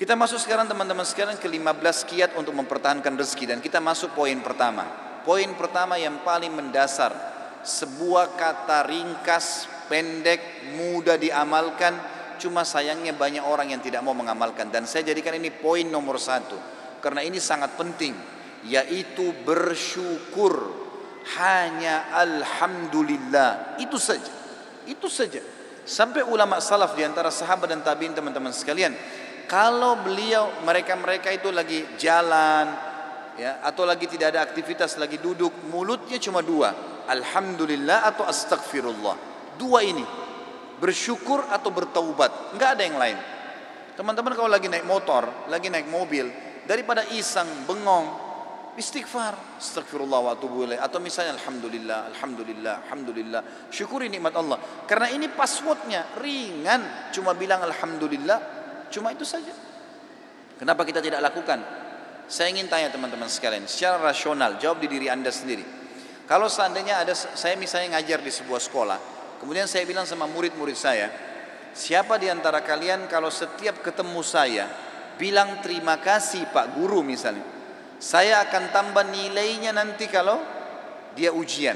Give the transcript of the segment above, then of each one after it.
Kita masuk sekarang teman-teman sekalian ke 15 kiat untuk mempertahankan rezeki. Dan kita masuk poin pertama. Poin pertama yang paling mendasar. Sebuah kata ringkas, pendek, mudah diamalkan. Cuma sayangnya banyak orang yang tidak mau mengamalkan. Dan saya jadikan ini poin nomor 1. Karena ini sangat penting. Yaitu bersyukur. Hanya alhamdulillah. Itu saja. Itu saja. Sampai ulama salaf di antara sahabat dan tabi'in teman-teman sekalian, kalau mereka itu lagi jalan ya, atau lagi tidak ada aktivitas, lagi duduk, mulutnya cuma 2, alhamdulillah atau astagfirullah. 2 ini, bersyukur atau bertaubat, enggak ada yang lain. Teman-teman kalau lagi naik motor, lagi naik mobil, daripada iseng, bengong, istighfar, astagfirullah wa atubu ilaih, atau misalnya alhamdulillah, alhamdulillah, alhamdulillah, syukuri nikmat Allah. Karena ini passwordnya ringan, cuma bilang alhamdulillah. Cuma itu saja. Kenapa kita tidak lakukan? Saya ingin tanya teman-teman sekalian, secara rasional, jawab di diri Anda sendiri. Kalau seandainya saya misalnya ngajar di sebuah sekolah, kemudian saya bilang sama murid-murid saya, siapa di antara kalian kalau setiap ketemu saya bilang terima kasih Pak Guru misalnya, saya akan tambah nilainya nanti kalau dia ujian.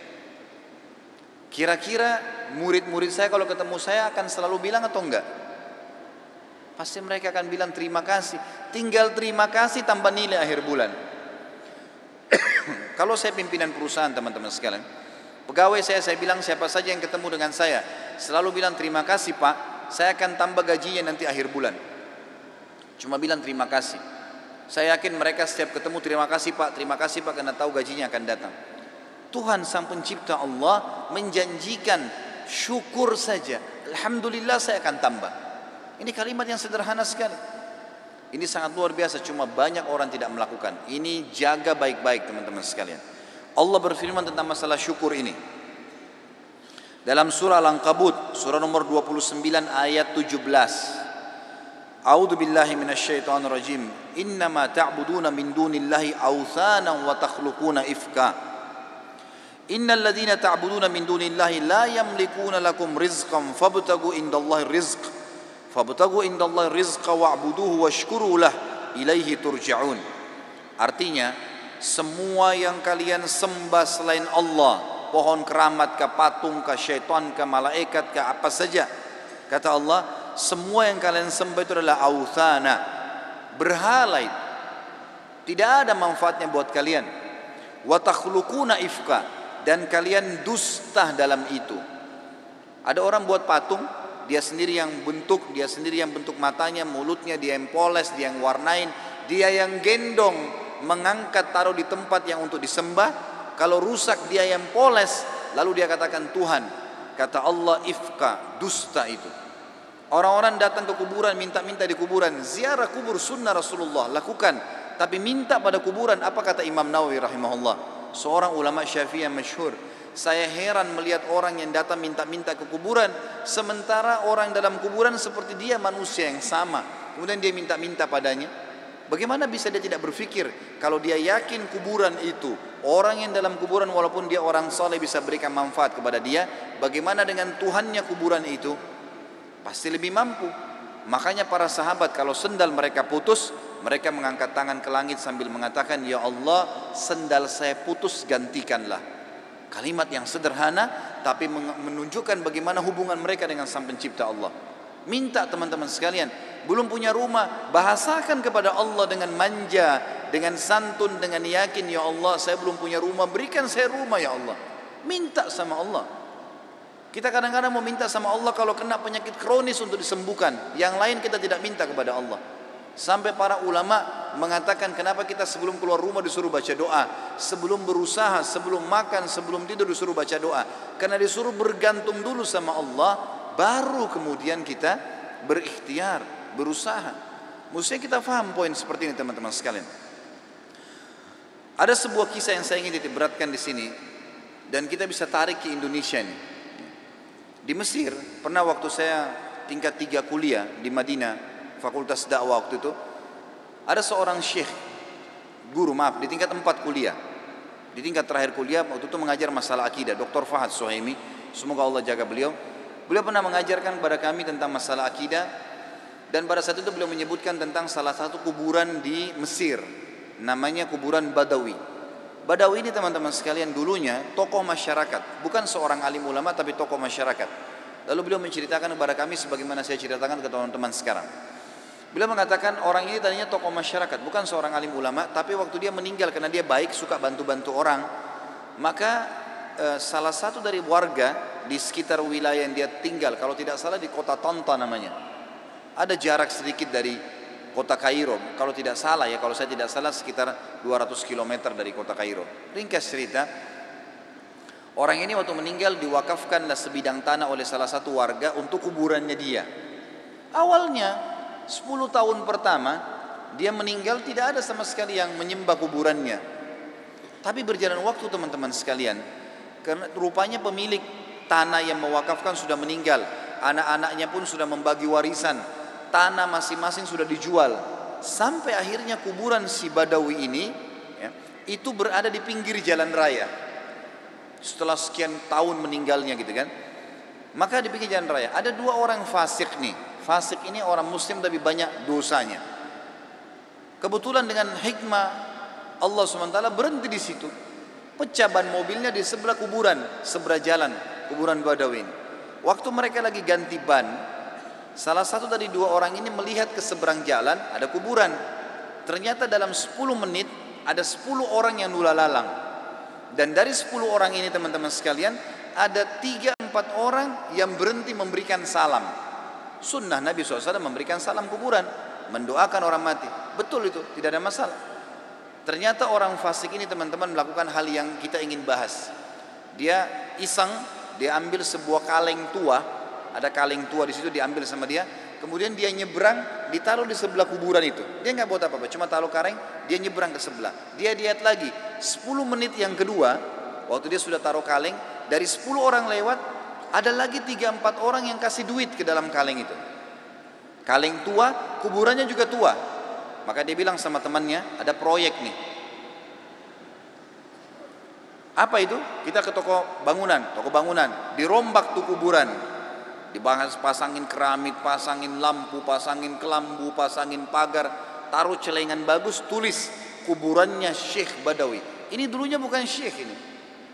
Kira-kira murid-murid saya kalau ketemu saya akan selalu bilang atau enggak? Pasti mereka akan bilang terima kasih. Tinggal terima kasih tambah nilai akhir bulan. Kalau saya pimpinan perusahaan teman-teman sekalian, pegawai saya bilang siapa saja yang ketemu dengan saya selalu bilang terima kasih Pak, saya akan tambah gajinya nanti akhir bulan. Cuma bilang terima kasih. Saya yakin mereka setiap ketemu terima kasih Pak karena tahu gajinya akan datang. Tuhan sang pencipta Allah menjanjikan syukur saja, alhamdulillah saya akan tambah. Ini kalimat yang sederhana sekali. Ini sangat luar biasa, cuma banyak orang tidak melakukan. Ini jaga baik-baik teman-teman sekalian. Allah berfirman tentang masalah syukur ini. Dalam surah Al-Ankabut, surah nomor 29 ayat 17. A'udzu billahi minasyaitonir rajim. Innama ta'buduna min dunillahi awthanan wa takhluquna ifka. Innal ladzina ta'buduna min dunillahi la yamlikuna lakum rizqan fabtagu indallahi rizq. Fabtagu indallahi rizqa wa'buduhu washkuru lah ilaihi turja'un. Artinya, semua yang kalian sembah selain Allah, pohon keramat kah, patung kah, syaitan kah, malaikat kah, apa saja, kata Allah, semua yang kalian sembah itu adalah authana, berhala itu. Tidak ada manfaatnya buat kalian. Wa takhluquna ifka, dan kalian dusta dalam itu. Ada orang buat patung, dia sendiri yang bentuk, dia sendiri yang bentuk matanya, mulutnya dia yang poles, dia yang warnain, dia yang gendong, mengangkat taruh di tempat yang untuk disembah. Kalau rusak dia yang poles, lalu dia katakan Tuhan. Kata Allah, ifka, dusta itu. Orang-orang datang ke kuburan, minta-minta di kuburan, ziarah kubur sunnah Rasulullah, lakukan. Tapi minta pada kuburan, apa kata Imam Nawawi rahimahullah, seorang ulama Syafi'i yang masyhur, saya heran melihat orang yang datang minta-minta ke kuburan, sementara orang dalam kuburan seperti dia manusia yang sama. Kemudian dia minta-minta padanya. Bagaimana bisa dia tidak berpikir kalau dia yakin kuburan itu, orang yang dalam kuburan walaupun dia orang saleh bisa berikan manfaat kepada dia, bagaimana dengan Tuhannya kuburan itu? Pasti lebih mampu. Makanya para sahabat kalau sendal mereka putus, mereka mengangkat tangan ke langit sambil mengatakan, ya Allah, sendal saya putus, gantikanlah. Kalimat yang sederhana tapi menunjukkan bagaimana hubungan mereka dengan sang pencipta Allah. Minta teman-teman sekalian, belum punya rumah, bahasakan kepada Allah dengan manja, dengan santun, dengan yakin, ya Allah saya belum punya rumah, berikan saya rumah ya Allah. Minta sama Allah. Kita kadang-kadang mau minta sama Allah kalau kena penyakit kronis untuk disembuhkan. Yang lain kita tidak minta kepada Allah. Sampai para ulama mengatakan kenapa kita sebelum keluar rumah disuruh baca doa, sebelum berusaha, sebelum makan, sebelum tidur disuruh baca doa. Karena disuruh bergantung dulu sama Allah, baru kemudian kita berikhtiar, berusaha. Mestinya kita faham poin seperti ini teman-teman sekalian. Ada sebuah kisah yang saya ingin ditiberatkan di sini dan kita bisa tarik ke Indonesia ini. Di Mesir, pernah waktu saya tingkat 3 kuliah di Madinah, Fakultas Dakwah waktu itu, ada seorang syekh, guru di tingkat 4 kuliah. Di tingkat terakhir kuliah waktu itu mengajar masalah akidah, Dr. Fahad Suhaimi, semoga Allah jaga beliau. Beliau pernah mengajarkan kepada kami tentang masalah akidah Dan pada saat itu beliau menyebutkan tentang salah satu kuburan di Mesir, namanya kuburan Badawi. Badawi ini teman-teman sekalian dulunya tokoh masyarakat, bukan seorang alim ulama tapi tokoh masyarakat. Lalu beliau menceritakan kepada kami sebagaimana saya ceritakan ke teman-teman sekarang. Beliau mengatakan orang ini tadinya tokoh masyarakat, bukan seorang alim ulama, tapi waktu dia meninggal karena dia baik, suka bantu-bantu orang, maka salah satu dari warga di sekitar wilayah yang dia tinggal, kalau tidak salah di kota Tonta namanya, ada jarak sedikit dari kota Kairo, kalau tidak salah ya, kalau saya tidak salah sekitar 200 km dari kota Kairo. Ringkas cerita, orang ini waktu meninggal diwakafkanlah sebidang tanah oleh salah satu warga untuk kuburannya dia. Awalnya 10 tahun pertama dia meninggal tidak ada sama sekali yang menyembah kuburannya. Tapi berjalan waktu teman-teman sekalian, karena rupanya pemilik tanah yang mewakafkan sudah meninggal, anak-anaknya pun sudah membagi warisan, tanah masing-masing sudah dijual, sampai akhirnya kuburan si Badawi ini ya, itu berada di pinggir jalan raya. Setelah sekian tahun meninggalnya gitu kan, maka di pinggir jalan raya ada dua orang fasik nih. Fasik ini orang muslim tapi banyak dosanya. Kebetulan dengan hikmah Allah SWT berhenti di situ, pecah ban mobilnya di sebelah kuburan, sebelah jalan kuburan Badawi ini. Waktu mereka lagi ganti ban, salah satu dari dua orang ini melihat ke seberang jalan ada kuburan. Ternyata dalam 10 menit ada 10 orang yang lalang. Dan dari 10 orang ini teman-teman sekalian, ada 3-4 orang yang berhenti memberikan salam. Sunnah Nabi SAW memberikan salam kuburan, mendoakan orang mati. Betul itu, tidak ada masalah. Ternyata orang fasik ini teman-teman melakukan hal yang kita ingin bahas. Dia iseng, dia ambil sebuah kaleng tua, ada kaleng tua di situ, diambil sama dia. Kemudian dia nyebrang, ditaruh di sebelah kuburan itu. Dia nggak buat apa-apa, cuma taruh kaleng, dia nyebrang ke sebelah. Dia lihat lagi, 10 menit yang kedua, waktu dia sudah taruh kaleng, dari 10 orang lewat, ada lagi 3-4 orang yang kasih duit ke dalam kaleng itu. Kaleng tua, kuburannya juga tua. Maka dia bilang sama temannya, ada proyek nih. Apa itu? Kita ke toko bangunan, dirombak tuh kuburan. Dibahas, pasangin keramik, pasangin lampu, pasangin kelambu, pasangin pagar, taruh celengan bagus, tulis kuburannya Syekh Badawi. Ini dulunya bukan Syekh ini.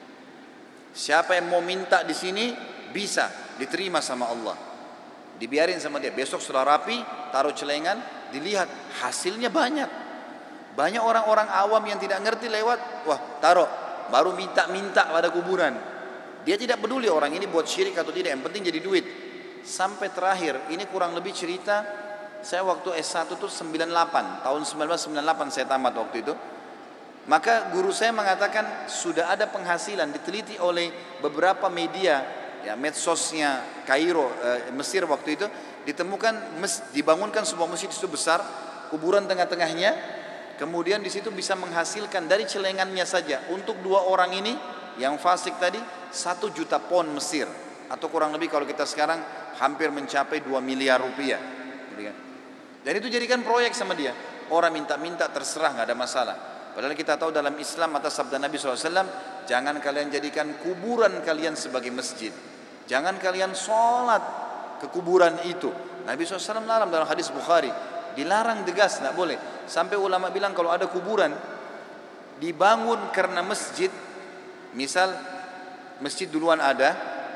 Siapa yang mau minta di sini bisa diterima sama Allah. Dibiarin sama dia. Besok setelah rapi, taruh celengan, dilihat hasilnya banyak. Banyak orang-orang awam yang tidak ngerti lewat, wah taruh, baru minta-minta pada kuburan. Dia tidak peduli orang ini buat syirik atau tidak, yang penting jadi duit. Sampai terakhir, ini kurang lebih cerita, saya waktu S1 itu 98, tahun 1998 saya tamat waktu itu. Maka guru saya mengatakan sudah ada penghasilan, diteliti oleh beberapa media, ya medsosnya Kairo, Mesir waktu itu, ditemukan dibangunkan sebuah masjid itu besar, kuburan tengah-tengahnya, kemudian di situ bisa menghasilkan dari celengannya saja untuk dua orang ini yang fasik tadi 1 juta pon Mesir, atau kurang lebih kalau kita sekarang hampir mencapai 2 miliar rupiah. Dan itu jadikan proyek sama dia. Orang minta-minta terserah, nggak ada masalah. Padahal kita tahu dalam Islam atas sabda Nabi SAW, jangan kalian jadikan kuburan kalian sebagai masjid. Jangan kalian sholat ke kuburan itu. Nabi SAW larang dalam hadis Bukhari, dilarang tegas, nggak boleh. Sampai ulama bilang kalau ada kuburan dibangun karena masjid, misal masjid duluan ada,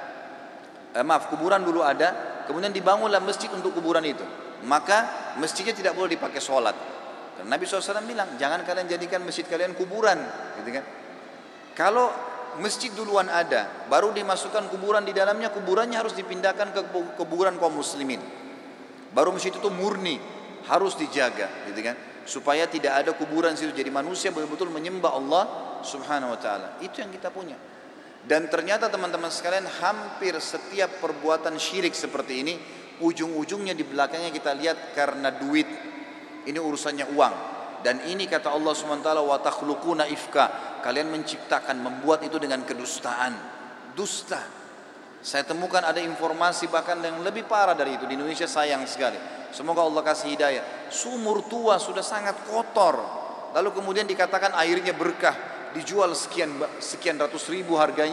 kuburan dulu ada, kemudian dibangunlah masjid untuk kuburan itu, maka masjidnya tidak boleh dipakai sholat. Karena Nabi SAW bilang, jangan kalian jadikan masjid kalian kuburan, gitu kan? Kalau masjid duluan ada, baru dimasukkan kuburan di dalamnya, kuburannya harus dipindahkan ke kuburan kaum muslimin. Baru masjid itu murni, harus dijaga, gitu kan? Supaya tidak ada kuburan situ, jadi manusia betul-betul menyembah Allah Subhanahu wa taala. Itu yang kita punya. Dan ternyata teman-teman sekalian, hampir setiap perbuatan syirik seperti ini ujung-ujungnya di belakangnya kita lihat karena duit. Ini urusannya uang. Dan ini kata Allah SWT, wa takhluquna ifka, kalian menciptakan, membuat itu dengan kedustaan, dusta. Saya temukan ada informasi bahkan yang lebih parah dari itu di Indonesia, sayang sekali. Semoga Allah kasih hidayah. Sumur tua sudah sangat kotor, lalu kemudian dikatakan airnya berkah, dijual sekian ratus ribu harganya,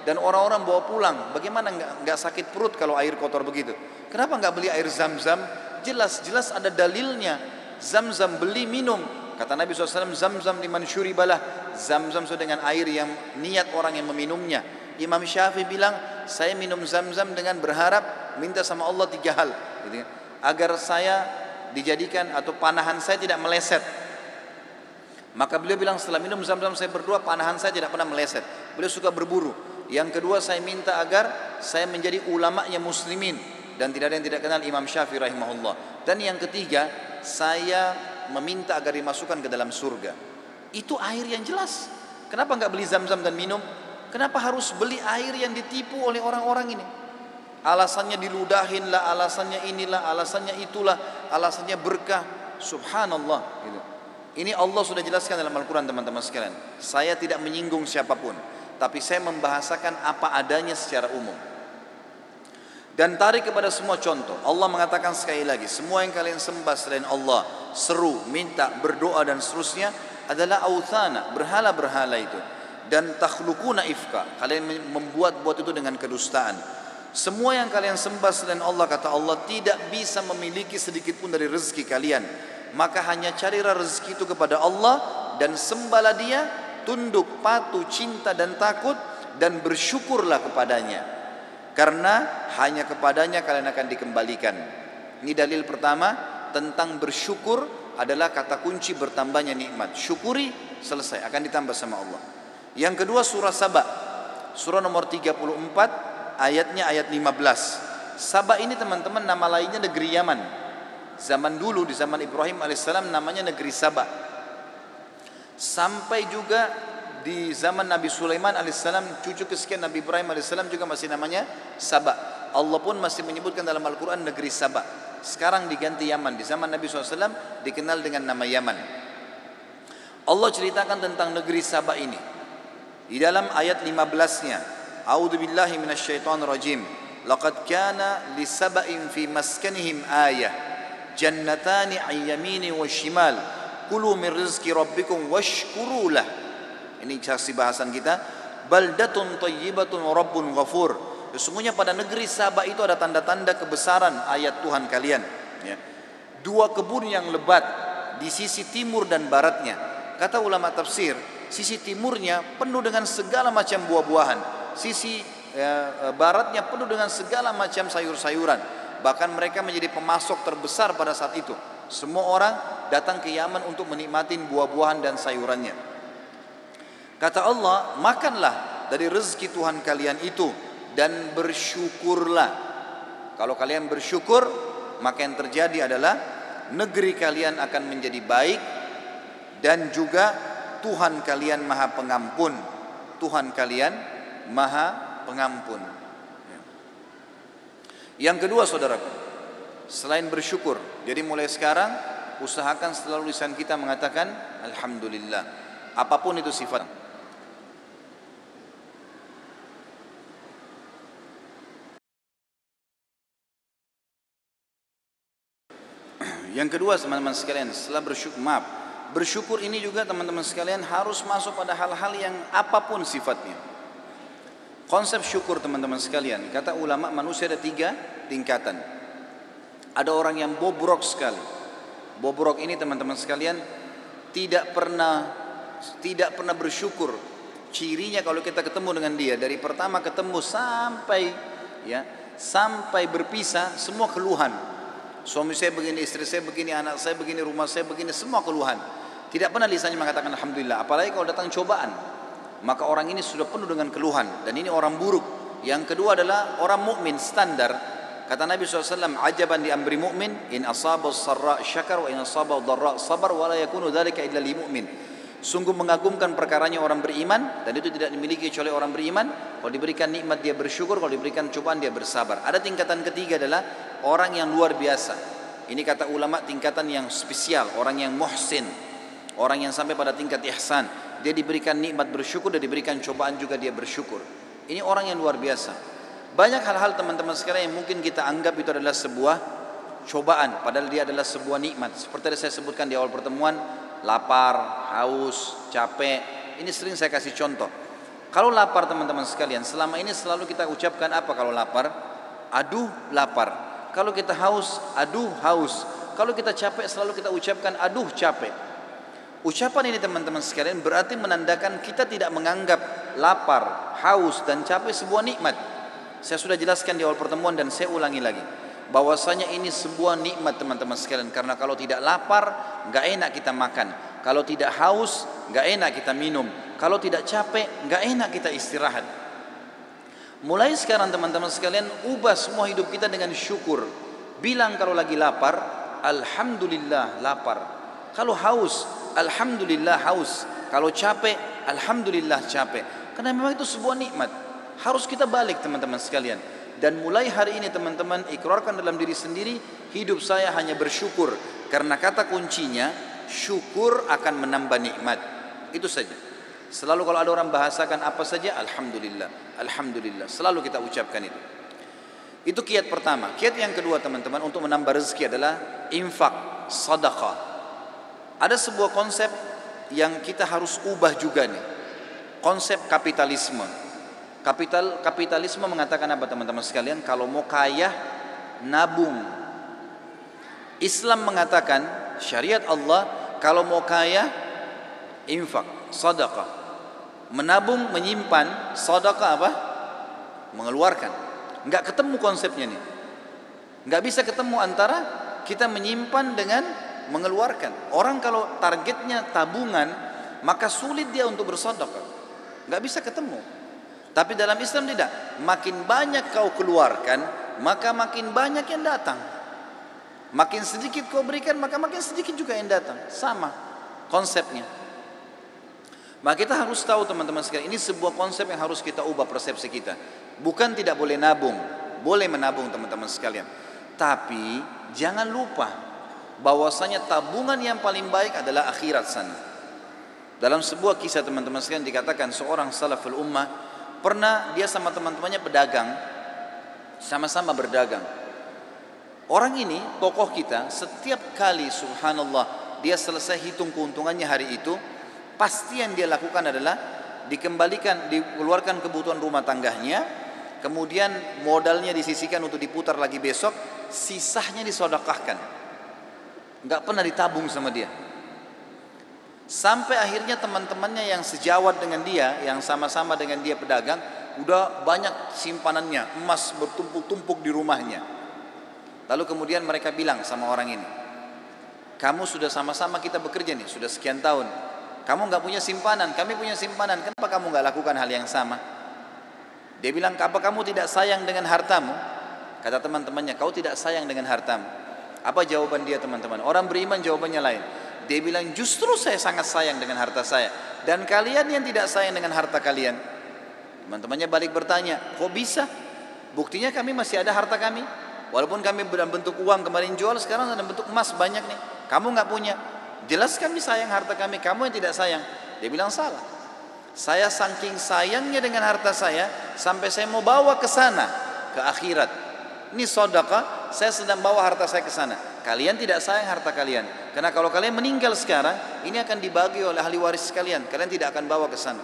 dan orang-orang bawa pulang. Bagaimana nggak sakit perut kalau air kotor begitu? Kenapa nggak beli air Zam-Zam? Jelas ada dalilnya. Zam-Zam beli minum. Kata Nabi SAW, Zam-Zam liman syuribalah. Zam-Zam itu dengan air yang niat orang yang meminumnya. Imam Syafi'i bilang, saya minum Zam-Zam dengan berharap minta sama Allah 3 hal, gitu kan? Agar saya dijadikan atau panahan saya tidak meleset. Maka beliau bilang setelah minum Zam-Zam saya berdoa panahan saya tidak pernah meleset. Beliau suka berburu. Yang kedua saya minta agar saya menjadi ulama'nya muslimin dan tidak ada yang tidak kenal Imam Syafi'i rahimahullah. Dan yang ketiga saya meminta agar dimasukkan ke dalam surga. Itu air yang jelas. Kenapa enggak beli Zam-Zam dan minum? Kenapa harus beli air yang ditipu oleh orang-orang ini? Alasannya diludahin lah, alasannya inilah, alasannya itulah, alasannya berkah. Subhanallah gitu. Ini Allah sudah jelaskan dalam Al-Quran teman-teman sekalian. Saya tidak menyinggung siapapun, tapi saya membahasakan apa adanya secara umum. Dan tarik kepada semua contoh. Allah mengatakan sekali lagi, semua yang kalian sembah selain Allah, seru, minta, berdoa dan seterusnya adalah authana, berhala-berhala itu. Dan takhlukuna ifka, kalian membuat-buat itu dengan kedustaan. Semua yang kalian sembah selain Allah, kata Allah, tidak bisa memiliki sedikit pun dari rezeki kalian. Maka hanya carilah rezeki itu kepada Allah dan sembahlah Dia, tunduk, patuh, cinta dan takut, dan bersyukurlah kepadanya. Karena hanya kepadanya kalian akan dikembalikan. Ini dalil pertama tentang bersyukur adalah kata kunci bertambahnya nikmat. Syukuri, selesai, akan ditambah sama Allah. Yang kedua surah Saba, surah nomor 34, ayatnya ayat 15. Saba ini teman-teman nama lainnya negeri Yaman. Zaman dulu di zaman Ibrahim alaihissalam namanya negeri Saba. Sampai juga di zaman Nabi Sulaiman alaihissalam, cucu kesekian Nabi Ibrahim alaihissalam juga masih namanya Saba. Allah pun masih menyebutkan dalam Al-Quran negeri Saba. Sekarang diganti Yaman. Di zaman Nabi SAW dikenal dengan nama Yaman. Allah ceritakan tentang negeri Saba ini di dalam ayat 15-nya. A'udzu billahi minasyaitonir rajim. Laqad kana lisaba'in fi maskanihim ayah. Jannatani ayyamini wa shimal. Kulu min rizki rabbikum washkuru lah. Ini saksi bahasan kita. Baldatun tayyibatun wa rabbun ghafur. Sesungguhnya pada negeri Saba itu ada tanda-tanda kebesaran ayat Tuhan kalian. Ya. 2 kebun yang lebat di sisi timur dan baratnya. Kata ulama tafsir, sisi timurnya penuh dengan segala macam buah-buahan. Sisi baratnya penuh dengan segala macam sayur-sayuran. Bahkan mereka menjadi pemasok terbesar pada saat itu. Semua orang datang ke Yaman untuk menikmati buah-buahan dan sayurannya. Kata Allah, makanlah dari rezeki Tuhan kalian itu dan bersyukurlah. Kalau kalian bersyukur, maka yang terjadi adalah negeri kalian akan menjadi baik dan juga Tuhan kalian Maha Pengampun. Tuhan kalian Maha Pengampun. Yang kedua saudaraku, selain bersyukur, jadi mulai sekarang usahakan selalu lisan kita mengatakan Alhamdulillah, apapun itu sifat. Yang kedua teman-teman sekalian, setelah bersyukur ini juga teman-teman sekalian harus masuk pada hal-hal yang apapun sifatnya. Konsep syukur teman-teman sekalian, kata ulama manusia ada 3 tingkatan. Ada orang yang bobrok sekali. Bobrok ini teman-teman sekalian tidak pernah bersyukur. Cirinya kalau kita ketemu dengan dia, dari pertama ketemu sampai berpisah semua keluhan. Suami saya begini, istri saya begini, anak saya begini, rumah saya begini, semua keluhan. Tidak pernah lisannya mengatakan Alhamdulillah. Apalagi kalau datang cobaan, maka orang ini sudah penuh dengan keluhan. Dan ini orang buruk. Yang kedua adalah orang mukmin standar. Kata Nabi SAW, ajaban di amri mu'min, in asaba sarra syakar wa in asaba dharra sabar wa la yakunu dhalika illa li mu'min. Sungguh mengagumkan perkaranya orang beriman, dan itu tidak dimiliki oleh orang beriman. Kalau diberikan nikmat dia bersyukur, kalau diberikan cobaan dia bersabar. Ada tingkatan ketiga adalah orang yang luar biasa. Ini kata ulama tingkatan yang spesial, orang yang muhsin, orang yang sampai pada tingkat ihsan. Dia diberikan nikmat bersyukur, dan diberikan cobaan juga dia bersyukur. Ini orang yang luar biasa. Banyak hal-hal teman-teman sekalian yang mungkin kita anggap itu adalah sebuah cobaan, padahal dia adalah sebuah nikmat. Seperti yang saya sebutkan di awal pertemuan, lapar, haus, capek. Ini sering saya kasih contoh. Kalau lapar teman-teman sekalian, selama ini selalu kita ucapkan apa kalau lapar? Aduh lapar. Kalau kita haus, aduh haus. Kalau kita capek selalu kita ucapkan aduh capek. Ucapan ini teman-teman sekalian berarti menandakan kita tidak menganggap lapar, haus dan capek sebuah nikmat. Saya sudah jelaskan di awal pertemuan dan saya ulangi lagi. Bahwasanya ini sebuah nikmat teman-teman sekalian. Karena kalau tidak lapar, nggak enak kita makan. Kalau tidak haus, nggak enak kita minum. Kalau tidak capek, nggak enak kita istirahat. Mulai sekarang teman-teman sekalian, ubah semua hidup kita dengan syukur. Bilang kalau lagi lapar, alhamdulillah lapar. Kalau haus, alhamdulillah haus. Kalau capek, alhamdulillah capek. Karena memang itu sebuah nikmat. Harus kita balik teman-teman sekalian. Dan mulai hari ini teman-teman ikrarkan dalam diri sendiri, hidup saya hanya bersyukur. Karena kata kuncinya, syukur akan menambah nikmat. Itu saja. Selalu kalau ada orang bahasakan apa saja, alhamdulillah, alhamdulillah. Selalu kita ucapkan itu. Itu kiat pertama. Kiat yang kedua teman-teman untuk menambah rezeki adalah infak, sedekah. Ada sebuah konsep yang kita harus ubah juga nih. Konsep kapitalisme. Kapitalisme mengatakan apa teman-teman sekalian? Kalau mau kaya, nabung. Islam mengatakan, syariat Allah, kalau mau kaya, infak, sedekah. Menabung, menyimpan, sedekah apa? Mengeluarkan. Enggak ketemu konsepnya nih. Enggak bisa ketemu antara kita menyimpan dengan mengeluarkan. Orang kalau targetnya tabungan, maka sulit dia untuk bersedekah. Enggak bisa ketemu. Tapi dalam Islam tidak. Makin banyak kau keluarkan, maka makin banyak yang datang. Makin sedikit kau berikan, maka makin sedikit juga yang datang. Sama konsepnya. Maka kita harus tahu teman-teman sekalian, ini sebuah konsep yang harus kita ubah persepsi kita. Bukan tidak boleh nabung, boleh menabung teman-teman sekalian. Tapi jangan lupa bahwasanya tabungan yang paling baik adalah akhirat sana. Dalam sebuah kisah teman-teman sekalian dikatakan seorang salaful ummah pernah dia sama teman-temannya pedagang, sama-sama berdagang. Orang ini tokoh kita setiap kali subhanallah dia selesai hitung keuntungannya hari itu, pasti yang dia lakukan adalah dikeluarkan kebutuhan rumah tangganya, kemudian modalnya disisihkan untuk diputar lagi besok, sisanya disedekahkan. Enggak pernah ditabung sama dia. Sampai akhirnya teman-temannya yang sejawat dengan dia, yang sama-sama dengan dia pedagang, udah banyak simpanannya, emas bertumpuk-tumpuk di rumahnya. Lalu kemudian mereka bilang sama orang ini, kamu sudah sama-sama kita bekerja nih, sudah sekian tahun. Kamu nggak punya simpanan, kami punya simpanan. Kenapa kamu nggak lakukan hal yang sama? Dia bilang, apa kamu tidak sayang dengan hartamu? Kata teman-temannya, kau tidak sayang dengan hartamu. Apa jawaban dia teman-teman? Orang beriman jawabannya lain. Dia bilang, justru saya sangat sayang dengan harta saya. Dan kalian yang tidak sayang dengan harta kalian. Teman-temannya balik bertanya, kok bisa? Buktinya kami masih ada harta kami. Walaupun kami dalam bentuk uang kemarin jual, sekarang dalam bentuk emas banyak nih. Kamu nggak punya. Jelas kami sayang harta kami, kamu yang tidak sayang. Dia bilang salah. Saya saking sayangnya dengan harta saya, sampai saya mau bawa ke sana, ke akhirat. Ini sedekah, saya sedang bawa harta saya ke sana. Kalian tidak sayang harta kalian. Karena kalau kalian meninggal sekarang, ini akan dibagi oleh ahli waris sekalian. Kalian tidak akan bawa ke sana.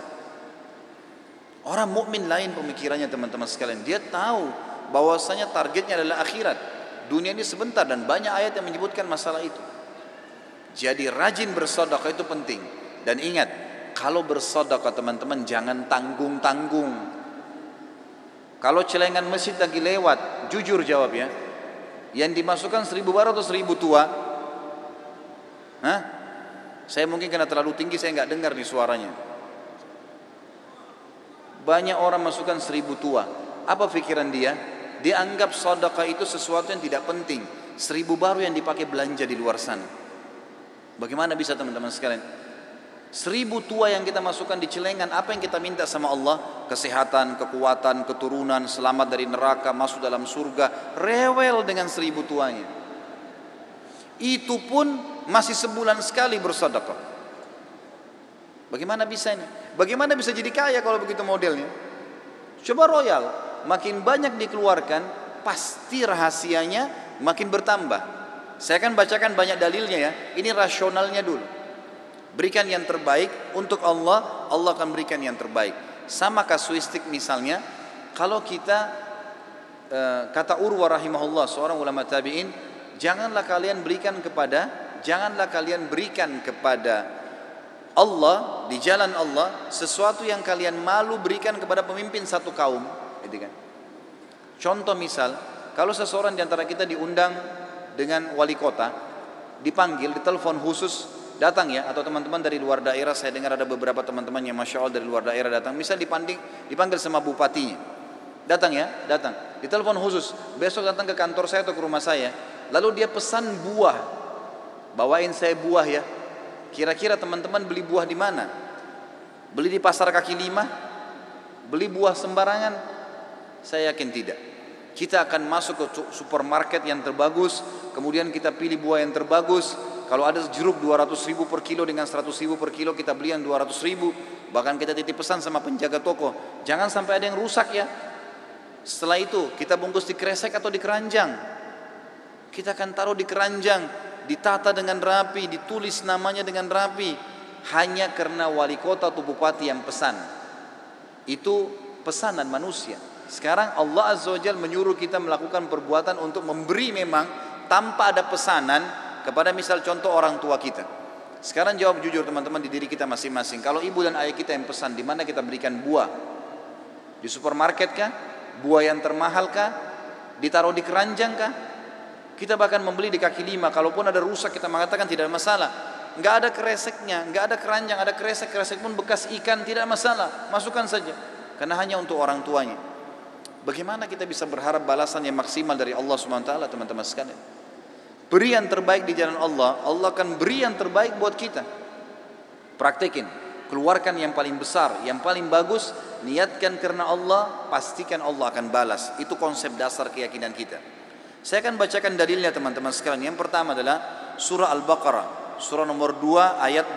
Orang mukmin lain pemikirannya teman-teman sekalian. Dia tahu bahwasanya targetnya adalah akhirat. Dunia ini sebentar dan banyak ayat yang menyebutkan masalah itu. Jadi rajin bersedekah itu penting. Dan ingat, kalau bersedekah teman-teman jangan tanggung-tanggung. Kalau celengan masjid lagi lewat, jujur jawab ya. Yang dimasukkan 1000 baru atau 1000 tua? Hah? Saya mungkin karena terlalu tinggi saya nggak dengar nih suaranya. Banyak orang masukkan 1000 tua. Apa pikiran dia? Dia anggap sedekah itu sesuatu yang tidak penting. 1000 baru yang dipakai belanja di luar sana. Bagaimana bisa teman-teman sekalian? 1000 tua yang kita masukkan di celengan, apa yang kita minta sama Allah? Kesehatan, kekuatan, keturunan, selamat dari neraka, masuk dalam surga. Rewel dengan 1000 tuanya. Itu pun masih sebulan sekali bersedekah. Bagaimana bisa ini? Bagaimana bisa jadi kaya kalau begitu modelnya? Coba royal, makin banyak dikeluarkan, pasti rahasianya makin bertambah. Saya akan bacakan banyak dalilnya ya. Ini rasionalnya dulu. Berikan yang terbaik untuk Allah, Allah akan berikan yang terbaik. Sama kasuistik misalnya, kalau kita kata Urwa rahimahullah, seorang ulama tabi'in, janganlah kalian berikan kepada Allah, di jalan Allah, sesuatu yang kalian malu berikan kepada pemimpin satu kaum, gitu kan. Contoh misal, kalau seseorang di antara kita diundang dengan wali kota, dipanggil, ditelepon khusus, datang ya, atau teman-teman dari luar daerah, saya dengar ada beberapa teman-teman yang Masya Allah dari luar daerah datang, misal dipanggil sama bupatinya, datang ya, datang, ditelepon khusus, besok datang ke kantor saya atau ke rumah saya, lalu dia pesan buah, bawain saya buah ya. Kira-kira teman-teman beli buah di mana? Beli di pasar kaki lima? Beli buah sembarangan? Saya yakin tidak. Kita akan masuk ke supermarket yang terbagus, kemudian kita pilih buah yang terbagus. Kalau ada jeruk 200.000 per kilo dengan 100.000 per kilo, kita beli yang 200.000. Bahkan kita titip pesan sama penjaga toko, jangan sampai ada yang rusak ya. Setelah itu kita bungkus di kresek atau di keranjang. Kita akan taruh di keranjang, ditata dengan rapi, ditulis namanya dengan rapi, hanya karena wali kota atau bupati yang pesan. Itu pesanan manusia. Sekarang Allah Azza wa Jalla menyuruh kita melakukan perbuatan untuk memberi memang tanpa ada pesanan kepada misal contoh orang tua kita. Sekarang jawab jujur teman-teman di diri kita masing-masing. Kalau ibu dan ayah kita yang pesan, di mana kita berikan buah? Di supermarket kah? Buah yang termahal kah? Ditaruh di keranjang kah? Kita bahkan membeli di kaki lima, kalaupun ada rusak kita mengatakan tidak ada masalah. Enggak ada kreseknya, enggak ada keranjang, ada kresek pun bekas ikan, tidak masalah, masukkan saja. Karena hanya untuk orang tuanya. Bagaimana kita bisa berharap balasan yang maksimal dari Allah SWT, teman-teman sekalian? Beri yang terbaik di jalan Allah, Allah akan beri yang terbaik buat kita. Praktekin, keluarkan yang paling besar, yang paling bagus, niatkan karena Allah, pastikan Allah akan balas. Itu konsep dasar keyakinan kita. Saya akan bacakan dalilnya teman-teman sekalian. Yang pertama adalah surah Al-Baqarah, surah nomor 2 ayat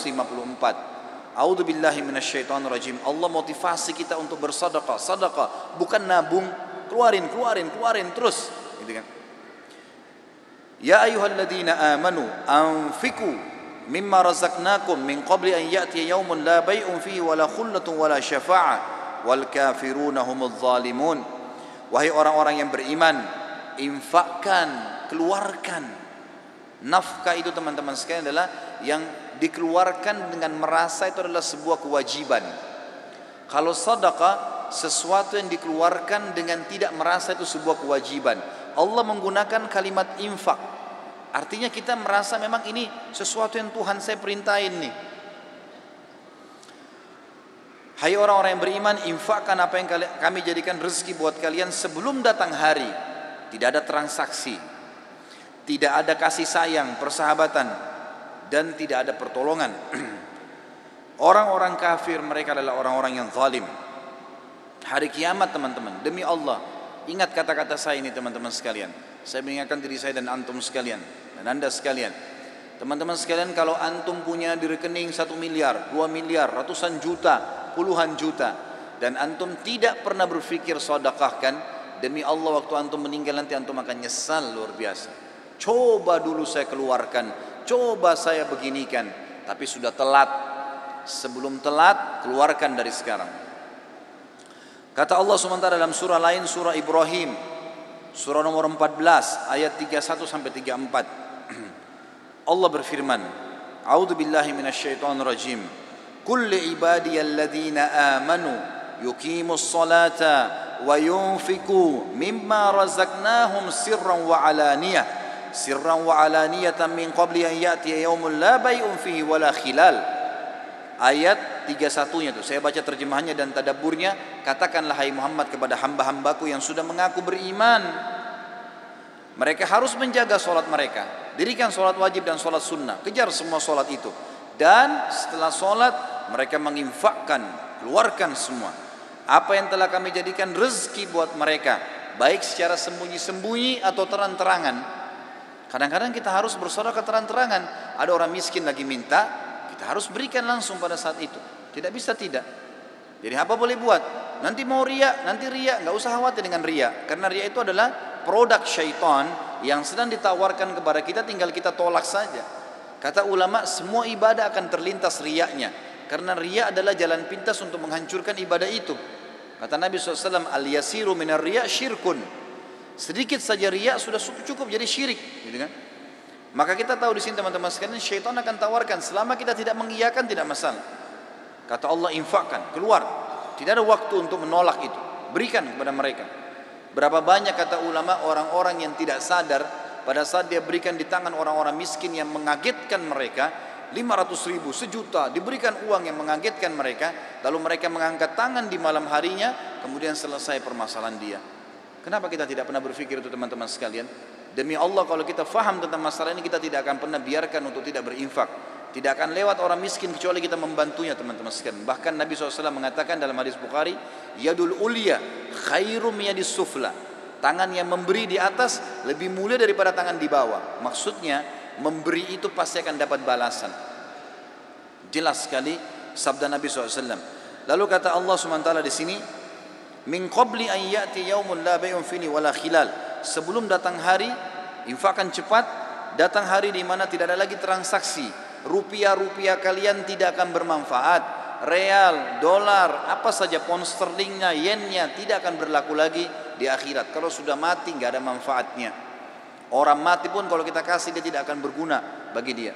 254. A'udzu billahi minasyaitonir rajim. Allah motivasi kita untuk bersedekah, sedekah, bukan nabung, keluarin terus, gitu kan. Ya ayyuhalladzina amanu anfiqu mimma razaqnakum min qabli an ya'tiya yaumun la bai'un fihi wala khullatun wala syafa'ah wal kafiruna humudz zalimun. Wahai orang-orang yang beriman, infakkan, keluarkan. Nafkah itu teman-teman sekalian adalah yang dikeluarkan dengan merasa itu adalah sebuah kewajiban. Kalau sedekah, sesuatu yang dikeluarkan dengan tidak merasa itu sebuah kewajiban. Allah menggunakan kalimat infak, artinya kita merasa memang ini sesuatu yang Tuhan saya perintahin nih. Hai orang-orang yang beriman, infakkan apa yang kami jadikan rezeki buat kalian sebelum datang hari. Tidak ada transaksi, tidak ada kasih sayang, persahabatan, dan tidak ada pertolongan. Orang-orang kafir mereka adalah orang-orang yang zalim. Hari kiamat teman-teman, demi Allah, ingat kata-kata saya ini teman-teman sekalian. Saya mengingatkan diri saya dan antum sekalian, dan anda sekalian. Teman-teman sekalian, kalau antum punya di rekening 1 miliar, 2 miliar, ratusan juta, puluhan juta, dan antum tidak pernah berpikir sedekahkan, demi Allah waktu antum meninggal nanti antum akan nyesal luar biasa. Coba dulu saya keluarkan, coba saya beginikan, tapi sudah telat. Sebelum telat, keluarkan dari sekarang. Kata Allah SWT dalam surah lain, surah Ibrahim, surah nomor 14 ayat 31 sampai 34. Allah berfirman, A'udzu billahi minasyaitonir rajim. Kulli ibadiyalladzina amanu yuqimus salata wa yunfiqu mimma razaqnahum sirran wa alaniyatan min qabli an ya'tiya yaumun la bai'un fihi wala khilal. Ayat 31-nya itu saya baca terjemahannya dan tadabburnya. Katakanlah hai Muhammad kepada hamba-hambaku yang sudah mengaku beriman, mereka harus menjaga solat mereka, dirikan solat wajib dan solat sunnah, kejar semua solat itu, dan setelah solat mereka menginfakkan, keluarkan semua apa yang telah kami jadikan rezeki buat mereka, baik secara sembunyi-sembunyi atau terang-terangan. Kadang-kadang kita harus bersedekah terang-terangan. Ada orang miskin lagi minta, kita harus berikan langsung pada saat itu. Tidak bisa tidak. Jadi apa boleh buat? Nanti mau riya, nanti riya, nggak usah khawatir dengan riya, karena riya itu adalah produk syaitan yang sedang ditawarkan kepada kita, tinggal kita tolak saja. Kata ulama, semua ibadah akan terlintas riyanya. Karena riya adalah jalan pintas untuk menghancurkan ibadah itu. Kata Nabi SAW, al-yasiru minar riya syirkun. Sedikit saja riya sudah cukup jadi syirik, gitu kan? Maka kita tahu di sini teman-teman sekalian, syaitan akan tawarkan selama kita tidak mengiyakan tidak masalah. Kata Allah, infakkan, keluar. Tidak ada waktu untuk menolak itu. Berikan kepada mereka. Berapa banyak kata ulama orang-orang yang tidak sadar pada saat dia berikan di tangan orang-orang miskin yang mengagetkan mereka, 500.000, sejuta, diberikan uang yang mengagetkan mereka, lalu mereka mengangkat tangan di malam harinya, kemudian selesai permasalahan dia. Kenapa kita tidak pernah berpikir itu teman-teman sekalian? Demi Allah, kalau kita faham tentang masalah ini, kita tidak akan pernah biarkan untuk tidak berinfak. Tidak akan lewat orang miskin kecuali kita membantunya teman-teman sekalian. Bahkan Nabi SAW mengatakan dalam hadis Bukhari, yadul ulya khairum yadis sufla. Tangan yang memberi di atas lebih mulia daripada tangan di bawah. Maksudnya memberi itu pasti akan dapat balasan. Jelas sekali sabda Nabi SAW. Lalu kata Allah SWT di sini, min qabli an ya'ti yaumun la bay'un fihi wala khilal. Sebelum datang hari, infakkan cepat, datang hari di mana tidak ada lagi transaksi. Rupiah-rupiah kalian tidak akan bermanfaat. Real, dolar, apa saja, pound sterlingnya, yennya tidak akan berlaku lagi di akhirat. Kalau sudah mati nggak ada manfaatnya. Orang mati pun kalau kita kasih dia tidak akan berguna bagi dia.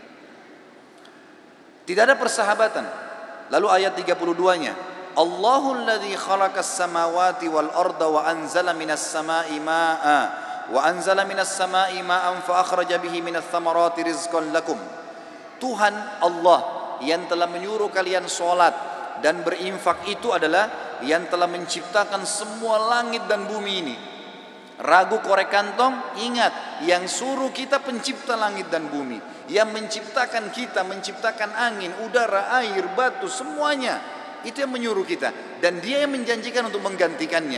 Tidak ada persahabatan. Lalu ayat 32-nya, Allahul ladzi khalaqas samawati wal arda wa anzala minas samai ma'a wa anzala minas samai ma'an fa akhraja bihi minats thamarati rizqan lakum. Tuhan Allah yang telah menyuruh kalian sholat dan berinfak itu adalah yang telah menciptakan semua langit dan bumi ini. Ragu korek kantong, ingat yang suruh kita pencipta langit dan bumi, yang menciptakan kita, menciptakan angin, udara, air, batu, semuanya itu yang menyuruh kita, dan dia yang menjanjikan untuk menggantikannya.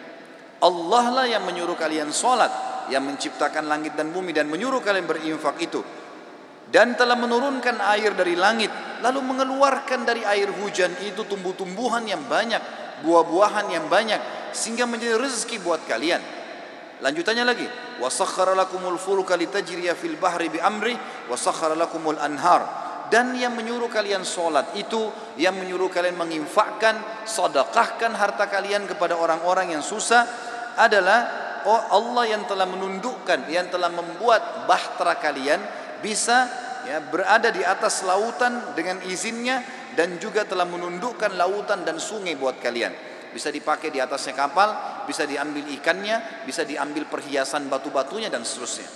Allah lah yang menyuruh kalian sholat, yang menciptakan langit dan bumi dan menyuruh kalian berinfak itu, dan telah menurunkan air dari langit, lalu mengeluarkan dari air hujan itu tumbuh-tumbuhan yang banyak, buah-buahan yang banyak, sehingga menjadi rezeki buat kalian. Lanjutannya lagi, wa sakhkhara lakumul fulka litajriya fil bahri bi amri wa sakhkhara lakumul anhar. Dan yang menyuruh kalian sholat itu, yang menyuruh kalian menginfakkan, sedekahkan harta kalian kepada orang-orang yang susah adalah Allah yang telah menundukkan, yang telah membuat bahtera kalian bisa berada di atas lautan dengan izinnya, dan juga telah menundukkan lautan dan sungai buat kalian. Bisa dipakai di atasnya kapal, bisa diambil ikannya, bisa diambil perhiasan batu-batunya dan seterusnya.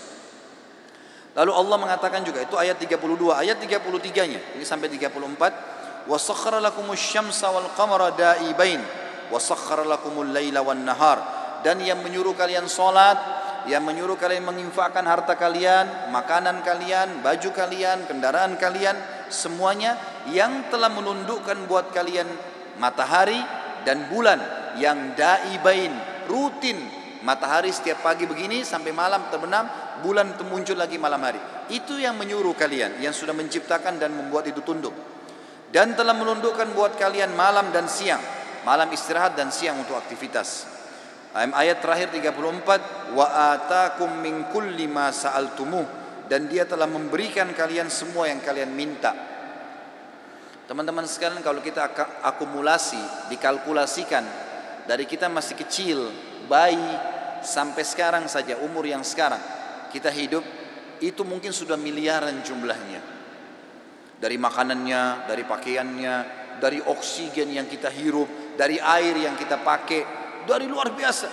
Lalu Allah mengatakan juga, itu ayat 32, ayat 33-nya ini sampai 34, wa sakhkhara lakumus syamsa wal qamara da'ibain wa sakhkhara lakumul laila wan nahar. Dan yang menyuruh kalian salat, yang menyuruh kalian menginfakkan harta kalian, makanan kalian, baju kalian, kendaraan kalian, semuanya yang telah menundukkan buat kalian matahari dan bulan yang daibain, rutin. Matahari setiap pagi begini sampai malam terbenam, bulan muncul lagi malam hari. Itu yang menyuruh kalian, yang sudah menciptakan dan membuat itu tunduk. Dan telah menundukkan buat kalian malam dan siang, malam istirahat dan siang untuk aktivitas. Ayat terakhir 34, wa atakum min kulli ma sa'altumuh, dan dia telah memberikan kalian semua yang kalian minta. Teman-teman sekalian, kalau kita akumulasi, dikalkulasikan dari kita masih kecil, bayi, sampai sekarang saja, umur yang sekarang kita hidup, itu mungkin sudah miliaran jumlahnya. Dari makanannya, dari pakaiannya, dari oksigen yang kita hirup, dari air yang kita pakai, dari luar biasa.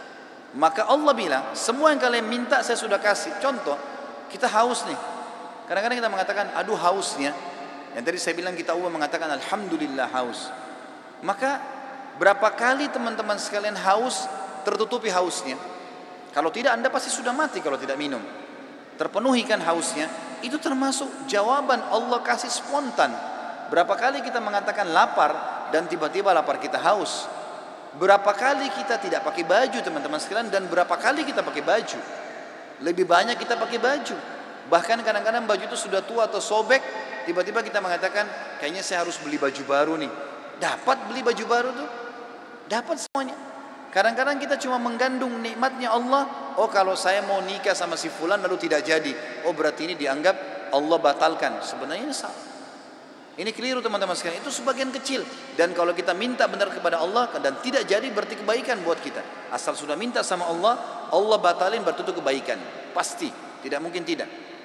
Maka Allah bilang, semua yang kalian minta saya sudah kasih. Contoh, kita haus nih. Kadang-kadang kita mengatakan, aduh hausnya. Yang tadi saya bilang, kita mengatakan alhamdulillah haus. Maka berapa kali teman-teman sekalian haus, tertutupi hausnya? Kalau tidak, Anda pasti sudah mati kalau tidak minum. Terpenuhi kan hausnya? Itu termasuk jawaban Allah kasih spontan. Berapa kali kita mengatakan lapar dan tiba-tiba lapar kita haus? Berapa kali kita tidak pakai baju teman-teman sekalian, dan berapa kali kita pakai baju? Lebih banyak kita pakai baju. Bahkan kadang-kadang baju itu sudah tua atau sobek, tiba-tiba kita mengatakan, kayaknya saya harus beli baju baru nih. Dapat beli baju baru tuh? Dapat semuanya. Kadang-kadang kita cuma menggandung nikmatnya Allah. Oh, kalau saya mau nikah sama si fulan lalu tidak jadi, oh berarti ini dianggap Allah batalkan. Sebenarnya salah. Ini keliru teman-teman sekalian, itu sebagian kecil. Dan kalau kita minta benar kepada Allah dan tidak jadi berarti kebaikan buat kita. Asal sudah minta sama Allah, Allah batalin berarti itu kebaikan. Pasti, tidak mungkin tidak.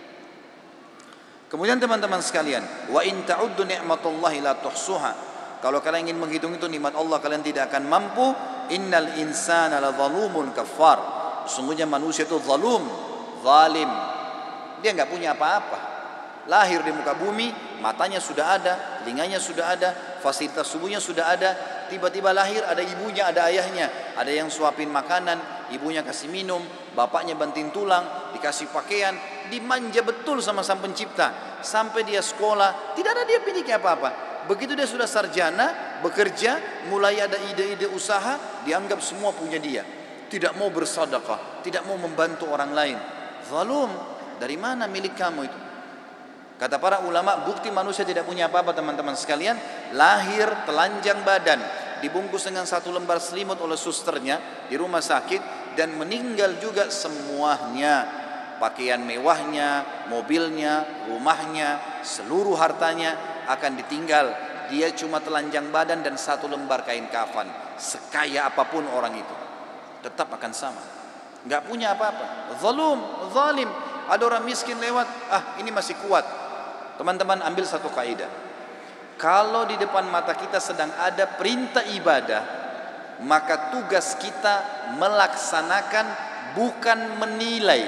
Kemudian teman-teman sekalian, wa in ta'uddu ni'matallahi la tuhsuha. Kalau kalian ingin menghitung itu nikmat Allah, kalian tidak akan mampu. Innal insana la zalumun kafar. Sesungguhnya manusia itu zalum, zalim. Dia enggak punya apa-apa. Lahir di muka bumi, matanya sudah ada, telinganya sudah ada, fasilitas tubuhnya sudah ada. Tiba-tiba lahir, ada ibunya, ada ayahnya. Ada yang suapin makanan, ibunya kasih minum, bapaknya banting tulang, dikasih pakaian, dimanja betul sama sang pencipta. Sampai dia sekolah, tidak ada dia miliki apa-apa. Begitu dia sudah sarjana, bekerja, mulai ada ide-ide usaha, dianggap semua punya dia. Tidak mau bersedekah, tidak mau membantu orang lain. Zalum, dari mana milik kamu itu? Kata para ulama, bukti manusia tidak punya apa-apa teman-teman sekalian, lahir telanjang badan, dibungkus dengan satu lembar selimut oleh susternya di rumah sakit, dan meninggal juga semuanya. Pakaian mewahnya, mobilnya, rumahnya, seluruh hartanya akan ditinggal. Dia cuma telanjang badan dan satu lembar kain kafan. Sekaya apapun orang itu, tetap akan sama. Nggak punya apa-apa. Zalum, zalim. Ada orang miskin lewat, ini masih kuat. Teman-teman ambil satu kaidah. Kalau di depan mata kita sedang ada perintah ibadah, maka tugas kita melaksanakan, bukan menilai.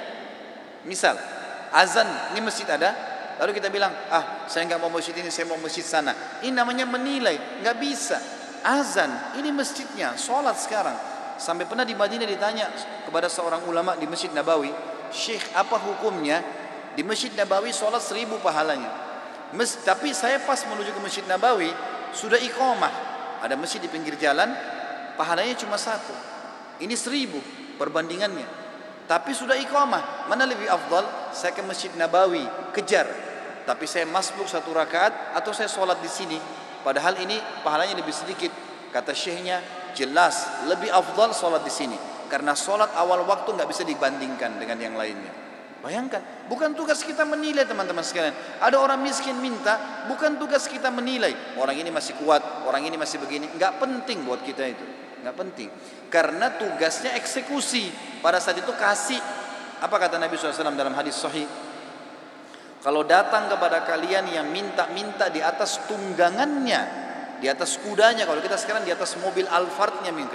Misal azan, ini masjid ada, lalu kita bilang, saya nggak mau masjid ini, saya mau masjid sana. Ini namanya menilai, nggak bisa. Azan, ini masjidnya, sholat sekarang. Sampai pernah di Madinah ditanya kepada seorang ulama di Masjid Nabawi, Syekh, apa hukumnya di Masjid Nabawi sholat 1000 pahalanya? Tapi saya pas menuju ke Masjid Nabawi sudah iqamah, ada masjid di pinggir jalan, pahalanya cuma 1. Ini 1000 perbandingannya. Tapi sudah iqamah, mana lebih afdal? Saya ke Masjid Nabawi, kejar. Tapi saya masbuk 1 rakaat atau saya sholat di sini? Padahal ini pahalanya lebih sedikit. Kata syekhnya, jelas lebih afdal sholat di sini, karena sholat awal waktu nggak bisa dibandingkan dengan yang lainnya. Bayangkan, bukan tugas kita menilai teman-teman sekalian. Ada orang miskin minta, bukan tugas kita menilai. Orang ini masih kuat, orang ini masih begini. Nggak penting buat kita itu, nggak penting. Karena tugasnya eksekusi. Pada saat itu kasih. Apa kata Nabi SAW dalam hadis sahih? Kalau datang kepada kalian yang minta-minta di atas tunggangannya, di atas kudanya, kalau kita sekarang di atas mobil Alphardnya mungkin,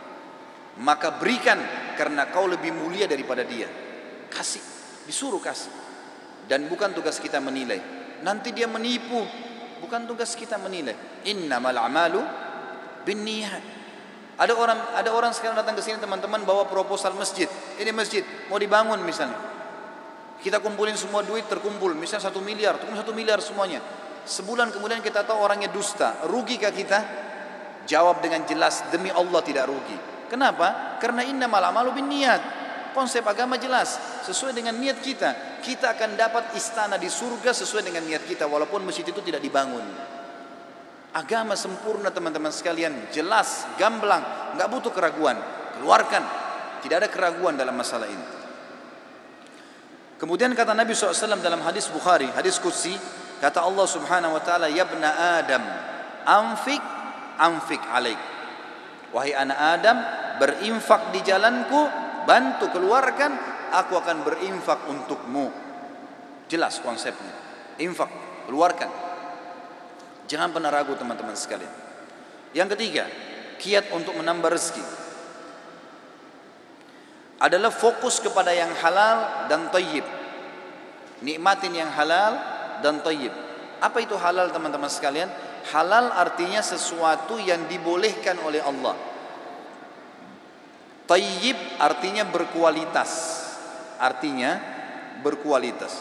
maka berikan, karena kau lebih mulia daripada dia. Kasih. Disuruh kasih. Dan bukan tugas kita menilai. Nanti dia menipu, bukan tugas kita menilai. Innamal a'malu binniyat. Ada orang sekarang datang ke sini teman-teman, bawa proposal masjid. Ini masjid mau dibangun misalnya. Kita kumpulin semua duit, terkumpul misalnya 1 miliar, terkumpul 1 miliar semuanya. Sebulan kemudian kita tahu orangnya dusta. Rugikah kita? Jawab dengan jelas, demi Allah tidak rugi. Kenapa? Karena innamal a'malu binniyat. Konsep agama jelas, sesuai dengan niat kita. Kita akan dapat istana di surga sesuai dengan niat kita, walaupun masjid itu tidak dibangun. Agama sempurna teman-teman sekalian, jelas, gamblang, nggak butuh keraguan. Keluarkan, tidak ada keraguan dalam masalah ini. Kemudian kata Nabi SAW dalam hadis Bukhari, hadis Qudsi, kata Allah Subhanahu Wa Taala, Ya bna Adam, anfik alaik. Wahai anak Adam, berinfak di jalanku, bantu keluarkan, aku akan berinfak untukmu. Jelas konsepnya. Infak, keluarkan. Jangan pernah ragu teman-teman sekalian. Yang ketiga, kiat untuk menambah rezeki adalah fokus kepada yang halal dan thayyib. Nikmatin yang halal dan thayyib. Apa itu halal teman-teman sekalian? Halal artinya sesuatu yang dibolehkan oleh Allah. Thayyib artinya berkualitas. Artinya berkualitas.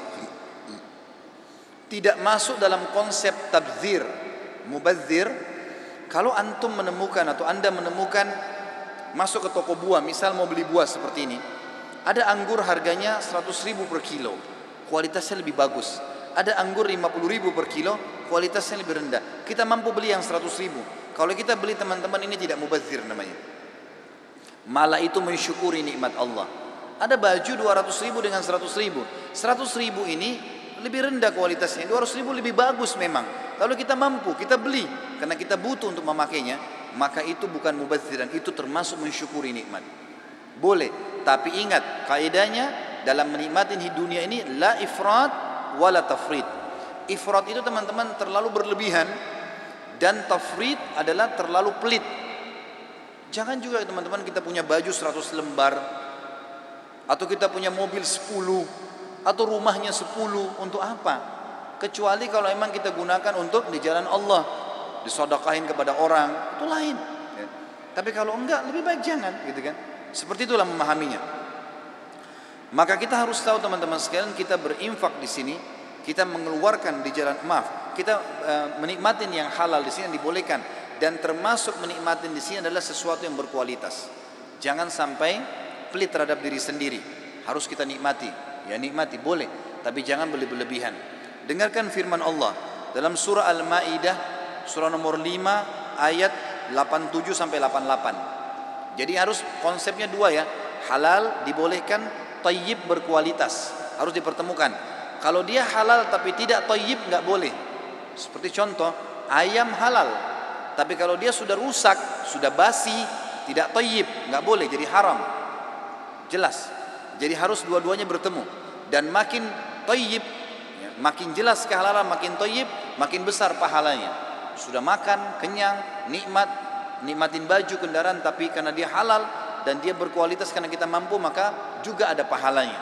Tidak masuk dalam konsep tabdzir, mubadzir. Kalau antum menemukan atau anda menemukan masuk ke toko buah, misal mau beli buah seperti ini, ada anggur harganya 100.000 per kilo, kualitasnya lebih bagus. Ada anggur 50.000 per kilo, kualitasnya lebih rendah. Kita mampu beli yang 100.000. Kalau kita beli teman-teman, ini tidak mubadzir namanya. Malah itu mensyukuri nikmat Allah. Ada baju 200.000 dengan 100.000. 100.000 ini lebih rendah kualitasnya, 200.000 lebih bagus memang. lalu kita mampu, kita beli karena kita butuh untuk memakainya, maka itu bukan mubadziran, itu termasuk mensyukuri nikmat. Boleh, tapi ingat kaidahnya dalam menikmati dunia ini la ifrat wala tafrid. Ifrat itu teman-teman terlalu berlebihan, dan tafrid adalah terlalu pelit. Jangan juga teman-teman kita punya baju 100 lembar, atau kita punya mobil 10, atau rumahnya 10, untuk apa? Kecuali kalau memang kita gunakan untuk di jalan Allah, disedekahin kepada orang, itu lain. Ya. Tapi kalau enggak, lebih baik jangan, gitu kan? Seperti itulah memahaminya. Maka kita harus tahu teman-teman sekalian, kita berinfak di sini, kita mengeluarkan di jalan, kita menikmatin yang halal di sini yang dibolehkan, dan termasuk menikmatin di sini adalah sesuatu yang berkualitas. Jangan sampai pelit terhadap diri sendiri. Harus kita nikmati. Ya nikmati boleh, tapi jangan berlebihan. Dengarkan firman Allah dalam surah Al-Maidah surah nomor 5 ayat 87 sampai 88. Jadi harus konsepnya dua ya. Halal dibolehkan, thayyib berkualitas. Harus dipertemukan. Kalau dia halal tapi tidak thayyib enggak boleh. Seperti contoh, ayam halal. Tapi kalau dia sudah rusak, sudah basi, tidak thayyib, enggak boleh, jadi haram. Jelas. Jadi harus dua-duanya bertemu. Dan makin thayyib, makin jelas kehalalan, makin thayyib, makin besar pahalanya. Sudah makan, kenyang, nikmatin baju, kendaraan, tapi karena dia halal dan dia berkualitas karena kita mampu, maka juga ada pahalanya.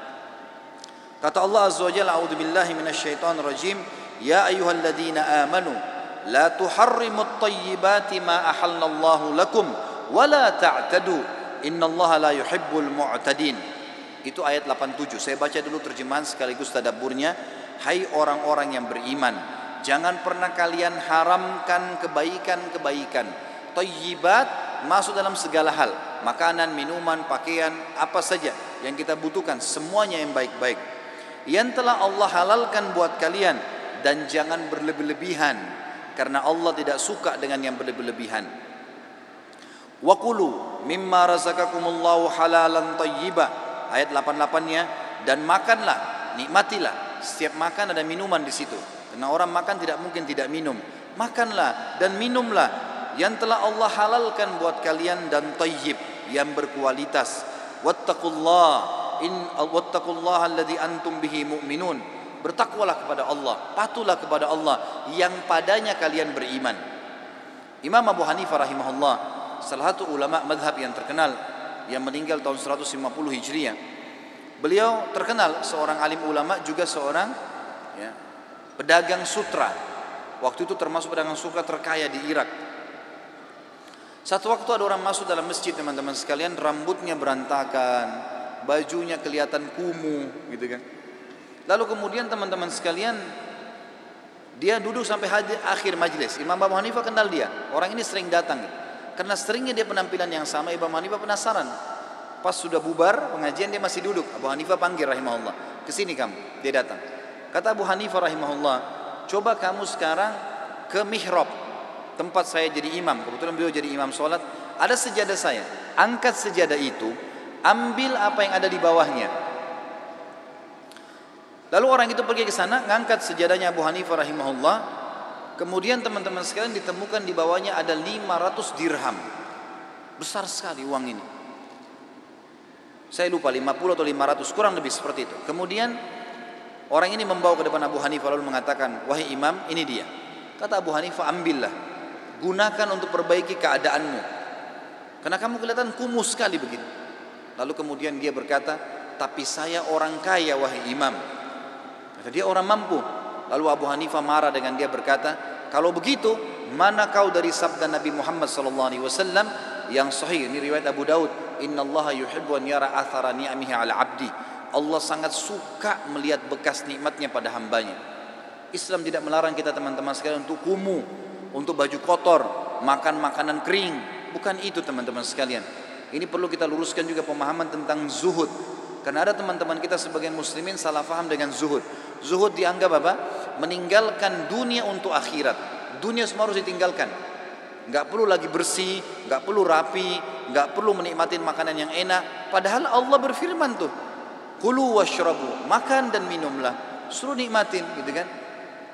Kata Allah Azza wa Jalla, a'udzubillahi minasyaitonir rajim, ya ayyuhalladzina amanu la tuharrimut thayyibati ma ahallallahu lakum wa la ta'tadu innallaha la yuhibbul mu'tadin. Itu ayat 87. Saya baca dulu terjemahan sekaligus tadabburnya. Hai orang-orang yang beriman, jangan pernah kalian haramkan kebaikan-kebaikan. Thayyibat masuk dalam segala hal, makanan, minuman, pakaian, apa saja yang kita butuhkan, semuanya yang baik-baik, yang telah Allah halalkan buat kalian, dan jangan berlebih-lebihan karena Allah tidak suka dengan yang berlebih-lebihan. Wa kulu mimma razaqakumullahu halalan thayyiba, ayat 88-nya, dan makanlah, nikmatilah. Setiap makan ada minuman di situ. Karena orang makan tidak mungkin tidak minum. Makanlah dan minumlah yang telah Allah halalkan buat kalian, dan thayyib, yang berkualitas. Wattaqullaha alladzi antum bihi mu'minun. Bertakwalah kepada Allah, patuhlah kepada Allah yang padanya kalian beriman. Imam Abu Hanifah rahimahullah, salah satu ulama madhab yang terkenal, yang meninggal tahun 150 Hijriah. Beliau terkenal seorang alim ulama, juga seorang pedagang sutra. Waktu itu termasuk pedagang sutra terkaya di Irak. Satu waktu ada orang masuk dalam masjid, teman-teman sekalian, rambutnya berantakan, bajunya kelihatan kumuh, gitu kan. Lalu kemudian teman-teman sekalian, dia duduk sampai akhir majlis. Imam Abu Hanifah kenal dia, orang ini sering datang. Karena seringnya dia penampilan yang sama, Imam Hanifah penasaran. Pas sudah bubar pengajian dia masih duduk. Abu Hanifah panggil rahimahullah, kesini kamu. Dia datang. Kata Abu Hanifah rahimahullah, coba kamu sekarang ke mihrab, tempat saya jadi imam. Kebetulan beliau jadi imam sholat. Ada sejadah saya, angkat sejadah itu, ambil apa yang ada di bawahnya. Lalu orang itu pergi ke sana, ngangkat sejadahnya Abu Hanifah rahimahullah. Kemudian teman-teman sekalian, ditemukan di bawahnya ada 500 dirham. Besar sekali uang ini. Saya lupa 50 atau 500, kurang lebih seperti itu. Kemudian orang ini membawa ke depan Abu Hanifah lalu mengatakan, wahai imam, ini dia. Kata Abu Hanifah, ambillah, gunakan untuk perbaiki keadaanmu, karena kamu kelihatan kumuh sekali begitu. Lalu kemudian dia berkata, tapi saya orang kaya wahai imam. Kata dia orang mampu. Lalu Abu Hanifah marah dengan dia, berkata, kalau begitu mana kau dari sabda Nabi Muhammad SAW yang sahih, ini riwayat Abu Daud, innallaha yuhibbu an yara athara ni'amihi ala abdi. Allah sangat suka melihat bekas nikmatnya pada hambanya. Islam tidak melarang kita teman-teman sekalian untuk kumuh, untuk baju kotor, makan makanan kering. Bukan itu teman-teman sekalian. Ini perlu kita luruskan juga pemahaman tentang zuhud. Karena ada teman-teman kita sebagian muslimin salah faham dengan zuhud. Zuhud dianggap apa? Meninggalkan dunia untuk akhirat. Dunia semua harus ditinggalkan. Enggak perlu lagi bersih, enggak perlu rapi, enggak perlu menikmati makanan yang enak. Padahal Allah berfirman tuh, kulu washrabu, makan dan minumlah, suruh nikmatin, gitu kan?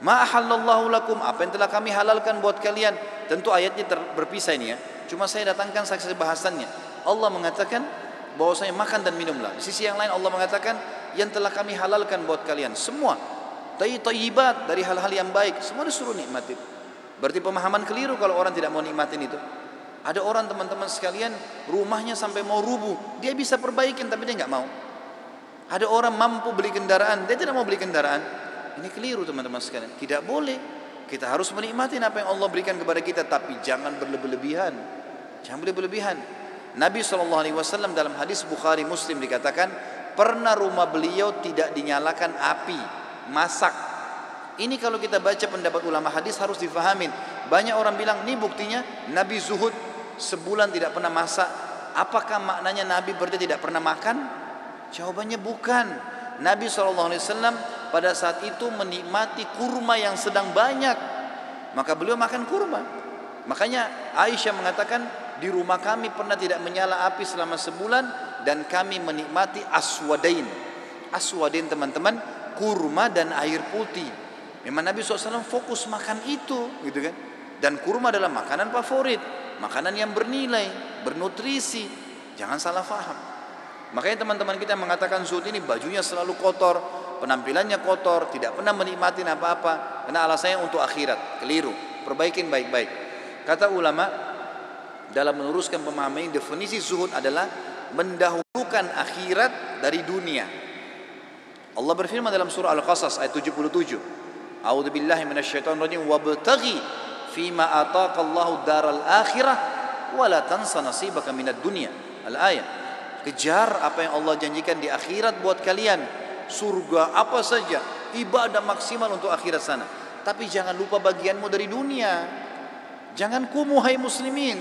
Ma ahallallahu lakum, apa yang telah kami halalkan buat kalian. Tentu ayatnya berpisah ini ya. Cuma saya datangkan saksi bahasannya. Allah mengatakan bahwasanya makan dan minumlah. Di sisi yang lain Allah mengatakan yang telah kami halalkan buat kalian semua. Thayyibat, dari hal-hal yang baik, semua disuruh nikmatin. Berarti pemahaman keliru kalau orang tidak mau nikmatin itu. Ada orang teman-teman sekalian rumahnya sampai mau rubuh, dia bisa perbaikin tapi dia nggak mau. Ada orang mampu beli kendaraan, dia tidak mau beli kendaraan. Ini keliru teman-teman sekalian. Tidak boleh. Kita harus menikmati apa yang Allah berikan kepada kita, tapi jangan berlebihan. Jangan berlebihan. Nabi SAW dalam hadis Bukhari Muslim dikatakan, pernah rumah beliau tidak dinyalakan api, masak. Ini kalau kita baca pendapat ulama hadis harus difahamin. Banyak orang bilang, ini buktinya Nabi zuhud, sebulan tidak pernah masak. Apakah maknanya Nabi berarti tidak pernah makan? Jawabannya bukan. Nabi SAW pada saat itu menikmati kurma yang sedang banyak, maka beliau makan kurma. Makanya Aisyah mengatakan, di rumah kami pernah tidak menyala api selama sebulan, dan kami menikmati aswadain. Aswadain teman-teman, kurma dan air putih. Memang Nabi SAW fokus makan itu, gitu kan? Dan kurma adalah makanan favorit, makanan yang bernilai, bernutrisi. Jangan salah faham. Makanya teman-teman kita mengatakan zuhud ini bajunya selalu kotor, penampilannya kotor, tidak pernah menikmati apa-apa, karena alasannya untuk akhirat. Keliru. Perbaikin baik-baik. Kata ulama dalam meluruskan pemahaman ini, definisi zuhud adalah mendahulukan akhirat dari dunia. Allah berfirman dalam surah Al-Qasas ayat 77. A'udzubillahi minasyaitonir rajim, wabtaghi fima ataqallahu daral akhirah wa la tansa nasibaka minad dunya. Al-ayat. Kejar apa yang Allah janjikan di akhirat buat kalian. Surga apa saja, ibadah maksimal untuk akhirat sana. Tapi jangan lupa bagianmu dari dunia. Jangan kumuh hai muslimin.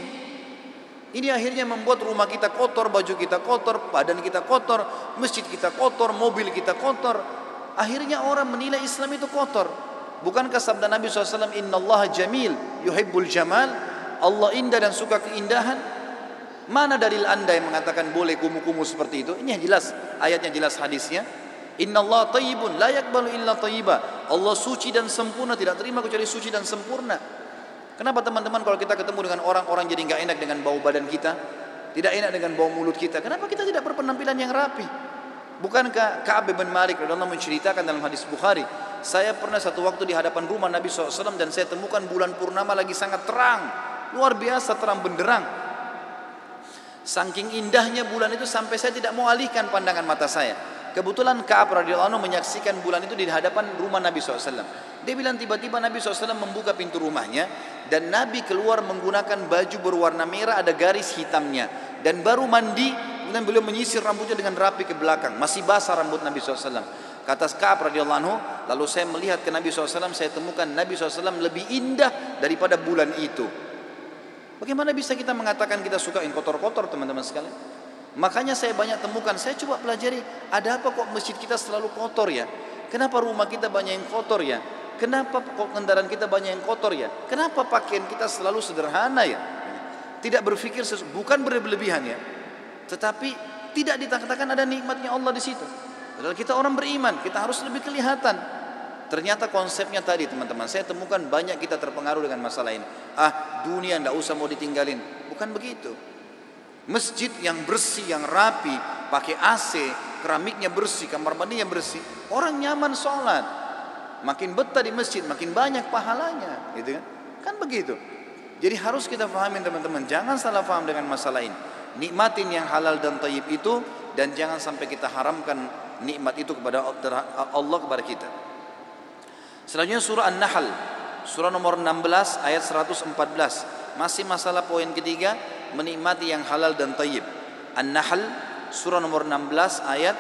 Ini akhirnya membuat rumah kita kotor, baju kita kotor, badan kita kotor, masjid kita kotor, mobil kita kotor. Akhirnya orang menilai Islam itu kotor. Bukankah sabda Nabi SAW, Innallaha jamil yuhibbul jamal, Allah indah dan suka keindahan. Mana dalil anda yang mengatakan boleh kumuh-kumuh seperti itu? Ini yang jelas, ayatnya jelas, hadisnya. Innallaha tayyibun la yaqbalu illa tayyiba. Allah suci dan sempurna, tidak terima kecuali suci dan sempurna. Kenapa teman-teman kalau kita ketemu dengan orang-orang jadi nggak enak dengan bau badan kita, tidak enak dengan bau mulut kita? Kenapa kita tidak berpenampilan yang rapi? Bukankah Ka'ab bin Malik radhiyallahu anhu menceritakan dalam hadis Bukhari, saya pernah satu waktu di hadapan rumah Nabi SAW dan saya temukan bulan purnama lagi sangat terang, luar biasa terang benderang. Saking indahnya bulan itu sampai saya tidak mau alihkan pandangan mata saya. Kebetulan Ka'ab radhiyallahu anhu menyaksikan bulan itu di hadapan rumah Nabi SAW. Dia bilang tiba-tiba Nabi SAW membuka pintu rumahnya dan Nabi keluar menggunakan baju berwarna merah ada garis hitamnya dan baru mandi, kemudian beliau menyisir rambutnya dengan rapi ke belakang, masih basah rambut Nabi SAW. Kata Ka'ab radhiyallahu anhu, lalu saya melihat ke Nabi SAW, saya temukan Nabi SAW lebih indah daripada bulan itu. Bagaimana bisa kita mengatakan kita suka yang kotor-kotor teman-teman sekalian? Makanya saya banyak temukan, saya coba pelajari, ada apa kok masjid kita selalu kotor ya? Kenapa rumah kita banyak yang kotor ya? Kenapa kok kendaraan kita banyak yang kotor ya? Kenapa pakaian kita selalu sederhana ya? Tidak berpikir bukan berlebihan ya, tetapi tidak dikatakan ada nikmatnya Allah di situ. Padahal kita orang beriman, kita harus lebih kelihatan. Ternyata konsepnya tadi teman-teman, saya temukan banyak kita terpengaruh dengan masalah ini. Dunia tidak usah mau ditinggalin. Bukan begitu. Masjid yang bersih, yang rapi, pakai AC, keramiknya bersih, kamar mandinya bersih, orang nyaman sholat. Makin betah di masjid, makin banyak pahalanya, gitu kan? Kan begitu. Jadi harus kita pahami teman-teman, jangan salah paham dengan masalah ini. Nikmatin yang halal dan thayyib itu, dan jangan sampai kita haramkan nikmat itu kepada Allah kepada kita. Selanjutnya surah An-Nahl, surah nomor 16 ayat 114. Masih masalah poin ketiga, menikmati yang halal dan thayyib. An-Nahl surah nomor 16 ayat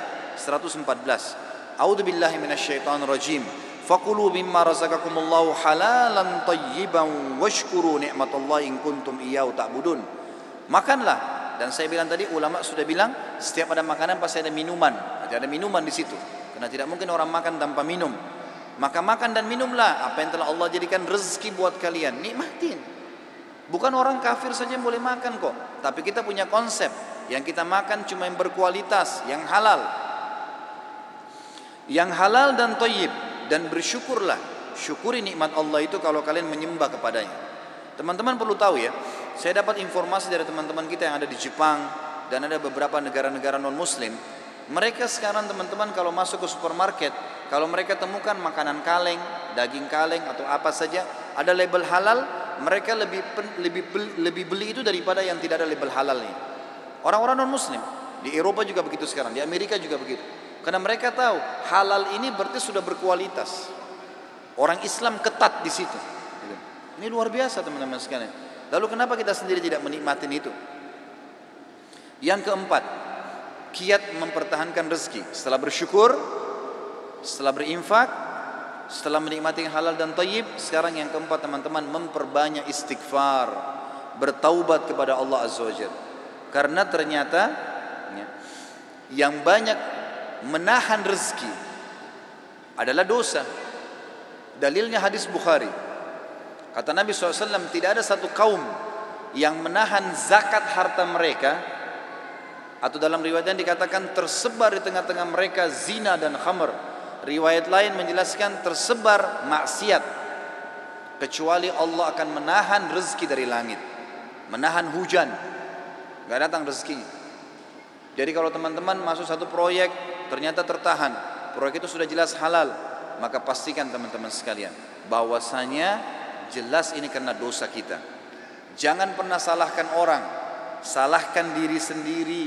114. A'udzubillahi minasyaitonir rajim. Fakulu mimma razaqakumullahu halalan thayyiban washkuru ni'matallahi in kuntum iyyahu ta'budun. Makanlah, dan saya bilang tadi ulama sudah bilang setiap ada makanan pasti ada minuman. Ada minuman di situ. Karena tidak mungkin orang makan tanpa minum. Maka makan dan minumlah apa yang telah Allah jadikan rezeki buat kalian. Nikmatin. Bukan orang kafir saja yang boleh makan kok. Tapi kita punya konsep. Yang kita makan cuma yang berkualitas, yang halal. Yang halal dan thayyib. Dan bersyukurlah. syukuri nikmat Allah itu kalau kalian menyembah kepadanya. Teman-teman perlu tahu ya, saya dapat informasi dari teman-teman kita yang ada di Jepang dan ada beberapa negara-negara non-muslim. Mereka sekarang teman-teman kalau masuk ke supermarket, kalau mereka temukan makanan kaleng, daging kaleng atau apa saja ada label halal, mereka lebih beli itu daripada yang tidak ada label halalnya. Orang-orang non-muslim di Eropa juga begitu sekarang, di Amerika juga begitu. Karena mereka tahu halal ini berarti sudah berkualitas. Orang Islam ketat di situ. Ini luar biasa teman-teman sekalian. Lalu kenapa kita sendiri tidak menikmati itu? Yang keempat, kiat mempertahankan rezeki. Setelah bersyukur, setelah berinfak, setelah menikmati yang halal dan thayyib, sekarang yang keempat teman-teman, memperbanyak istighfar, bertaubat kepada Allah Azza wa Jalla. Karena ternyata yang banyak menahan rezeki adalah dosa. Dalilnya hadis Bukhari. Kata Nabi SAW, tidak ada satu kaum yang menahan zakat harta mereka, atau dalam riwayat yang dikatakan tersebar di tengah-tengah mereka zina dan khamr. Riwayat lain menjelaskan tersebar maksiat, kecuali Allah akan menahan rezeki dari langit, menahan hujan, gak datang rezekinya. Jadi kalau teman-teman masuk satu proyek ternyata tertahan, proyek itu sudah jelas halal, maka pastikan teman-teman sekalian bahwasanya jelas ini karena dosa kita. Jangan pernah salahkan orang, salahkan diri sendiri.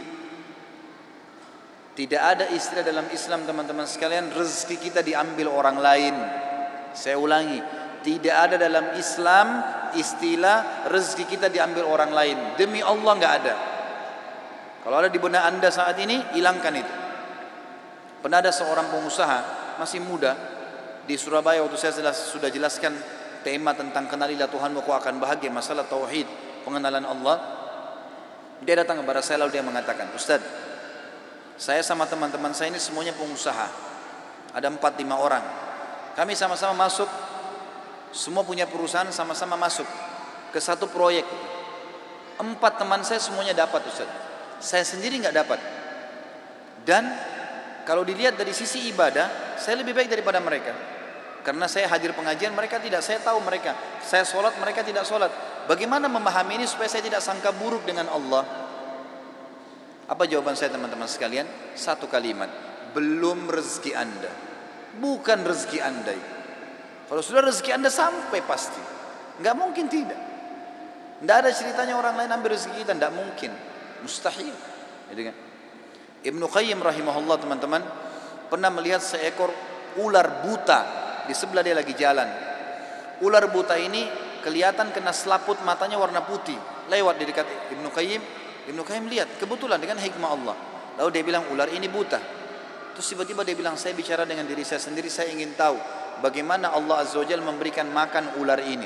Tidak ada istilah dalam Islam teman-teman sekalian rezeki kita diambil orang lain. Saya ulangi, tidak ada dalam Islam istilah rezeki kita diambil orang lain. Demi Allah nggak ada. Kalau ada di benak anda saat ini, hilangkan itu. Pernah ada seorang pengusaha masih muda di Surabaya, waktu saya sudah jelaskan tema tentang kenalilah Tuhanmu kau akan bahagia, masalah tauhid, pengenalan Allah. Dia datang kepada saya lalu dia mengatakan, Ustaz, saya sama teman-teman saya ini semuanya pengusaha. Ada 4-5 orang. Kami sama-sama masuk, semua punya perusahaan, sama-sama masuk ke satu proyek. 4 teman saya semuanya dapat, Ustaz. Saya sendiri nggak dapat. Dan kalau dilihat dari sisi ibadah, saya lebih baik daripada mereka. Karena saya hadir pengajian, mereka tidak. Saya tahu mereka. Saya sholat, mereka tidak sholat. Bagaimana memahami ini supaya saya tidak sangka buruk dengan Allah? Apa jawaban saya teman-teman sekalian? Satu kalimat, belum rezeki anda. Bukan rezeki anda. Kalau sudah rezeki anda sampai pasti. Nggak mungkin tidak. Nggak ada ceritanya orang lain ambil rezeki kita. Nggak mungkin. Mustahil. Ibnu Qayyim rahimahullah teman-teman pernah melihat seekor ular buta di sebelah dia lagi jalan. Ular buta ini kelihatan kena selaput matanya warna putih. Lewat di dekat Ibnu Qayyim. Ibnu Qayyim lihat kebetulan dengan hikmah Allah. Lalu dia bilang ular ini buta. Terus tiba-tiba dia bilang saya bicara dengan diri saya sendiri, saya ingin tahu bagaimana Allah Azza wa Jalla memberikan makan ular ini.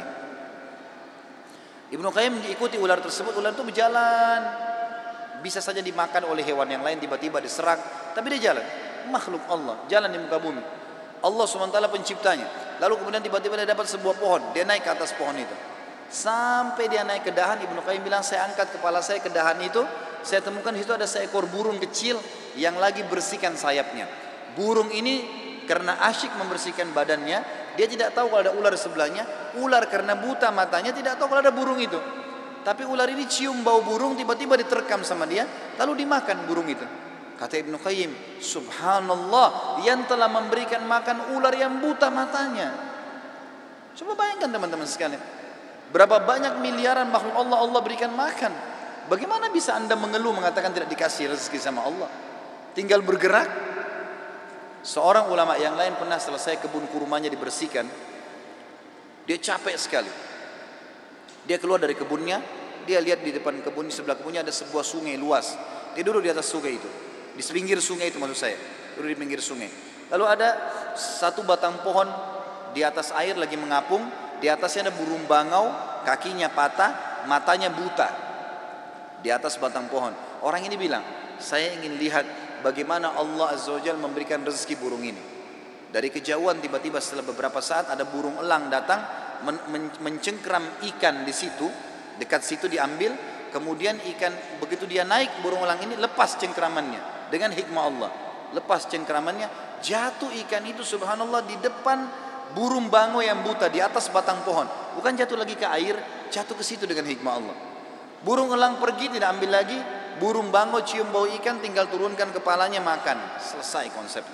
Ibnu Qayyim diikuti ular tersebut, ular itu berjalan. Bisa saja dimakan oleh hewan yang lain, tiba-tiba diserang, tapi dia jalan. Makhluk Allah, jalan di muka bumi. Allah SWT penciptanya. Lalu kemudian tiba-tiba dia dapat sebuah pohon, dia naik ke atas pohon itu. Sampai dia naik ke dahan, Ibnu Qayyim bilang saya angkat kepala saya ke dahan itu, saya temukan di situ ada seekor burung kecil yang lagi bersihkan sayapnya. Burung ini karena asyik membersihkan badannya, dia tidak tahu kalau ada ular sebelahnya. Ular karena buta matanya tidak tahu kalau ada burung itu. Tapi ular ini cium bau burung, tiba-tiba diterkam sama dia, lalu dimakan burung itu. Kata Ibnu Qayyim, subhanallah, yang telah memberikan makan ular yang buta matanya. Coba bayangkan teman-teman sekalian, berapa banyak miliaran makhluk Allah Allah berikan makan. Bagaimana bisa anda mengeluh mengatakan tidak dikasih rezeki sama Allah? Tinggal bergerak. Seorang ulama yang lain pernah selesai kebun kurmanya dibersihkan, dia capek sekali. Dia keluar dari kebunnya, dia lihat di depan kebun, di sebelah kebunnya ada sebuah sungai luas. Dia duduk di atas sungai itu, di pinggir sungai itu maksud saya, duduk di pinggir sungai. Lalu ada satu batang pohon di atas air lagi mengapung, di atasnya ada burung bangau, kakinya patah, matanya buta. Di atas batang pohon. Orang ini bilang, saya ingin lihat bagaimana Allah Azza wa Jalla memberikan rezeki burung ini. Dari kejauhan tiba-tiba setelah beberapa saat ada burung elang datang, mencengkram ikan di situ, dekat situ diambil, kemudian ikan begitu dia naik, burung elang ini lepas cengkramannya dengan hikmah Allah, lepas cengkramannya, jatuh ikan itu subhanallah di depan burung bango yang buta di atas batang pohon, bukan jatuh lagi ke air, jatuh ke situ dengan hikmah Allah. Burung elang pergi tidak ambil lagi, burung bango cium bau ikan tinggal turunkan kepalanya makan, selesai konsepnya.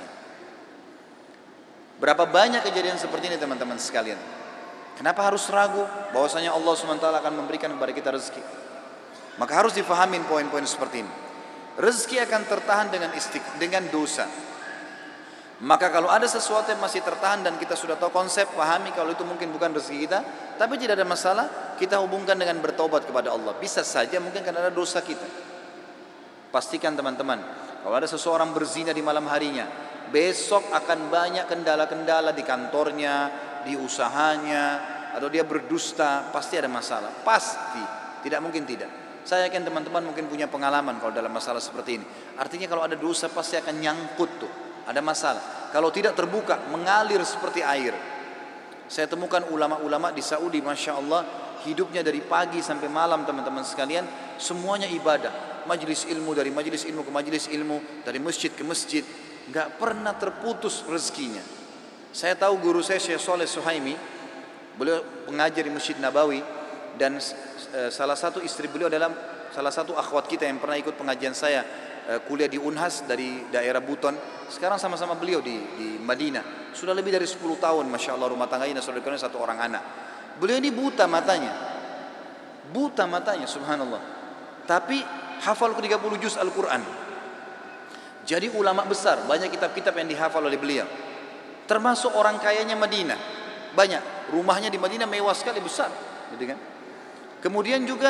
Berapa banyak kejadian seperti ini teman-teman sekalian. Kenapa harus ragu bahwasanya Allah SWT akan memberikan kepada kita rezeki? Maka harus difahamin poin-poin seperti ini. Rezeki akan tertahan dengan dosa. Maka kalau ada sesuatu yang masih tertahan dan kita sudah tahu konsep, pahami kalau itu mungkin bukan rezeki kita, tapi tidak ada masalah, kita hubungkan dengan bertobat kepada Allah. Bisa saja mungkin karena ada dosa kita. Pastikan teman-teman, kalau ada seseorang berzina di malam harinya, besok akan banyak kendala-kendala di kantornya, di usahanya, atau dia berdusta, pasti ada masalah. Pasti, tidak mungkin tidak. Saya yakin teman-teman mungkin punya pengalaman kalau dalam masalah seperti ini. Artinya kalau ada dosa pasti akan nyangkut tuh. Ada masalah. Kalau tidak terbuka, mengalir seperti air. Saya temukan ulama-ulama di Saudi, Masya Allah, hidupnya dari pagi sampai malam teman-teman sekalian, semuanya ibadah. Majelis ilmu, dari majelis ilmu ke majelis ilmu, dari masjid ke masjid. Gak pernah terputus rezekinya. Saya tahu guru saya, Syekh Saleh Suhaimi, beliau pengajar di Masjid Nabawi, dan salah satu istri beliau adalah salah satu akhwat kita yang pernah ikut pengajian saya, kuliah di Unhas dari daerah Buton. Sekarang sama-sama beliau di Madinah. Sudah lebih dari 10 tahun, Masya Allah, rumah tangganya sudah dikawin satu orang anak. Beliau ini buta matanya. Buta matanya, subhanallah. Tapi hafal ke 30 juz Al-Quran. Jadi ulama besar, banyak kitab-kitab yang dihafal oleh beliau. Termasuk orang kayanya Madinah. Banyak, rumahnya di Madinah mewah sekali, besar, gitu kan. Kemudian juga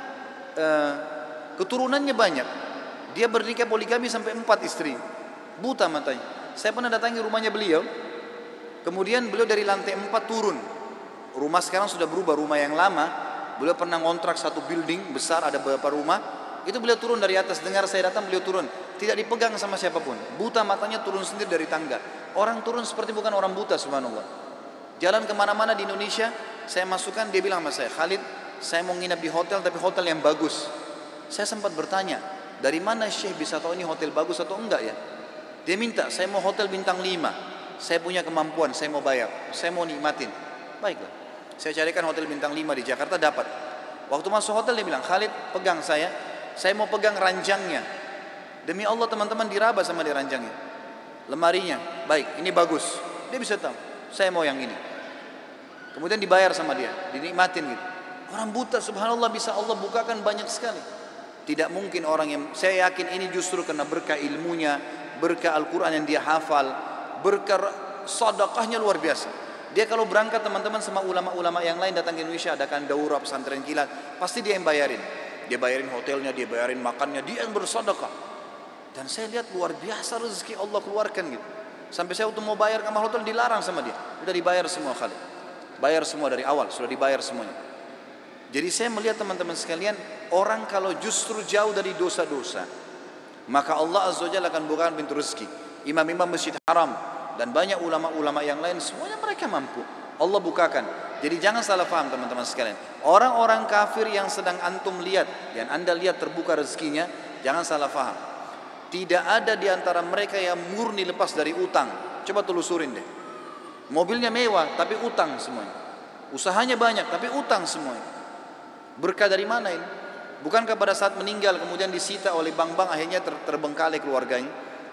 keturunannya banyak. Dia bernikah poligami sampai 4 istri. Buta matanya. Saya pernah datangi rumahnya beliau. Kemudian beliau dari lantai 4 turun. Rumah sekarang sudah berubah, rumah yang lama. Beliau pernah ngontrak satu building besar, ada beberapa rumah. Itu beliau turun dari atas. Dengar saya datang, beliau turun. Tidak dipegang sama siapapun. Buta matanya, turun sendiri dari tangga. Orang turun seperti bukan orang buta, subhanallah. Jalan kemana-mana di Indonesia, saya masukkan, dia bilang sama saya, Khalid, saya mau nginap di hotel, tapi hotel yang bagus. Saya sempat bertanya, dari mana Syekh bisa tahu ini hotel bagus atau enggak ya? Dia minta, saya mau hotel bintang 5. Saya punya kemampuan, saya mau bayar, saya mau nikmatin. Baiklah, saya carikan hotel bintang 5 di Jakarta, dapat. Waktu masuk hotel dia bilang, Khalid, pegang saya mau pegang ranjangnya. Demi Allah teman-teman, diraba sama dia ranjangnya. Lemarinya, baik, ini bagus. Dia bisa tahu, saya mau yang ini. Kemudian dibayar sama dia, dinikmatin gitu. Orang buta, subhanallah, bisa Allah bukakan banyak sekali. Tidak mungkin orang yang, saya yakin ini justru karena berkah ilmunya, berkah Al-Quran yang dia hafal, berkah sedekahnya luar biasa. Dia kalau berangkat teman-teman sama ulama-ulama yang lain datang ke Indonesia, adakan daurah pesantren kilat, pasti dia yang bayarin. Dia bayarin hotelnya, dia bayarin makannya, dia yang bersedekah. Dan saya lihat luar biasa rezeki Allah keluarkan gitu. Sampai saya waktu mau bayar kamar hotel dilarang sama dia. Sudah dibayar semua kali. Bayar semua dari awal, sudah dibayar semuanya. Jadi saya melihat teman-teman sekalian, orang kalau justru jauh dari dosa-dosa, maka Allah Azza wa Jalla akan bukakan pintu rezeki. Imam-imam Masjid Haram dan banyak ulama-ulama yang lain, semuanya mereka mampu. Allah bukakan. Jadi jangan salah faham teman-teman sekalian. Orang-orang kafir yang sedang antum lihat, yang anda lihat terbuka rezekinya, jangan salah faham. Tidak ada di antara mereka yang murni lepas dari utang. Coba telusurin deh. Mobilnya mewah, tapi utang semuanya. Usahanya banyak, tapi utang semuanya. Berkah dari mana ini? Bukankah pada saat meninggal kemudian disita oleh bank-bank, akhirnya terbengkalai keluarganya?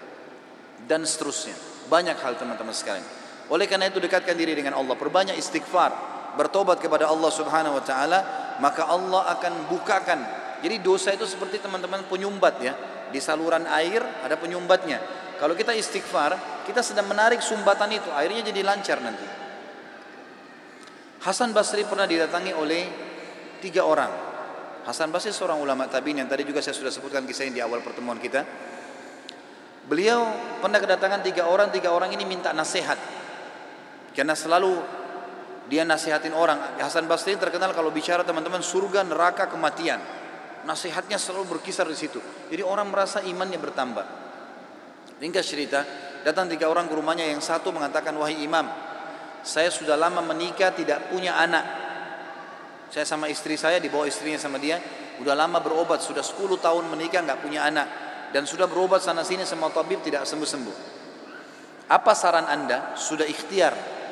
Dan seterusnya. Banyak hal teman-teman sekalian. Oleh karena itu dekatkan diri dengan Allah, perbanyak istighfar, bertobat kepada Allah Subhanahu wa taala, maka Allah akan bukakan. Jadi dosa itu seperti teman-teman penyumbat ya. Di saluran air ada penyumbatnya. Kalau kita istighfar, kita sedang menarik sumbatan itu, airnya jadi lancar nanti. Hasan Basri pernah didatangi oleh 3 orang. Hasan Basri seorang ulama tabi'in yang tadi juga saya sudah sebutkan kisahnya di awal pertemuan kita. Beliau pernah kedatangan 3 orang. 3 orang ini minta nasihat, karena selalu dia nasihatin orang. Hasan Basri terkenal kalau bicara teman-teman surga, neraka, kematian. Nasihatnya selalu berkisar di situ. Jadi orang merasa imannya bertambah. Ringkas cerita, datang 3 orang ke rumahnya. Yang satu mengatakan, wahai imam, saya sudah lama menikah tidak punya anak. Saya sama istri saya, dibawa istrinya sama dia, udah lama berobat, sudah 10 tahun menikah nggak punya anak, dan sudah berobat sana sini sama tabib tidak sembuh-sembuh. Apa saran anda? Sudah ikhtiar,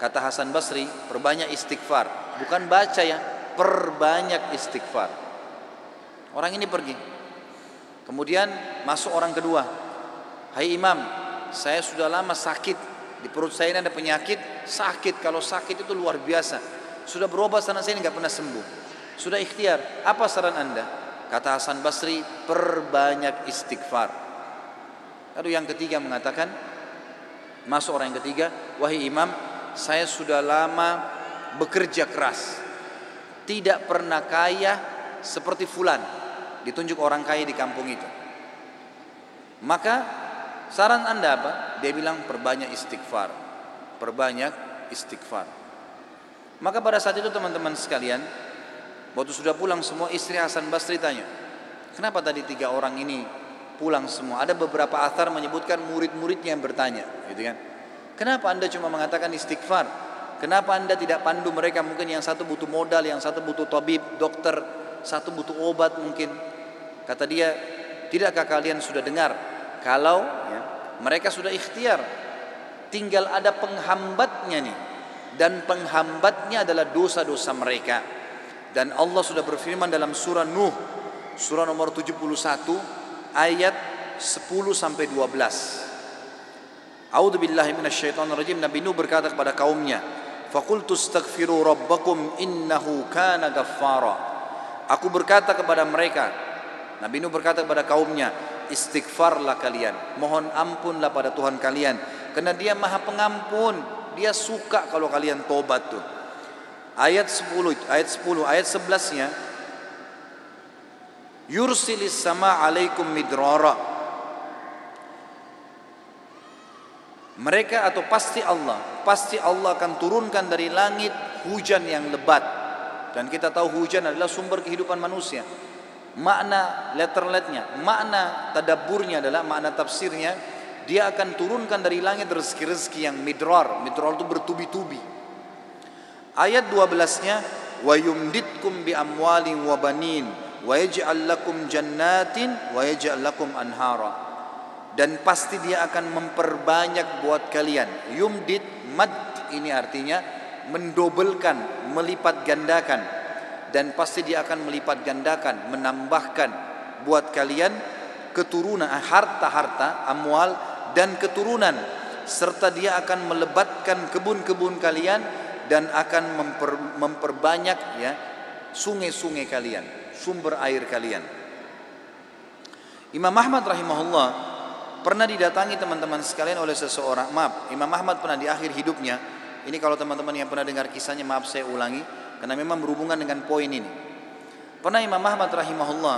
Kata Hasan Basri, perbanyak istighfar. Bukan baca ya, perbanyak istighfar. Orang ini pergi. Kemudian masuk orang kedua. Hai Imam, saya sudah lama sakit. Di perut saya ini ada penyakit, sakit. Kalau sakit itu luar biasa. Sudah berobat sana sini nggak pernah sembuh. Sudah ikhtiar. Apa saran Anda? Kata Hasan Basri, perbanyak istighfar. Lalu yang ketiga mengatakan, masuk orang yang ketiga, wahai Imam, saya sudah lama bekerja keras, tidak pernah kaya seperti fulan. Ditunjuk orang kaya di kampung itu. Maka saran Anda apa? Dia bilang perbanyak istighfar. Perbanyak istighfar. Maka pada saat itu teman-teman sekalian, waktu sudah pulang semua, istri Hasan Basri tanya, kenapa tadi 3 orang ini pulang semua? Ada beberapa athar menyebutkan murid-muridnya yang bertanya, gitu kan? Kenapa Anda cuma mengatakan istighfar? Kenapa Anda tidak pandu mereka? Mungkin yang satu butuh modal, yang satu butuh tabib, dokter, satu butuh obat mungkin. Kata dia, tidakkah kalian sudah dengar kalau mereka sudah ikhtiar, tinggal ada penghambatnya nih, dan penghambatnya adalah dosa-dosa mereka. Dan Allah sudah berfirman dalam surah Nuh, surah nomor 71 ayat 10 sampai 12. A'udzubillahi minasyaitonirrajim. Nabi Nuh berkata kepada kaumnya, faqultu astaghfiru rabbakum innahu kana ghaffara. Aku berkata kepada mereka, Nabi Nuh berkata kepada kaumnya, istighfarlah kalian, mohon ampunlah pada Tuhan kalian, karena Dia Maha Pengampun. Dia suka kalau kalian tobat tuh. Ayat 10, ayat 11-nya, yursilis sama alaikum midrara. Mereka atau pasti Allah akan turunkan dari langit hujan yang lebat. Dan kita tahu hujan adalah sumber kehidupan manusia. Makna letterletnya, makna tadabburnya adalah, makna tafsirnya, Dia akan turunkan dari langit rezeki-rezeki yang midrar. Midrar itu bertubi-tubi. Ayat 12-nya, wa yumditkum bi amwalin wa banin wa yaj'al lakum jannatin wa yaj'al lakum anhara. Dan pasti Dia akan memperbanyak buat kalian. Yumdit, mad ini artinya mendobelkan, melipat gandakan. Dan pasti Dia akan melipat gandakan, menambahkan buat kalian keturunan, harta-harta, amwal dan keturunan. Serta Dia akan melebatkan kebun-kebun kalian dan akan memperbanyak sungai-sungai kalian, sumber air kalian. Imam Ahmad rahimahullah pernah didatangi teman-teman sekalian oleh seseorang. Maaf, Imam Ahmad pernah di akhir hidupnya. Ini kalau teman-teman yang pernah dengar kisahnya, maaf saya ulangi, karena memang berhubungan dengan poin ini. Pernah Imam Ahmad rahimahullah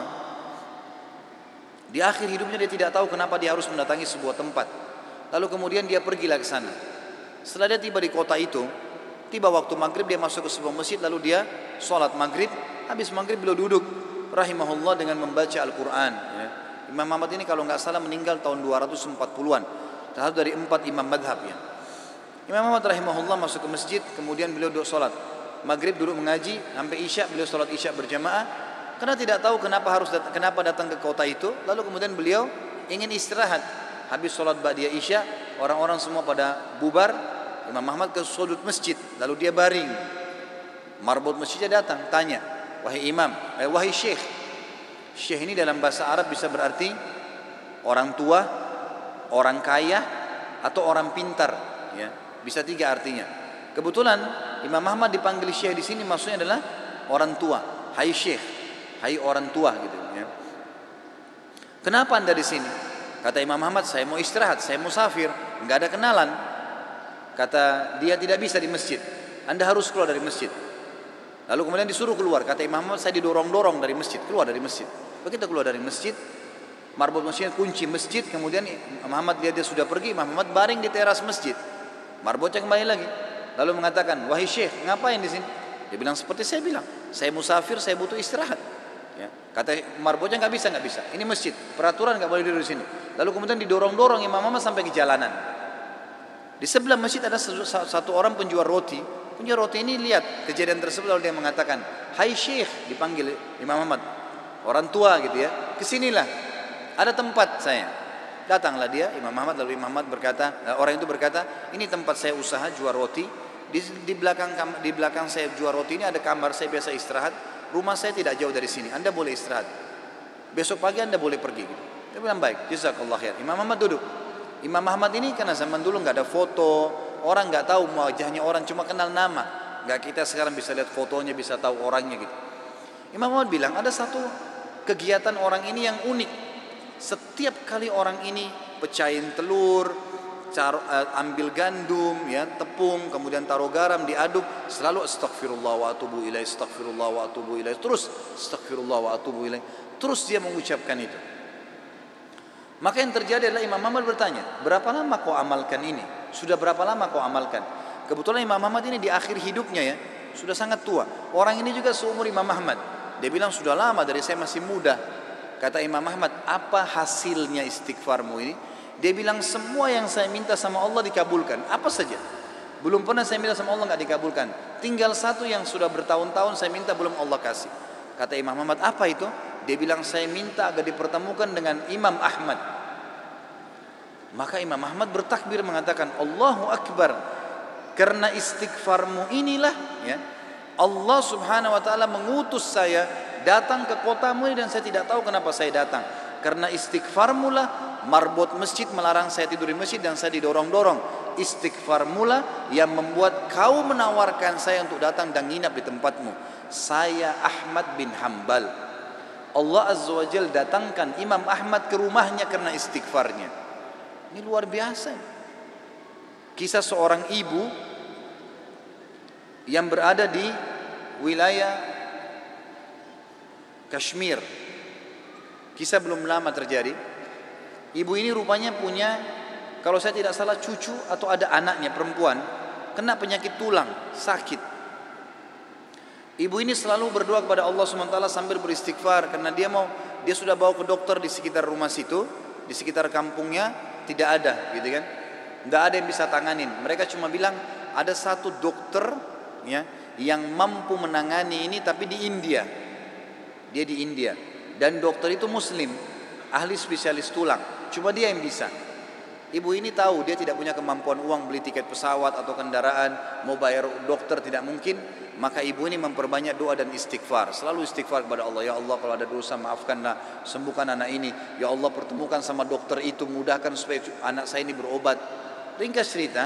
di akhir hidupnya dia tidak tahu kenapa dia harus mendatangi sebuah tempat. Lalu kemudian dia pergilah ke sana. Setelah dia tiba di kota itu, tiba waktu maghrib, dia masuk ke sebuah masjid, lalu dia sholat maghrib. Habis maghrib beliau duduk rahimahullah dengan membaca Al-Quran. Imam Ahmad ini kalau nggak salah meninggal tahun 240-an, salah satu dari 4 imam madhab ya. Imam Ahmad rahimahullah masuk ke masjid, kemudian beliau duduk sholat maghrib, duduk mengaji sampai isya. Beliau sholat isya berjamaah karena tidak tahu kenapa datang ke kota itu. Lalu kemudian beliau ingin istirahat. Habis sholat ba'diyah isya, orang-orang semua pada bubar. Imam Ahmad ke sudut masjid, lalu dia baring. Marbot masjidnya datang, tanya, wahai imam, wahai syekh. Syekh ini dalam bahasa Arab bisa berarti orang tua, orang kaya, atau orang pintar. Ya, bisa 3 artinya. Kebetulan Imam Ahmad dipanggil syekh di sini maksudnya adalah orang tua. Hai syekh, hai orang tua gitu. Ya. Kenapa anda di sini? Kata Imam Ahmad, saya mau istirahat, saya musafir, nggak ada kenalan. Kata dia, tidak bisa di masjid. Anda harus keluar dari masjid. Lalu kemudian disuruh keluar. Kata Imam Ahmad, saya didorong-dorong dari masjid, keluar dari masjid. Begitu keluar dari masjid, marbot masjidnya kunci masjid. Kemudian Imam Ahmad dia sudah pergi. Imam Ahmad baring di teras masjid. Marbotnya kembali lagi. Lalu mengatakan, wahai syekh, ngapain di sini? Dia bilang seperti saya bilang, saya musafir, saya butuh istirahat. Ya. Kata marbotnya, nggak bisa. Ini masjid, peraturan nggak boleh duduk di sini. Lalu kemudian didorong-dorong Imam Ahmad sampai ke jalanan. Di sebelah masjid ada satu orang penjual roti. Penjual roti ini lihat kejadian tersebut, lalu dia mengatakan, hai syekh, dipanggil Imam Ahmad, orang tua gitu ya, kesinilah, ada tempat saya. Datanglah dia, Imam Ahmad. Lalu Imam Ahmad berkata, orang itu berkata, ini tempat saya usaha jual roti, di belakang saya jual roti ini ada kamar saya biasa istirahat. Rumah saya tidak jauh dari sini. Anda boleh istirahat. Besok pagi Anda boleh pergi. Gitu. Dia bilang baik. Jazakallah khair. Imam Ahmad duduk. Imam Ahmad ini karena zaman dulu nggak ada foto, orang nggak tahu wajahnya orang, cuma kenal nama. Nggak kita sekarang bisa lihat fotonya, bisa tahu orangnya gitu. Imam Ahmad bilang ada satu kegiatan orang ini yang unik. Setiap kali orang ini pecahin telur, ambil gandum, ya, tepung, kemudian taruh garam, diaduk, selalu astaghfirullah wa atubu ilaih, astaghfirullah wa atubu ilaih, terus astaghfirullah wa atubu ilaih, terus dia mengucapkan itu. Maka yang terjadi adalah Imam Ahmad bertanya, berapa lama kau amalkan ini? Sudah berapa lama kau amalkan? Kebetulan Imam Ahmad ini di akhir hidupnya, ya, sudah sangat tua. Orang ini juga seumur Imam Ahmad. Dia bilang sudah lama, dari saya masih muda. Kata Imam Ahmad, apa hasilnya istighfarmu ini? Dia bilang semua yang saya minta sama Allah dikabulkan. Apa saja. Belum pernah saya minta sama Allah nggak dikabulkan. Tinggal satu yang sudah bertahun-tahun saya minta belum Allah kasih. Kata Imam Ahmad, apa itu? Dia bilang saya minta agar dipertemukan dengan Imam Ahmad. Maka Imam Ahmad bertakbir mengatakan Allahu Akbar. Karena istighfarmu inilah, ya, Allah subhanahu wa ta'ala mengutus saya datang ke kotamu ini dan saya tidak tahu kenapa saya datang. Karena istighfarmu lah marbot masjid melarang saya tidur di masjid dan saya didorong-dorong. Istighfarmu lah yang membuat kau menawarkan saya untuk datang dan nginap di tempatmu. Saya Ahmad bin Hanbal. Allah Azza wa Jal datangkan Imam Ahmad ke rumahnya karena istighfarnya. Ini luar biasa. Kisah seorang ibu yang berada di wilayah Kashmir. Kisah belum lama terjadi. Ibu ini rupanya punya, kalau saya tidak salah, cucu atau ada anaknya perempuan kena penyakit tulang, sakit. Ibu ini selalu berdoa kepada Allah SWT sambil beristighfar karena dia sudah bawa ke dokter di sekitar rumah situ, di sekitar kampungnya tidak ada, gitu kan? Tidak ada yang bisa tanganin. Mereka cuma bilang ada satu dokter, ya, yang mampu menangani ini, tapi di India. Dia di India dan dokter itu Muslim, ahli spesialis tulang. Cuma dia yang bisa. Ibu ini tahu dia tidak punya kemampuan uang beli tiket pesawat atau kendaraan, mau bayar dokter tidak mungkin. Maka ibu ini memperbanyak doa dan istighfar. Selalu istighfar kepada Allah. Ya Allah, kalau ada dosa maafkanlah, sembuhkan anak ini. Ya Allah, pertemukan sama dokter itu, mudahkan supaya anak saya ini berobat. Ringkas cerita,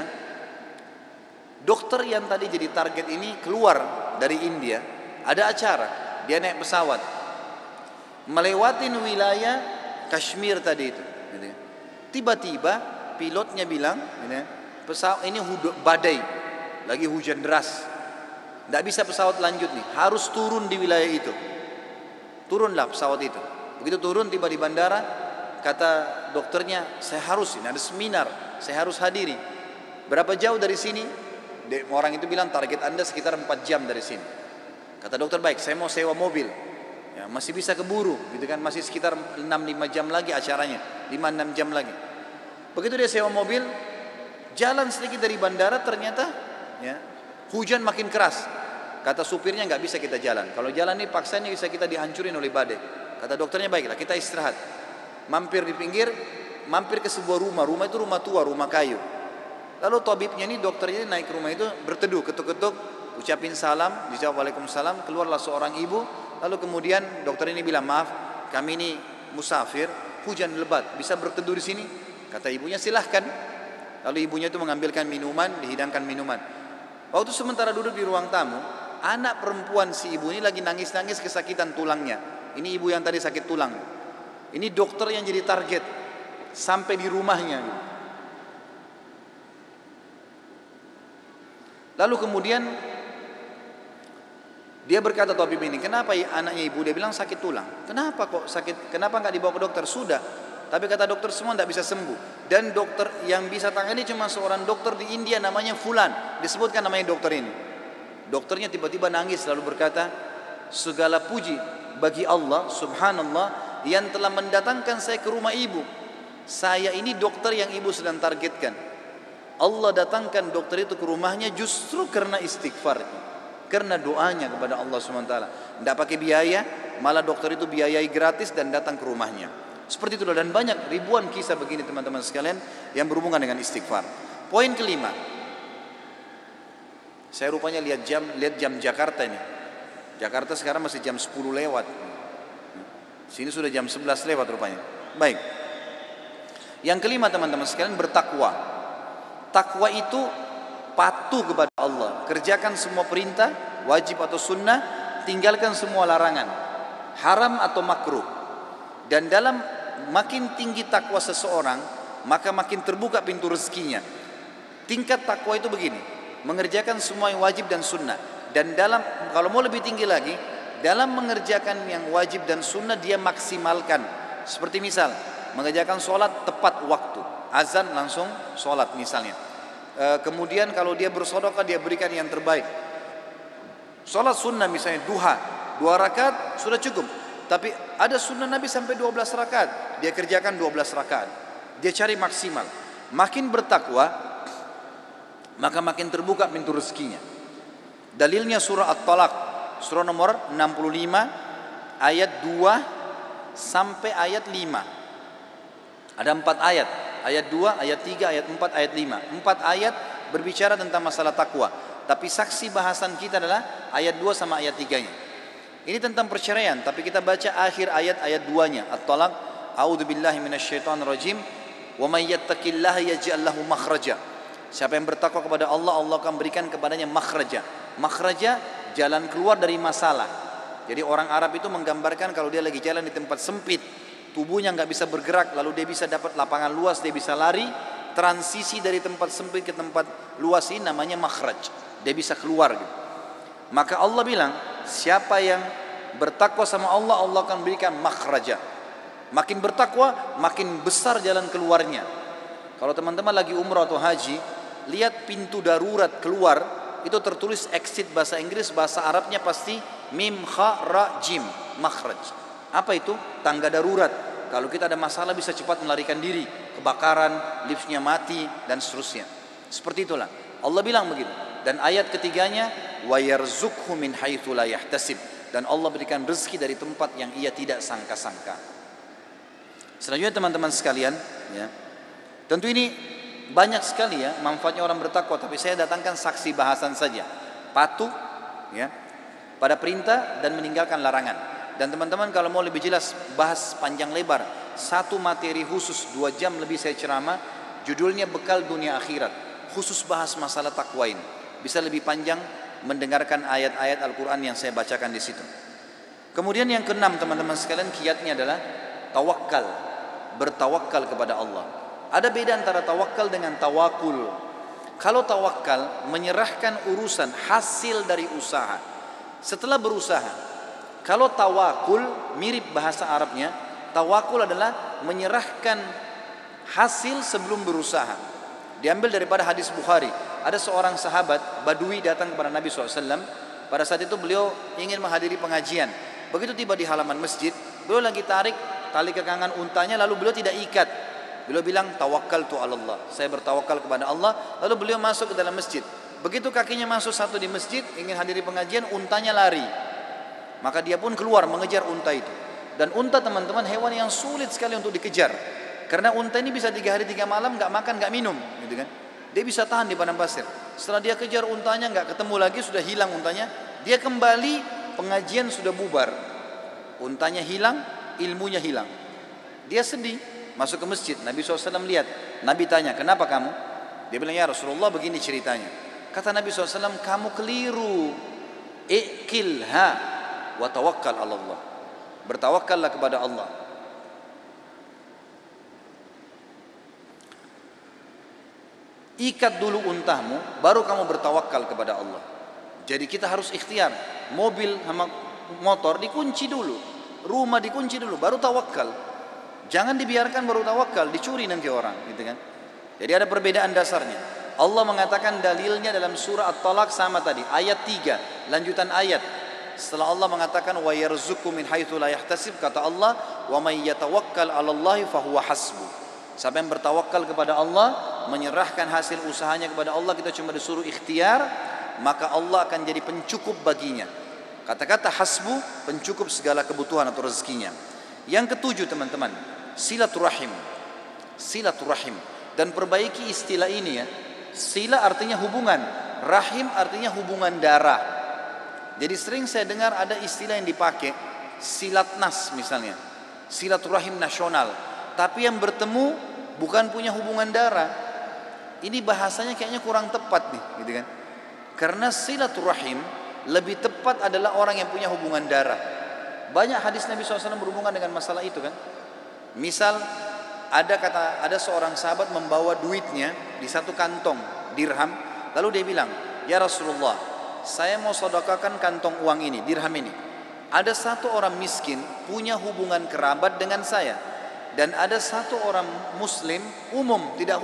dokter yang tadi jadi target ini keluar dari India. Ada acara, dia naik pesawat melewatin wilayah Kashmir tadi itu. Tiba-tiba pilotnya bilang, pesawat ini badai, lagi hujan deras, tidak bisa pesawat lanjut nih, harus turun di wilayah itu. Turunlah pesawat itu. Begitu turun, tiba di bandara, kata dokternya, saya harus, ini ada seminar, saya harus hadiri. Berapa jauh dari sini? Orang itu bilang target Anda sekitar 4 jam dari sini. Kata dokter, baik, saya mau sewa mobil. Ya, masih bisa keburu, gitu kan? Masih sekitar 6-5 jam lagi acaranya, 5-6 jam lagi. Begitu dia sewa mobil, jalan sedikit dari bandara, ternyata, ya, hujan makin keras. Kata supirnya, nggak bisa kita jalan. Kalau jalan ini paksa ini bisa kita dihancurin oleh badai. Kata dokternya, baiklah, kita istirahat. Mampir di pinggir, mampir ke sebuah rumah. Rumah itu rumah tua, rumah kayu. Lalu tabibnya ini, dokternya ini naik ke rumah itu, berteduh, ketuk-ketuk, ucapin salam, dijawab waalaikumsalam. Keluarlah seorang ibu. Lalu kemudian dokter ini bilang, maaf, kami ini musafir, hujan lebat, bisa berteduh di sini? Kata ibunya, silahkan. Lalu ibunya itu mengambilkan minuman, dihidangkan minuman. Waktu sementara duduk di ruang tamu, anak perempuan si ibu ini lagi nangis-nangis kesakitan tulangnya. Ini ibu yang tadi sakit tulang. Ini dokter yang jadi target sampai di rumahnya. Lalu kemudian dia berkata, tabib ini, kenapa anaknya ibu? Dia bilang sakit tulang. Kenapa kok sakit? Kenapa nggak dibawa ke dokter? Sudah. Tapi kata dokter semua tidak bisa sembuh. Dan dokter yang bisa tangani cuma seorang dokter di India namanya Fulan. Disebutkan namanya dokter ini. Dokternya tiba-tiba nangis lalu berkata, segala puji bagi Allah subhanallah yang telah mendatangkan saya ke rumah ibu. Saya ini dokter yang ibu sedang targetkan. Allah datangkan dokter itu ke rumahnya justru karena istighfarnya. Karena doanya kepada Allah SWT. Tidak pakai biaya, malah dokter itu biayai gratis dan datang ke rumahnya. Seperti itu, dan banyak ribuan kisah begini teman-teman sekalian yang berhubungan dengan istighfar. Poin kelima, Saya rupanya lihat jam Jakarta ini. Jakarta sekarang masih jam 10 lewat. Sini sudah jam 11 lewat rupanya. Baik. Yang kelima teman-teman sekalian, bertakwa. Takwa itu patuh kepada Allah, kerjakan semua perintah, wajib atau sunnah, tinggalkan semua larangan, haram atau makruh. Dan dalam makin tinggi takwa seseorang, maka makin terbuka pintu rezekinya. Tingkat takwa itu begini, mengerjakan semua yang wajib dan sunnah. Dan dalam, kalau mau lebih tinggi lagi, dalam mengerjakan yang wajib dan sunnah dia maksimalkan. Seperti misal, mengerjakan sholat tepat waktu, azan langsung sholat misalnya. Kemudian kalau dia bersedekah dia berikan yang terbaik. Sholat sunnah misalnya duha, 2 rakaat sudah cukup. Tapi ada sunnah Nabi sampai 12 rakaat, dia kerjakan 12 rakaat. Dia cari maksimal. Makin bertakwa, maka makin terbuka pintu rezekinya. Dalilnya surah At-Talaq, surah nomor 65 ayat 2 sampai ayat 5. Ada 4 ayat. Ayat 2, ayat 3, ayat 4, ayat 5. 4 ayat berbicara tentang masalah takwa. Tapi saksi bahasan kita adalah ayat 2 sama ayat 3-nya. Ini tentang perceraian, tapi kita baca akhir ayat 2-nya. At-Talaq, a'udzubillahi minasyaitonirrajim, wa may yattaqillaha yaj'al lahu makhraja. Siapa yang bertakwa kepada Allah, Allah akan berikan kepadanya makhraja. Makhraja, jalan keluar dari masalah. Jadi orang Arab itu menggambarkan kalau dia lagi jalan di tempat sempit, tubuhnya nggak bisa bergerak, lalu dia bisa dapat lapangan luas, dia bisa lari, transisi dari tempat sempit ke tempat luas ini namanya makhraj. Dia bisa keluar gitu. Maka Allah bilang, siapa yang bertakwa sama Allah, Allah akan berikan makhraja. Makin bertakwa, makin besar jalan keluarnya. Kalau teman-teman lagi umrah atau haji, lihat pintu darurat keluar, itu tertulis exit bahasa Inggris, bahasa Arabnya pasti mim kha ra jim, makhraj. Apa itu? Tangga darurat. Kalau kita ada masalah bisa cepat melarikan diri, kebakaran, liftnya mati dan seterusnya. Seperti itulah. Allah bilang begitu. Dan ayat ketiganya, wa yarzuqhu min haitsu la yahtasib, dan Allah berikan rezeki dari tempat yang ia tidak sangka-sangka. Selanjutnya teman-teman sekalian, ya. Tentu ini banyak sekali ya manfaatnya orang bertakwa, tapi saya datangkan saksi bahasan saja. Patuh ya pada perintah dan meninggalkan larangan. Dan teman-teman kalau mau lebih jelas bahas panjang lebar, satu materi khusus 2 jam lebih saya ceramah, judulnya Bekal Dunia Akhirat, khusus bahas masalah takwa ini. Bisa lebih panjang mendengarkan ayat-ayat Al-Quran yang saya bacakan di situ. Kemudian yang keenam teman-teman sekalian, kiatnya adalah tawakal, bertawakal kepada Allah. Ada beda antara tawakal dengan tawakul. Kalau tawakal menyerahkan urusan hasil dari usaha setelah berusaha. Kalau tawakul mirip bahasa Arabnya, tawakul adalah menyerahkan hasil sebelum berusaha. Diambil daripada hadis Bukhari. Ada seorang sahabat Badui datang kepada Nabi SAW. Pada saat itu beliau ingin menghadiri pengajian. Begitu tiba di halaman masjid, beliau lagi tarik tali kekangan untanya, lalu beliau tidak ikat. Beliau bilang tawakkaltu 'ala Allah, saya bertawakal kepada Allah. Lalu beliau masuk ke dalam masjid. Begitu kakinya masuk satu di masjid, ingin hadiri pengajian, untanya lari. Maka dia pun keluar mengejar unta itu. Dan unta teman-teman hewan yang sulit sekali untuk dikejar. Karena unta ini bisa 3 hari 3 malam nggak makan nggak minum, gitu kan? Dia bisa tahan di padang pasir. Setelah dia kejar untanya nggak ketemu lagi, sudah hilang untanya. Dia kembali, pengajian sudah bubar. Untanya hilang, ilmunya hilang. Dia sedih. Masuk ke masjid, Nabi SAW lihat. Nabi tanya, kenapa kamu? Dia bilang, ya Rasulullah begini ceritanya. Kata Nabi SAW, kamu keliru. Iqilha wa tawakkal ala Allah. Bertawakkallah kepada Allah. Ikat dulu untamu, baru kamu bertawakal kepada Allah. Jadi kita harus ikhtiar. Mobil sama motor dikunci dulu. Rumah dikunci dulu, baru tawakal. Jangan dibiarkan baru tawakal, dicuri nanti orang, gitu kan? Jadi ada perbedaan dasarnya. Allah mengatakan dalilnya dalam surah At-Talaq sama tadi, ayat 3, lanjutan ayat. Setelah Allah mengatakan wa yarzuqhu min haitsu la yahtasib, kata Allah, wa may yatawakkal 'ala Allah fa huwa hasbu. Siapa yang bertawakal kepada Allah, menyerahkan hasil usahanya kepada Allah, kita cuma disuruh ikhtiar, maka Allah akan jadi pencukup baginya. Kata-kata hasbu, pencukup segala kebutuhan atau rezekinya. Yang ketujuh teman-teman, silaturahim. Silaturahim. Dan perbaiki istilah ini ya. Sila artinya hubungan. rahim artinya hubungan darah. Jadi sering saya dengar ada istilah yang dipakai, silatnas misalnya, silaturahim nasional. Tapi yang bertemu bukan punya hubungan darah. Ini bahasanya kayaknya kurang tepat nih, gitu kan? Karena silaturahim lebih tepat adalah orang yang punya hubungan darah. Banyak hadis Nabi SAW berhubungan dengan masalah itu kan. Misal ada seorang sahabat membawa duitnya di satu kantong dirham, lalu dia bilang, ya Rasulullah, saya mau sedekahkan kantong uang ini, dirham ini. Ada satu orang miskin punya hubungan kerabat dengan saya, dan ada satu orang muslim umum tidak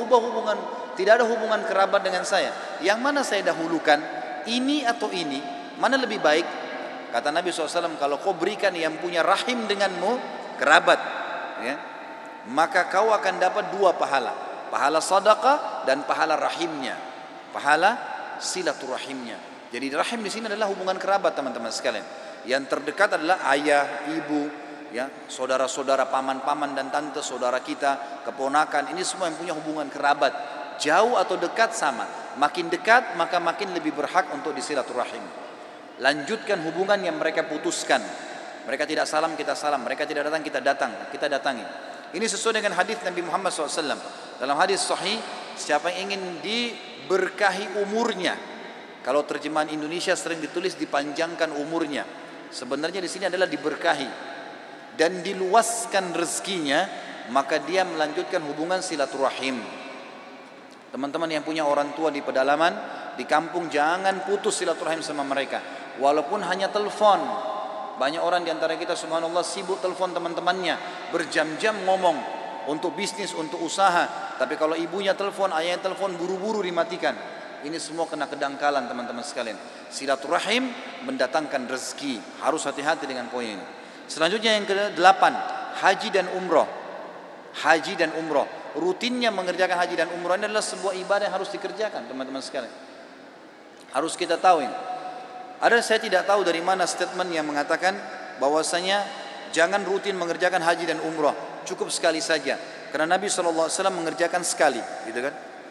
ada hubungan kerabat dengan saya. Yang mana saya dahulukan, ini atau ini? Mana lebih baik? Kata Nabi SAW, kalau kau berikan yang punya rahim denganmu, kerabat, ya, maka kau akan dapat dua pahala, pahala sedekah dan pahala rahimnya, pahala silaturahimnya. Jadi rahim di sini adalah hubungan kerabat teman-teman sekalian. Yang terdekat adalah ayah, ibu, ya, saudara-saudara, paman-paman dan tante, saudara kita, keponakan. Ini semua yang punya hubungan kerabat. Jauh atau dekat sama. Makin dekat maka makin lebih berhak untuk disilaturahim. Lanjutkan hubungan yang mereka putuskan. Mereka tidak salam, kita salam. Mereka tidak datang, kita datangi. Ini sesuai dengan hadis Nabi Muhammad SAW. Dalam hadis sahih, siapa yang ingin diberkahi umurnya, kalau terjemahan Indonesia sering ditulis dipanjangkan umurnya, sebenarnya di sini adalah diberkahi dan diluaskan rezekinya, maka dia melanjutkan hubungan silaturahim. Teman-teman yang punya orang tua di pedalaman, di kampung, jangan putus silaturahim sama mereka, walaupun hanya telepon. Banyak orang di antara kita subhanallah sibuk telepon teman-temannya, berjam-jam ngomong untuk bisnis, untuk usaha. Tapi kalau ibunya telepon, ayahnya telepon, buru-buru dimatikan. Ini semua kena kedangkalan teman-teman sekalian. Silaturahim mendatangkan rezeki. Harus hati-hati dengan poin ini. Selanjutnya yang ke-8, haji dan umroh. Haji dan umroh. Rutinnya mengerjakan haji dan umroh ini adalah sebuah ibadah yang harus dikerjakan teman-teman sekalian. Harus kita tahu ini. Saya tidak tahu dari mana statement yang mengatakan bahwasanya jangan rutin mengerjakan haji dan umroh, cukup sekali saja. Karena Nabi SAW mengerjakan sekali, gitu kan?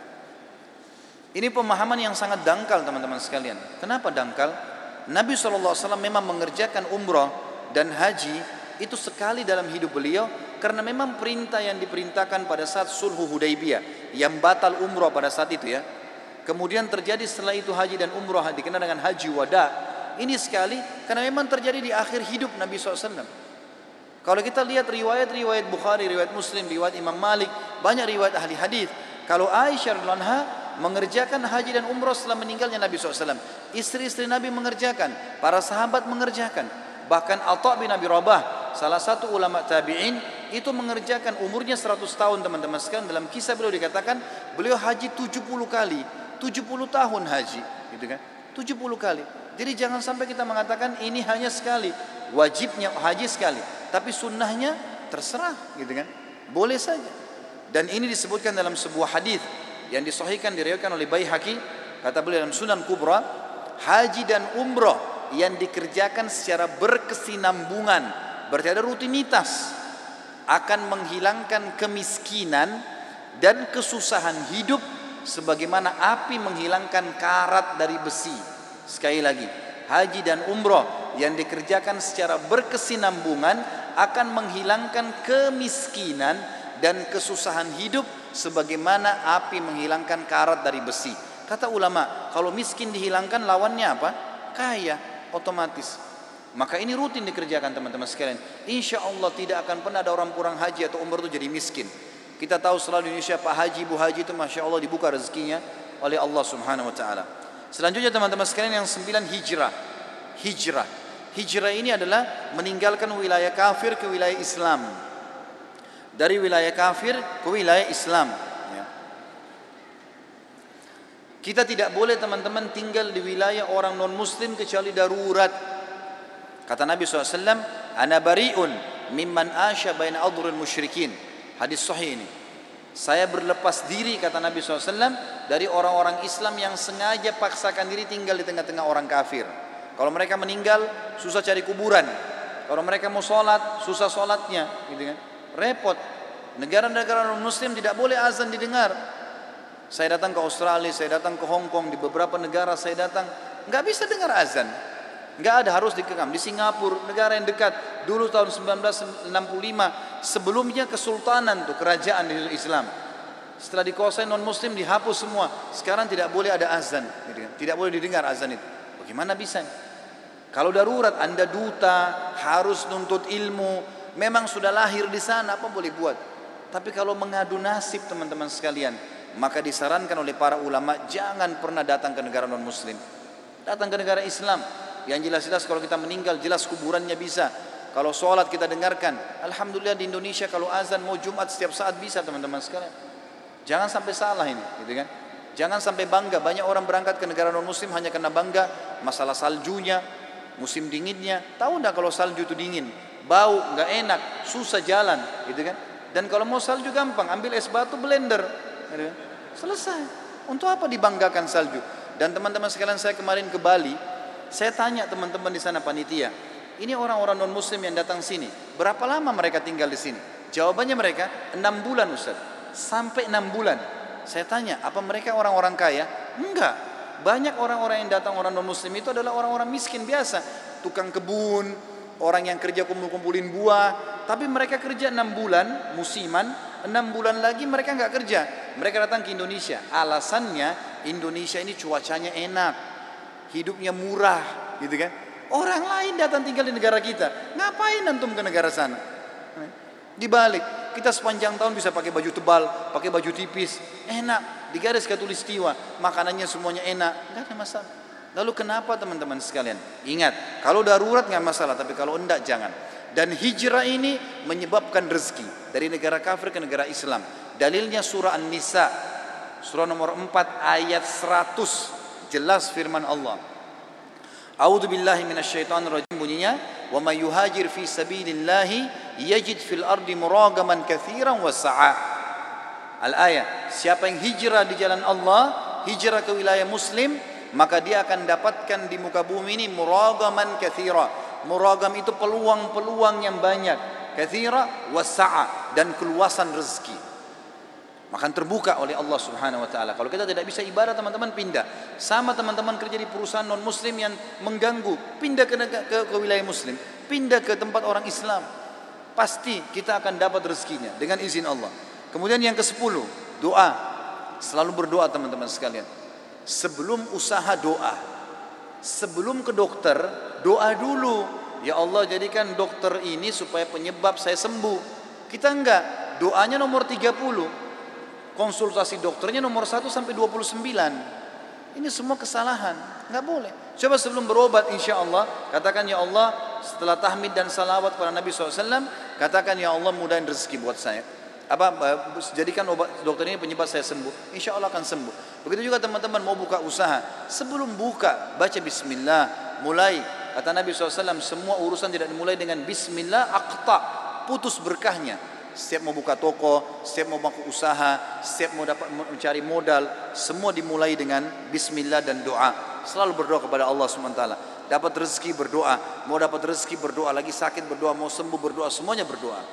Ini pemahaman yang sangat dangkal teman-teman sekalian. Kenapa dangkal? Nabi SAW memang mengerjakan umroh dan haji itu sekali dalam hidup beliau, karena memang perintah yang diperintahkan pada saat sulhu Hudaybiyah yang batal umroh pada saat itu ya. Kemudian terjadi setelah itu haji dan umroh, dikenal dengan haji wada. Ini sekali karena memang terjadi di akhir hidup Nabi SAW. Kalau kita lihat riwayat-riwayat Bukhari, riwayat Muslim, riwayat Imam Malik, banyak riwayat ahli hadis. Kalau Aisyah radhiyallahu anha mengerjakan haji dan umroh setelah meninggalnya Nabi SAW. Istri-istri Nabi mengerjakan, para sahabat mengerjakan. Bahkan Atha bin Abi Rabah, salah satu ulama tabi'in, itu mengerjakan, umurnya 100 tahun teman-teman sekalian. Dalam kisah beliau dikatakan beliau haji 70 kali. 70 tahun haji, gitu kan? 70 kali. Jadi jangan sampai kita mengatakan ini hanya sekali. Wajibnya haji sekali, tapi sunnahnya terserah, gitu kan? Boleh saja. Dan ini disebutkan dalam sebuah hadis yang disahihkan, diriwayatkan oleh Baihaqi, kata beliau dalam Sunan Kubra, haji dan umroh yang dikerjakan secara berkesinambungan, berarti ada rutinitas, akan menghilangkan kemiskinan dan kesusahan hidup sebagaimana api menghilangkan karat dari besi. Sekali lagi, haji dan umroh yang dikerjakan secara berkesinambungan akan menghilangkan kemiskinan dan kesusahan hidup sebagaimana api menghilangkan karat dari besi. Kata ulama, kalau miskin dihilangkan lawannya apa? Kaya, otomatis. Maka ini rutin dikerjakan teman-teman sekalian. Insya Allah tidak akan pernah ada orang kurang haji atau umroh itu jadi miskin. Kita tahu selalu di Indonesia Pak Haji, Bu Haji itu Masya Allah dibuka rezekinya oleh Allah Subhanahu Wa Taala. Selanjutnya teman-teman sekalian yang 9, hijrah. Hijrah ini adalah meninggalkan wilayah kafir ke wilayah Islam. Dari wilayah kafir ke wilayah Islam. Ya. Kita tidak boleh teman-teman tinggal di wilayah orang non muslim kecuali darurat. Kata Nabi SAW, ana bari'un mimman asya baina adhrul musyrikin. Hadis sahih ini. Saya berlepas diri, kata Nabi SAW, dari orang-orang Islam yang sengaja paksakan diri tinggal di tengah-tengah orang kafir. Kalau mereka meninggal, susah cari kuburan. Kalau mereka mau sholat, susah sholatnya, gitu kan? Repot. Negara-negara non muslim tidak boleh azan didengar. Saya datang ke Australia, saya datang ke Hong Kong, di beberapa negara saya datang, nggak bisa dengar azan. Nggak ada, harus dikekang. Di Singapura, negara yang dekat, dulu tahun 1965, sebelumnya kesultanan tuh, kerajaan Islam. Setelah dikuasai non muslim dihapus semua. Sekarang tidak boleh ada azan, tidak boleh didengar azan itu. Bagaimana bisa? Kalau darurat, Anda duta, harus nuntut ilmu, memang sudah lahir di sana, apa boleh buat? Tapi kalau mengadu nasib teman-teman sekalian, maka disarankan oleh para ulama jangan pernah datang ke negara non muslim. Datang ke negara Islam. Yang jelas-jelas kalau kita meninggal jelas kuburannya bisa. Kalau sholat kita dengarkan. Alhamdulillah di Indonesia kalau azan mau Jumat setiap saat bisa teman-teman sekalian. Jangan sampai salah ini, gitu kan? Jangan sampai bangga. Banyak orang berangkat ke negara non muslim hanya karena bangga masalah saljunya, musim dinginnya. Tahu enggak kalau salju itu dingin, bau, enggak enak, susah jalan, gitu kan? Dan kalau mau salju gampang, ambil es batu blender, gitu kan? Selesai. Untuk apa dibanggakan salju? Dan teman-teman sekalian, saya kemarin ke Bali, saya tanya teman-teman di sana panitia, ini orang-orang non muslim yang datang sini, berapa lama mereka tinggal di sini? Jawabannya mereka 6 bulan Ustaz. Sampai 6 bulan. Saya tanya, apa mereka orang-orang kaya? Enggak. Banyak orang-orang yang datang orang non muslim itu adalah orang-orang miskin biasa, tukang kebun, orang yang kerja kumpul-kumpulin buah. Tapi mereka kerja 6 bulan musiman, 6 bulan lagi mereka enggak kerja. Mereka datang ke Indonesia. Alasannya Indonesia ini cuacanya enak, hidupnya murah, gitu kan? Orang lain datang tinggal di negara kita, ngapain antum ke negara sana? Dibalik, kita sepanjang tahun bisa pakai baju tebal, pakai baju tipis, enak, di garis khatulistiwa, makanannya semuanya enak, nggak ada masalah. Lalu kenapa teman-teman sekalian? Ingat, kalau darurat nggak masalah, tapi kalau enggak jangan. Dan hijrah ini menyebabkan rezeki dari negara kafir ke negara Islam. Dalilnya surah An-Nisa, surah nomor 4 ayat 100, jelas firman Allah. A'udzu billahi minasyaitonir rajim, bunyinya, "Wa may yuhajir fi sabilillahi yajid fil ardi muragaman katsiran wa sa'a." Al-ayat, siapa yang hijrah di jalan Allah, hijrah ke wilayah muslim, maka dia akan dapatkan di muka bumi ini muragaman katsira. Muragam itu peluang-peluang yang banyak, katsira wa sa'a, dan keluasan rezeki. Makan terbuka oleh Allah Subhanahu wa taala. Kalau kita tidak bisa ibadah, teman-teman pindah. Sama teman-teman kerja di perusahaan non muslim yang mengganggu, pindah ke wilayah muslim, pindah ke tempat orang Islam. Pasti kita akan dapat rezekinya dengan izin Allah. Kemudian yang ke-10, doa. Selalu berdoa teman-teman sekalian. Sebelum usaha doa. Sebelum ke dokter, doa dulu. Ya Allah, jadikan dokter ini supaya penyebab saya sembuh. Kita enggak, doanya nomor 30. Konsultasi dokternya nomor 1 sampai 29. Ini semua kesalahan, nggak boleh. Coba sebelum berobat, insya Allah katakan, ya Allah, setelah tahmid dan salawat kepada Nabi SAW, katakan, ya Allah, mudahin rezeki buat saya. Jadikan obat dokter ini penyebab saya sembuh. Insya Allah akan sembuh. Begitu juga teman-teman mau buka usaha, sebelum buka baca Bismillah, mulai. Kata Nabi SAW, semua urusan tidak dimulai dengan Bismillah, aqta, putus berkahnya. Setiap mau buka toko, setiap mau buka usaha, setiap mau dapat mencari modal, semua dimulai dengan Bismillah dan doa. Selalu berdoa kepada Allah SWT. Dapat rezeki berdoa, mau dapat rezeki berdoa, lagi sakit berdoa, mau sembuh berdoa, semuanya berdoa.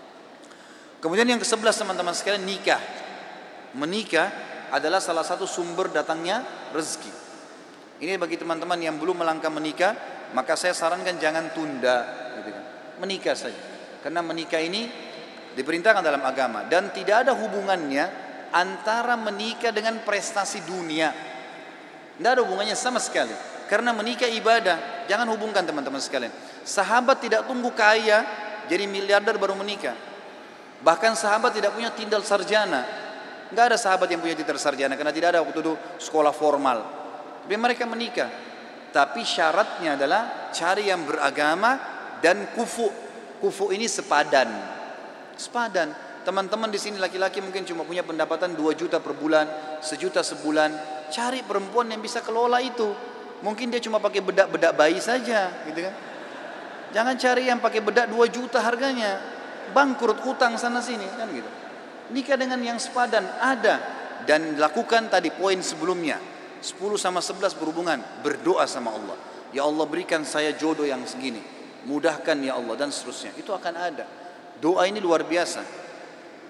Kemudian yang ke-11 teman-teman sekalian, nikah. Menikah adalah salah satu sumber datangnya rezeki. Ini bagi teman-teman yang belum melangkah menikah, maka saya sarankan jangan tunda, gitu kan. Menikah saja. Karena menikah ini diperintahkan dalam agama dan tidak ada hubungannya antara menikah dengan prestasi dunia. Tidak ada hubungannya sama sekali. Karena menikah ibadah. Jangan hubungkan teman-teman sekalian. Sahabat tidak tunggu kaya jadi miliarder baru menikah. Bahkan sahabat tidak punya titel sarjana. Tidak ada sahabat yang punya titel sarjana karena tidak ada waktu itu sekolah formal. Tapi mereka menikah. Tapi syaratnya adalah cari yang beragama dan kufu. Kufu ini sepadan. Sepadan. Teman-teman di sini laki-laki mungkin cuma punya pendapatan 2 juta per bulan, 1 juta sebulan. Cari perempuan yang bisa kelola itu. Mungkin dia cuma pakai bedak-bedak bayi saja, gitu kan? Jangan cari yang pakai bedak 2 juta harganya, bangkrut, utang sana sini, kan gitu. Nikah dengan yang sepadan ada, dan lakukan tadi poin sebelumnya. 10 sama 11 berhubungan, berdoa sama Allah. Ya Allah, berikan saya jodoh yang segini. Mudahkan ya Allah, dan seterusnya. Itu akan ada. Doa ini luar biasa.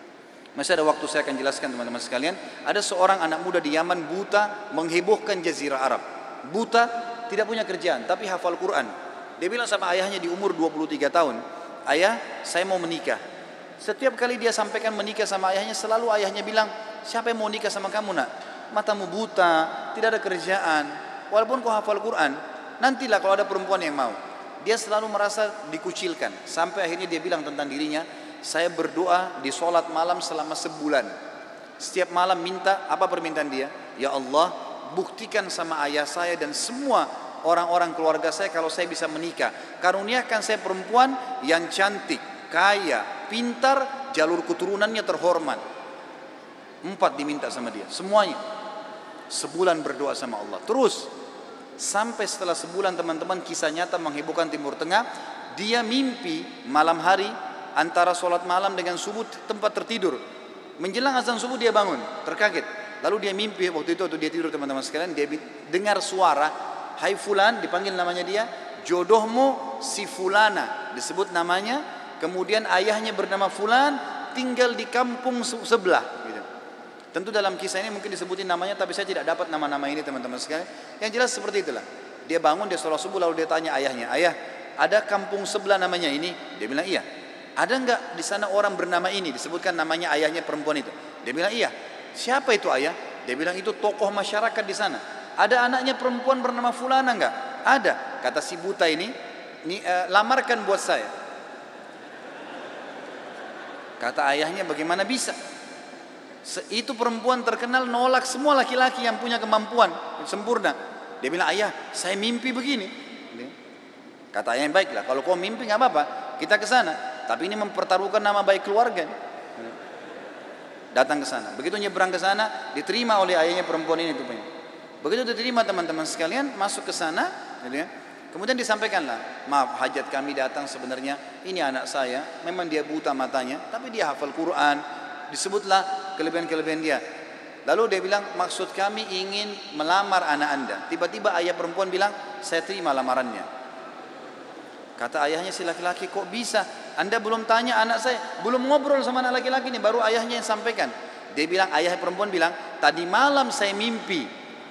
Masih ada waktu, saya akan jelaskan teman-teman sekalian. Ada seorang anak muda di Yaman buta, menghebohkan jazirah Arab. Buta, tidak punya kerjaan, tapi hafal Quran. Dia bilang sama ayahnya di umur 23 tahun, "Ayah, saya mau menikah." Setiap kali dia sampaikan menikah sama ayahnya, selalu ayahnya bilang, "Siapa yang mau nikah sama kamu, nak? Matamu buta, tidak ada kerjaan. Walaupun kau hafal Quran, nantilah kalau ada perempuan yang mau." Dia selalu merasa dikucilkan. Sampai akhirnya dia bilang tentang dirinya, "Saya berdoa di sholat malam selama sebulan. Setiap malam minta, apa permintaan dia? Ya Allah, buktikan sama ayah saya dan semua orang-orang keluarga saya kalau saya bisa menikah. Karuniakan saya perempuan yang cantik, kaya, pintar, jalur keturunannya terhormat." 4 diminta sama dia, semuanya. Sebulan berdoa sama Allah. Terus sampai setelah sebulan teman-teman, kisah nyata menghebohkan Timur Tengah. Dia mimpi malam hari antara sholat malam dengan subuh tempat tertidur. Menjelang azan subuh dia bangun, terkaget. Lalu dia mimpi waktu itu dia tidur teman-teman sekalian, dia dengar suara, "Hai fulan," dipanggil namanya dia, "jodohmu si fulana," disebut namanya. Kemudian ayahnya bernama fulan, tinggal di kampung sebelah. Gitu. Tentu dalam kisah ini mungkin disebutin namanya, tapi saya tidak dapat nama-nama ini teman-teman sekalian. Yang jelas seperti itulah. Dia bangun, dia sholat subuh, lalu dia tanya ayahnya, "Ayah, ada kampung sebelah namanya ini?" Dia bilang, "Iya." "Ada enggak di sana orang bernama ini?" Disebutkan namanya ayahnya perempuan itu. Dia bilang, "Iya." "Siapa itu, ayah?" Dia bilang, "Itu tokoh masyarakat di sana." "Ada anaknya perempuan bernama fulana enggak?" "Ada." Kata si buta ini, "Lamarkan buat saya." Kata ayahnya, "Bagaimana bisa? Itu perempuan terkenal nolak semua laki-laki yang punya kemampuan sempurna." Dia bilang, "Ayah, saya mimpi begini." Kata ayahnya, "Baiklah, kalau kau mimpi nggak apa-apa, kita ke sana. Tapi ini mempertaruhkan nama baik keluarga." Datang ke sana. Begitu nyebrang ke sana, diterima oleh ayahnya perempuan ini. Begitu diterima teman-teman sekalian, masuk ke sana, gitu ya. Kemudian disampaikanlah, "Maaf, hajat kami datang sebenarnya, ini anak saya, memang dia buta matanya, tapi dia hafal Quran." Disebutlah kelebihan-kelebihan dia. Lalu dia bilang, "Maksud kami ingin melamar anak Anda." Tiba-tiba ayah perempuan bilang, "Saya terima lamarannya." Kata ayahnya, "Si laki-laki kok bisa? Anda belum tanya anak saya, belum ngobrol sama anak laki-laki ini, baru ayahnya yang sampaikan." Dia bilang, ayah perempuan bilang, "Tadi malam saya mimpi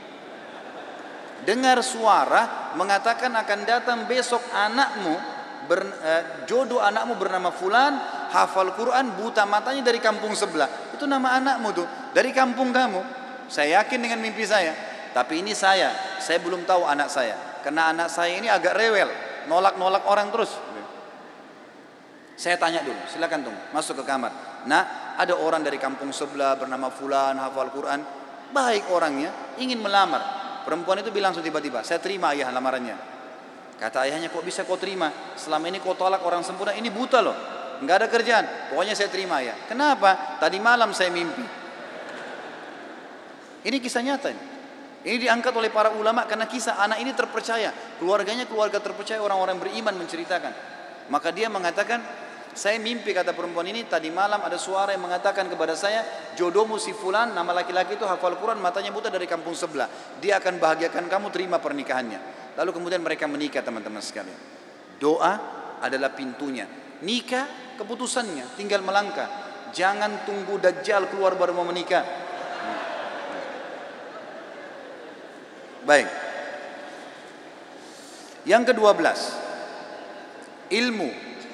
dengar suara mengatakan akan datang besok anakmu, jodoh anakmu bernama fulan, hafal Quran, buta matanya dari kampung sebelah. Itu nama anakmu tuh, dari kampung kamu. Saya yakin dengan mimpi saya. Tapi ini saya belum tahu anak saya. Karena anak saya ini agak rewel, nolak-nolak orang terus. Saya tanya dulu, silakan tunggu, masuk ke kamar. Nah, ada orang dari kampung sebelah bernama fulan, hafal Quran, baik orangnya, ingin melamar." Perempuan itu bilang tiba-tiba, "Saya terima ayah lamarannya." Kata ayahnya, "Kok bisa kau terima? Selama ini kau tolak orang sempurna, ini buta loh, nggak ada kerjaan. Pokoknya saya terima ya." "Kenapa?" "Tadi malam saya mimpi." Ini kisah nyata ini. Ini diangkat oleh para ulama karena kisah anak ini terpercaya. Keluarganya keluarga terpercaya, orang-orang beriman menceritakan. Maka dia mengatakan, "Saya mimpi," kata perempuan ini, "tadi malam ada suara yang mengatakan kepada saya, jodohmu si fulan, nama laki-laki itu hafal Quran, matanya buta dari kampung sebelah. Dia akan bahagiakan kamu, terima pernikahannya." Lalu kemudian mereka menikah teman-teman sekalian. Doa adalah pintunya. Nikah keputusannya, tinggal melangkah. Jangan tunggu Dajjal keluar baru mau menikah. Baik. Yang ke-12, ilmu.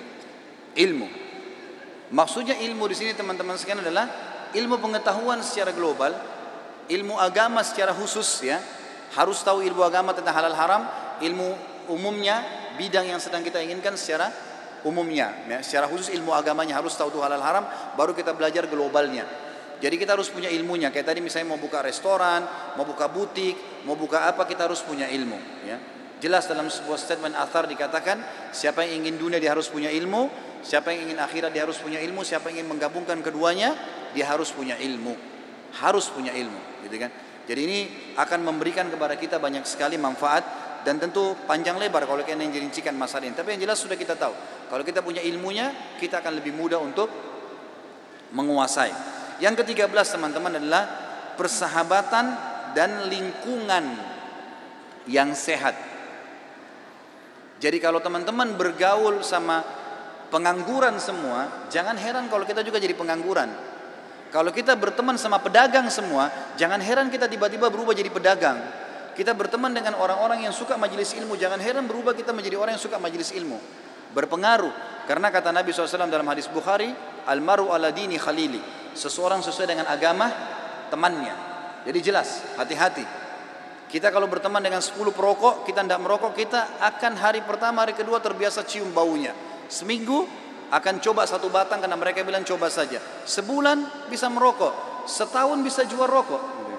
Maksudnya ilmu di sini teman-teman sekalian adalah ilmu pengetahuan secara global, ilmu agama secara khusus ya. Harus tahu ilmu agama tentang halal haram, ilmu umumnya bidang yang sedang kita inginkan secara umumnya ya. Secara khusus ilmu agamanya harus tahu itu halal haram, baru kita belajar globalnya. Jadi kita harus punya ilmunya. Kayak tadi misalnya mau buka restoran, mau buka butik, mau buka apa, kita harus punya ilmu ya. Jelas dalam sebuah statement athar dikatakan, siapa yang ingin dunia dia harus punya ilmu, siapa yang ingin akhirat dia harus punya ilmu, siapa yang ingin menggabungkan keduanya dia harus punya ilmu. Harus punya ilmu, gitu kan? Jadi ini akan memberikan kepada kita banyak sekali manfaat dan tentu panjang lebar kalau kita ingin rincikan masalah ini. Tapi yang jelas sudah kita tahu, kalau kita punya ilmunya, kita akan lebih mudah untuk menguasai. Yang ke-13 teman-teman adalah persahabatan dan lingkungan yang sehat. Jadi kalau teman-teman bergaul sama pengangguran semua, jangan heran kalau kita juga jadi pengangguran. Kalau kita berteman sama pedagang semua, jangan heran kita tiba-tiba berubah jadi pedagang. Kita berteman dengan orang-orang yang suka majelis ilmu, jangan heran berubah kita menjadi orang yang suka majelis ilmu. Berpengaruh. Karena kata Nabi SAW dalam hadis Bukhari, Al-maru ala dini khalili. Seseorang sesuai dengan agama temannya. Jadi jelas, hati-hati. Kita kalau berteman dengan 10 perokok, kita tidak merokok, kita akan hari pertama, hari kedua terbiasa cium baunya. Seminggu akan coba 1 batang karena mereka bilang coba saja. Sebulan bisa merokok, setahun bisa jual rokok.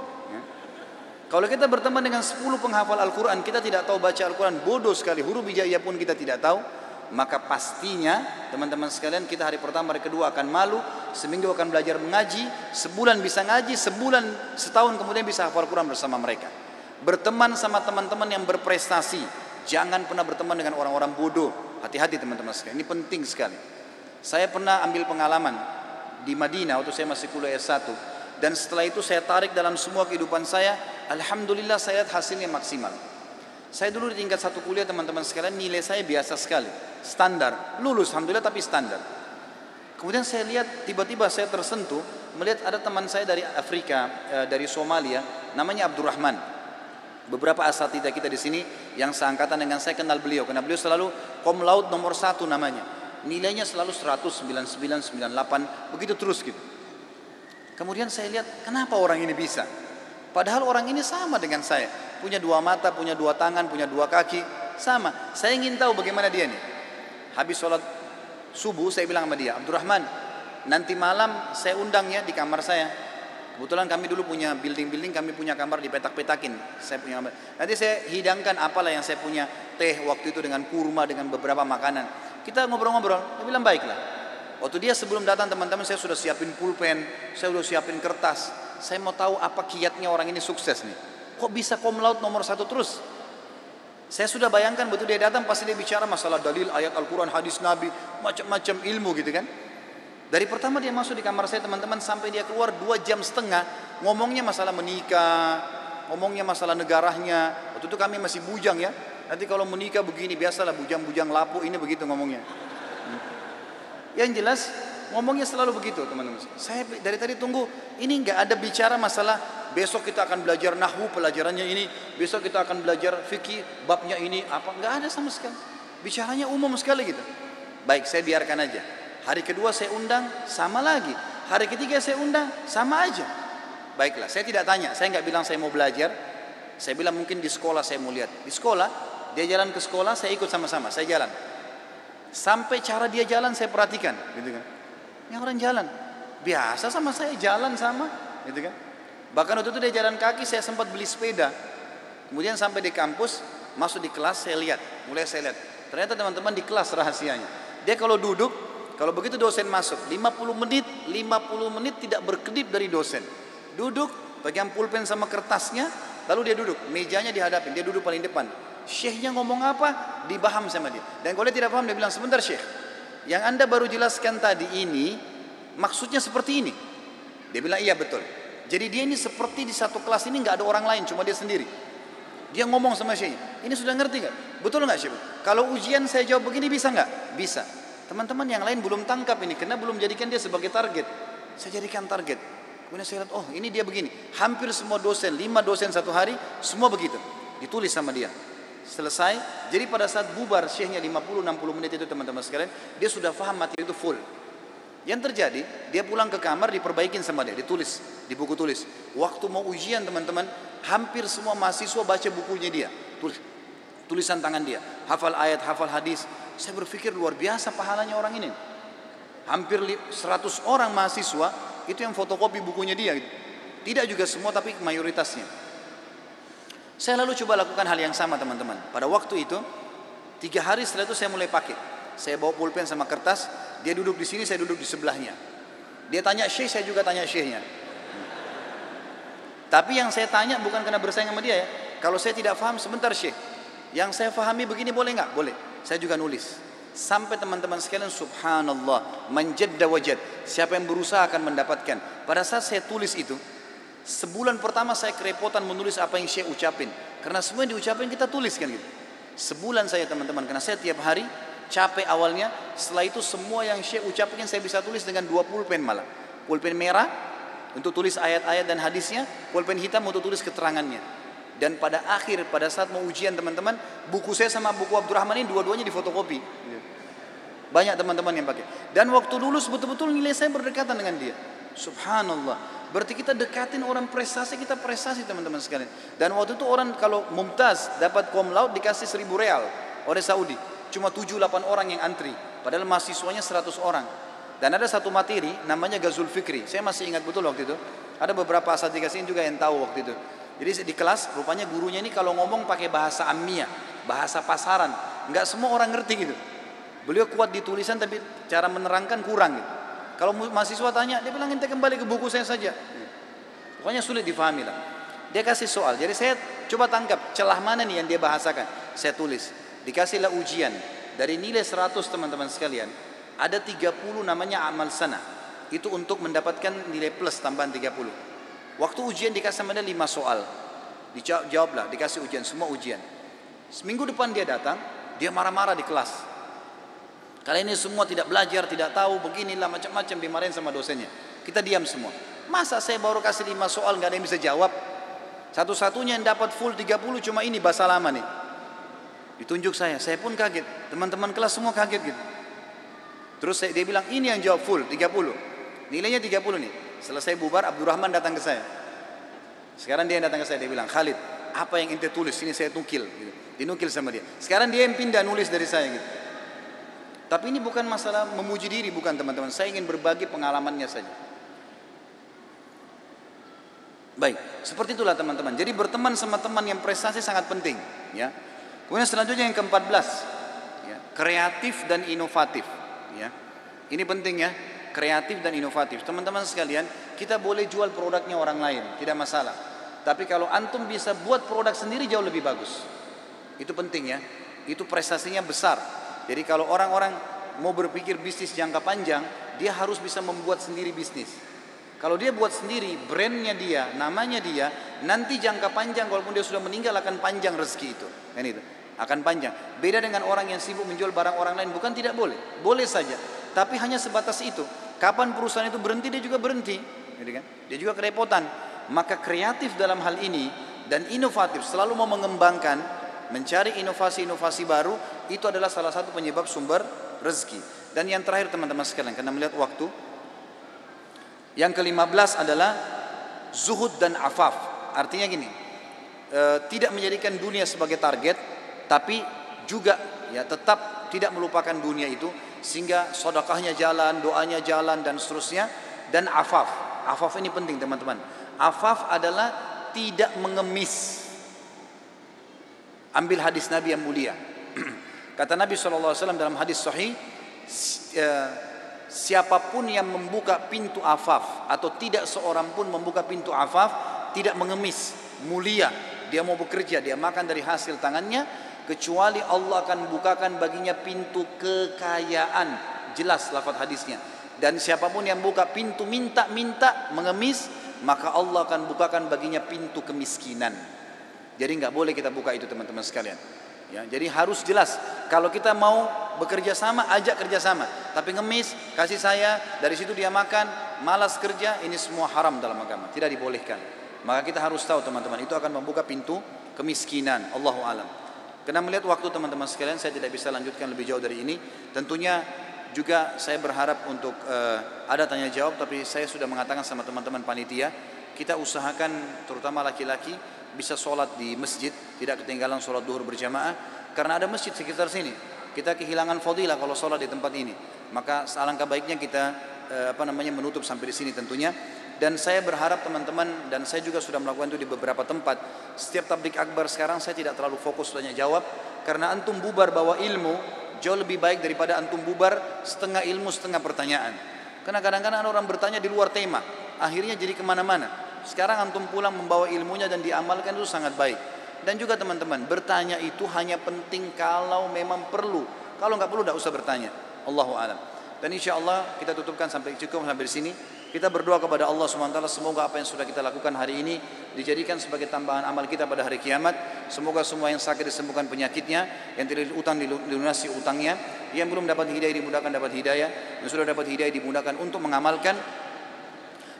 Kalau kita berteman dengan 10 penghafal Al-Quran, kita tidak tahu baca Al-Quran, bodoh sekali, huruf hijaiyah pun kita tidak tahu, maka pastinya teman-teman sekalian kita hari pertama, hari kedua akan malu, seminggu akan belajar mengaji, sebulan bisa ngaji, setahun kemudian bisa hafal Al-Quran bersama mereka. Berteman sama teman-teman yang berprestasi, jangan pernah berteman dengan orang-orang bodoh. Hati-hati teman-teman sekalian, ini penting sekali. Saya pernah ambil pengalaman di Madinah waktu saya masih kuliah S1, dan setelah itu saya tarik dalam semua kehidupan saya. Alhamdulillah saya lihat hasilnya maksimal. Saya dulu di tingkat 1 kuliah teman-teman sekalian, nilai saya biasa sekali, standar, lulus alhamdulillah tapi standar. Kemudian saya lihat tiba-tiba saya tersentuh melihat ada teman saya dari Afrika, dari Somalia, namanya Abdurrahman. Beberapa asatidz kita di sini yang seangkatan dengan saya kenal beliau, karena beliau selalu cum laude nomor 1 namanya. Nilainya selalu 100, 99, 98, begitu terus gitu. Kemudian saya lihat kenapa orang ini bisa. Padahal orang ini sama dengan saya, punya 2 mata, punya 2 tangan, punya 2 kaki, sama. Saya ingin tahu bagaimana dia nih. Habis sholat subuh saya bilang sama dia, Abdurrahman, nanti malam saya undang ya di kamar saya. Kebetulan kami dulu punya building, kami punya kamar dipetak-petakin. Saya punya kamar. Nanti saya hidangkan apalah yang saya punya, teh waktu itu dengan kurma, dengan beberapa makanan. Kita ngobrol-ngobrol. Dia bilang baiklah. Waktu dia sebelum datang teman-teman, saya sudah siapin pulpen, saya sudah siapin kertas. Saya mau tahu apa kiatnya orang ini sukses nih. Kok bisa cum laude nomor 1 terus? Saya sudah bayangkan betul dia datang pasti dia bicara masalah dalil, ayat Al-Quran, hadis Nabi, macam-macam ilmu gitu kan. Dari pertama dia masuk di kamar saya teman-teman sampai dia keluar 2,5 jam, ngomongnya masalah menikah, ngomongnya masalah negaranya. Waktu itu kami masih bujang ya. Nanti kalau menikah begini, biasalah bujang-bujang lapuk ini begitu ngomongnya. Yang jelas ngomongnya selalu begitu teman-teman. Saya dari tadi tunggu, ini nggak ada bicara masalah besok kita akan belajar nahwu pelajarannya ini, besok kita akan belajar fikih babnya ini, apa nggak ada sama sekali. Bicaranya umum sekali gitu. Baik, saya biarkan aja. Hari kedua saya undang, sama lagi. Hari ketiga saya undang, sama aja. Baiklah, saya tidak tanya, saya nggak bilang saya mau belajar. Saya bilang mungkin di sekolah saya mau lihat. Di sekolah, dia jalan ke sekolah, saya ikut sama-sama, saya jalan. Sampai cara dia jalan saya perhatikan, gitu kan. Ini orang jalan, biasa sama saya jalan sama, gitu kan. Bahkan waktu itu dia jalan kaki, saya sempat beli sepeda. Kemudian sampai di kampus, masuk di kelas saya lihat, mulai saya lihat. Ternyata teman-teman di kelas rahasianya. Dia kalau duduk, kalau begitu dosen masuk, 50 menit tidak berkedip dari dosen. Duduk, pegang pulpen sama kertasnya, lalu dia duduk, mejanya dihadapin, dia duduk paling depan. Syekhnya ngomong apa, dibaham sama dia. Dan kalau dia tidak paham, dia bilang, sebentar Syekh, yang Anda baru jelaskan tadi ini, maksudnya seperti ini. Dia bilang, iya betul. Jadi dia ini seperti di satu kelas ini nggak ada orang lain, cuma dia sendiri. Dia ngomong sama Syekhnya, ini sudah ngerti nggak? Betul nggak Syekh? Kalau ujian saya jawab begini bisa nggak? Bisa. Teman-teman yang lain belum tangkap ini, karena belum jadikan dia sebagai target. Saya jadikan target. Kemudian saya lihat, oh ini dia begini. Hampir semua dosen, 5 dosen satu hari, semua begitu. Ditulis sama dia. Selesai. Jadi pada saat bubar syekhnya 50-60 menit itu teman-teman sekalian, dia sudah paham materi itu full. Yang terjadi, dia pulang ke kamar diperbaikin sama dia, ditulis di buku tulis. Waktu mau ujian teman-teman, hampir semua mahasiswa baca bukunya dia. Tulisan tangan dia, hafal ayat, hafal hadis. Saya berpikir luar biasa pahalanya orang ini. Hampir 100 orang mahasiswa itu yang fotokopi bukunya dia. Tidak juga semua tapi mayoritasnya. Saya lalu coba lakukan hal yang sama teman-teman. Pada waktu itu 3 hari setelah itu saya mulai pakai. Saya bawa pulpen sama kertas. Dia duduk di sini, saya duduk di sebelahnya. Dia tanya syekh, saya juga tanya syekhnya. Tapi yang saya tanya bukan karena bersaing sama dia ya. Kalau saya tidak paham, sebentar syekh, yang saya pahami begini boleh nggak? Boleh. Saya juga nulis. Sampai teman-teman sekalian, subhanallah, manjadda wajad. Siapa yang berusaha akan mendapatkan. Pada saat saya tulis itu, sebulan pertama saya kerepotan menulis apa yang syekh ucapin. Karena semua yang diucapin kita tuliskan gitu. Sebulan saya teman-teman, karena saya tiap hari capek awalnya. Setelah itu semua yang syekh ucapin saya bisa tulis dengan 2 pulpen malah. Pulpen merah, untuk tulis ayat-ayat dan hadisnya, pulpen hitam untuk tulis keterangannya. Dan pada saat mau ujian teman-teman, buku saya sama buku Abdurrahman ini dua-duanya difotokopi. Banyak teman-teman yang pakai. Dan waktu lulus betul-betul nilai saya berdekatan dengan dia. Subhanallah. Berarti kita dekatin orang prestasi, kita prestasi teman-teman sekalian. Dan waktu itu orang kalau mumtaz dapat cum laude dikasih 1.000 real oleh Saudi. Cuma 7-8 orang yang antri. Padahal mahasiswanya 100 orang. Dan ada satu materi namanya Ghazul Fikri. Saya masih ingat betul waktu itu. Ada beberapa asatidz juga yang tahu waktu itu. Jadi di kelas rupanya gurunya ini kalau ngomong pakai bahasa ammiyah, bahasa pasaran. Enggak semua orang ngerti gitu. Beliau kuat di tulisan tapi cara menerangkan kurang gitu. Kalau mahasiswa tanya, dia bilang ente kembali ke buku saya saja. Pokoknya sulit difahami lah. Dia kasih soal. Jadi saya coba tangkap celah mana nih yang dia bahasakan. Saya tulis. Dikasihlah ujian. Dari nilai 100 teman-teman sekalian, ada 30 namanya amal sana. Itu untuk mendapatkan nilai plus tambahan 30. Waktu ujian dikasih sama dia 5 soal. Dijawablah, dikasih ujian, semua ujian. Seminggu depan dia datang, dia marah-marah di kelas. Kalian ini semua tidak belajar, tidak tahu, beginilah macam-macam, dimarahin sama dosennya. Kita diam semua. Masa saya baru kasih 5 soal nggak ada yang bisa jawab? Satu-satunya yang dapat full 30 cuma ini bahasa lama nih. Ditunjuk saya pun kaget. Teman-teman kelas semua kaget gitu. Terus dia bilang ini yang jawab full 30. Nilainya 30 nih. Selesai bubar, Abdurrahman datang ke saya. Sekarang dia yang datang ke saya, dia bilang, Khalid, apa yang ente tulis ini saya nukil. Gitu. Dinukil sama dia. Sekarang dia yang pindah nulis dari saya gitu. Tapi ini bukan masalah memuji diri, bukan teman-teman. Saya ingin berbagi pengalamannya saja. Baik, seperti itulah teman-teman. Jadi berteman sama teman yang prestasi sangat penting. Ya. Kemudian selanjutnya yang ke-14, ya, kreatif dan inovatif. Ya. Ini penting ya, kreatif dan inovatif. Teman-teman sekalian, kita boleh jual produknya orang lain, tidak masalah. Tapi kalau antum bisa buat produk sendiri jauh lebih bagus. Itu penting ya. Itu prestasinya besar. Jadi kalau orang-orang mau berpikir bisnis jangka panjang, dia harus bisa membuat sendiri bisnis. Kalau dia buat sendiri, brandnya dia, namanya dia, nanti jangka panjang walaupun dia sudah meninggal akan panjang rezeki itu. Kan itu, akan panjang. Beda dengan orang yang sibuk menjual barang orang lain, bukan tidak boleh, boleh saja. Tapi hanya sebatas itu. Kapan perusahaan itu berhenti, dia juga berhenti. Gitu kan? Dia juga kerepotan. Maka kreatif dalam hal ini dan inovatif, selalu mau mengembangkan, mencari inovasi-inovasi baru, itu adalah salah satu penyebab sumber rezeki. Dan yang terakhir teman-teman sekalian, karena melihat waktu, yang ke-15 adalah zuhud dan afaf. Artinya gini, tidak menjadikan dunia sebagai target, tapi juga ya tetap tidak melupakan dunia itu, sehingga sedekahnya jalan, doanya jalan dan seterusnya. Dan afaf, afaf ini penting teman-teman. Afaf adalah tidak mengemis. Ambil hadis Nabi yang mulia. Kata Nabi SAW dalam hadis sahih, siapapun yang membuka pintu afaf, atau tidak seorang pun membuka pintu afaf, tidak mengemis, mulia, dia mau bekerja, dia makan dari hasil tangannya, kecuali Allah akan bukakan baginya pintu kekayaan. Jelas lafaz hadisnya. Dan siapapun yang buka pintu minta-minta, mengemis, maka Allah akan bukakan baginya pintu kemiskinan. Jadi nggak boleh kita buka itu teman-teman sekalian. Ya, jadi harus jelas. Kalau kita mau bekerja sama, ajak kerja sama. Tapi ngemis, kasih saya, dari situ dia makan, malas kerja, ini semua haram dalam agama, tidak dibolehkan. Maka kita harus tahu teman-teman, itu akan membuka pintu kemiskinan. Allahu a'lam. Karena melihat waktu teman-teman sekalian, saya tidak bisa lanjutkan lebih jauh dari ini. Tentunya juga saya berharap untuk ada tanya jawab, tapi saya sudah mengatakan sama teman-teman panitia, kita usahakan terutama laki-laki bisa sholat di masjid, tidak ketinggalan sholat duhur berjamaah, karena ada masjid sekitar sini. Kita kehilangan fadilah kalau sholat di tempat ini. Maka alangkah baiknya kita menutup sampai di sini tentunya. Dan saya berharap teman-teman, dan saya juga sudah melakukan itu di beberapa tempat. Setiap tablik akbar sekarang saya tidak terlalu fokus tanya jawab, karena antum bubar bawa ilmu jauh lebih baik daripada antum bubar setengah ilmu setengah pertanyaan. Karena kadang-kadang ada orang bertanya di luar tema, akhirnya jadi kemana-mana. Sekarang antum pulang membawa ilmunya dan diamalkan, itu sangat baik. Dan juga teman-teman, bertanya itu hanya penting kalau memang perlu. Kalau nggak perlu, tidak usah bertanya. Allahu a'lam. Dan insya Allah kita tutupkan sampai cukup sampai di sini. Kita berdoa kepada Allah SWT, semoga apa yang sudah kita lakukan hari ini dijadikan sebagai tambahan amal kita pada hari kiamat. Semoga semua yang sakit disembuhkan penyakitnya, yang tidak utang dilunasi utangnya, yang belum dapat hidayah dimudahkan dapat hidayah, yang sudah dapat hidayah dimudahkan untuk mengamalkan,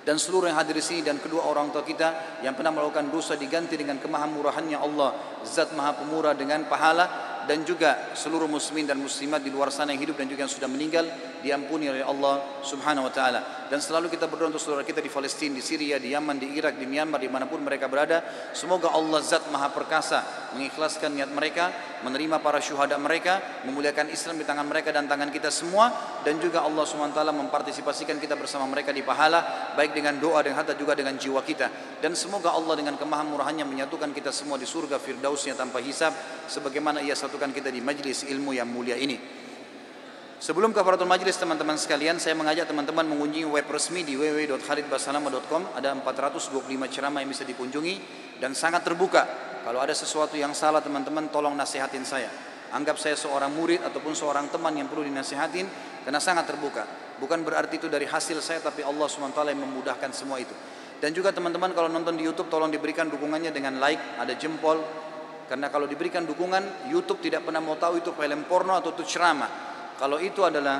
dan seluruh yang hadir di sini dan kedua orang tua kita yang pernah melakukan dosa diganti dengan kemahamurahannya Allah Zat Maha Pemurah dengan pahala, dan juga seluruh muslimin dan muslimat di luar sana yang hidup dan juga yang sudah meninggal diampuni oleh Allah Subhanahu wa taala. Dan selalu kita berdoa untuk saudara kita di Palestina, di Syria, di Yaman, di Irak, di Myanmar, dimanapun mereka berada, semoga Allah Zat Maha Perkasa mengikhlaskan niat mereka, menerima para syuhada mereka, memuliakan Islam di tangan mereka dan tangan kita semua, dan juga Allah Subhanahu wa taala mempartisipasikan kita bersama mereka di pahala, baik dengan doa dan harta juga dengan jiwa kita. Dan semoga Allah dengan kemahamurahannya menyatukan kita semua di surga firdausnya tanpa hisab, sebagaimana ia satukan kita di majlis ilmu yang mulia ini. Sebelum kafaratul majlis teman-teman sekalian, saya mengajak teman-teman mengunjungi web resmi di www.khalidbasalamah.com. Ada 425 ceramah yang bisa dikunjungi dan sangat terbuka. Kalau ada sesuatu yang salah teman-teman tolong nasihatin saya. Anggap saya seorang murid ataupun seorang teman yang perlu dinasihatin, karena sangat terbuka. Bukan berarti itu dari hasil saya, tapi Allah SWT yang memudahkan semua itu. Dan juga teman-teman kalau nonton di YouTube tolong diberikan dukungannya dengan like, ada jempol. Karena kalau diberikan dukungan, YouTube tidak pernah mau tahu itu film porno atau itu ceramah. Kalau itu adalah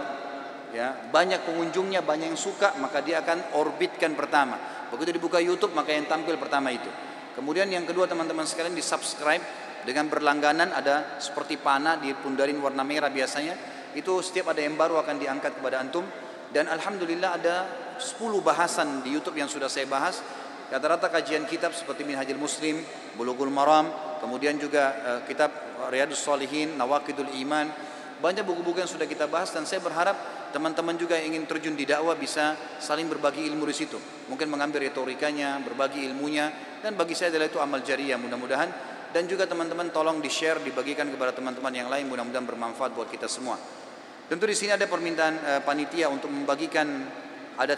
banyak pengunjungnya, banyak yang suka, maka dia akan orbitkan pertama. Begitu dibuka YouTube, maka yang tampil pertama itu. Kemudian yang kedua teman-teman sekalian, di subscribe dengan berlangganan, ada seperti panah dipundarin warna merah biasanya. Itu setiap ada yang baru akan diangkat kepada antum. Dan alhamdulillah ada 10 bahasan di YouTube yang sudah saya bahas. Rata-rata kajian kitab seperti Minhajul Muslim, Bulughul Maram, kemudian juga kitab Riyadhus Shalihin, Nawaqidul Iman. Banyak buku-buku yang sudah kita bahas, dan saya berharap teman-teman juga yang ingin terjun di dakwah bisa saling berbagi ilmu di situ. Mungkin mengambil retorikanya, berbagi ilmunya, dan bagi saya adalah itu amal jariah mudah-mudahan. Dan juga teman-teman tolong di-share, dibagikan kepada teman-teman yang lain, mudah-mudahan bermanfaat buat kita semua. Tentu di sini ada permintaan panitia untuk membagikan ada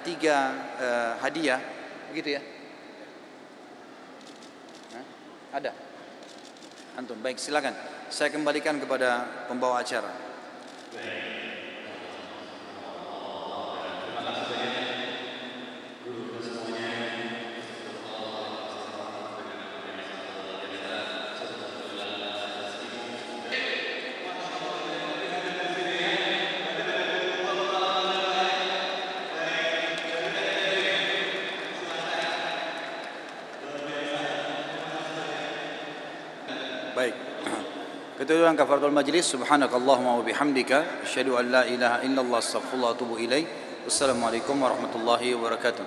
3 hadiah, begitu ya? Ada? Antum, baik silakan. Saya kembalikan kepada pembawa acara. Baik. Ketutupan kafaratul majlis. Subhanakallahumma wa bihamdika asyhadu an la ilaha illallah astaghfirullah wa atubu ilaih. Wassalamualaikum warahmatullahi wabarakatuh.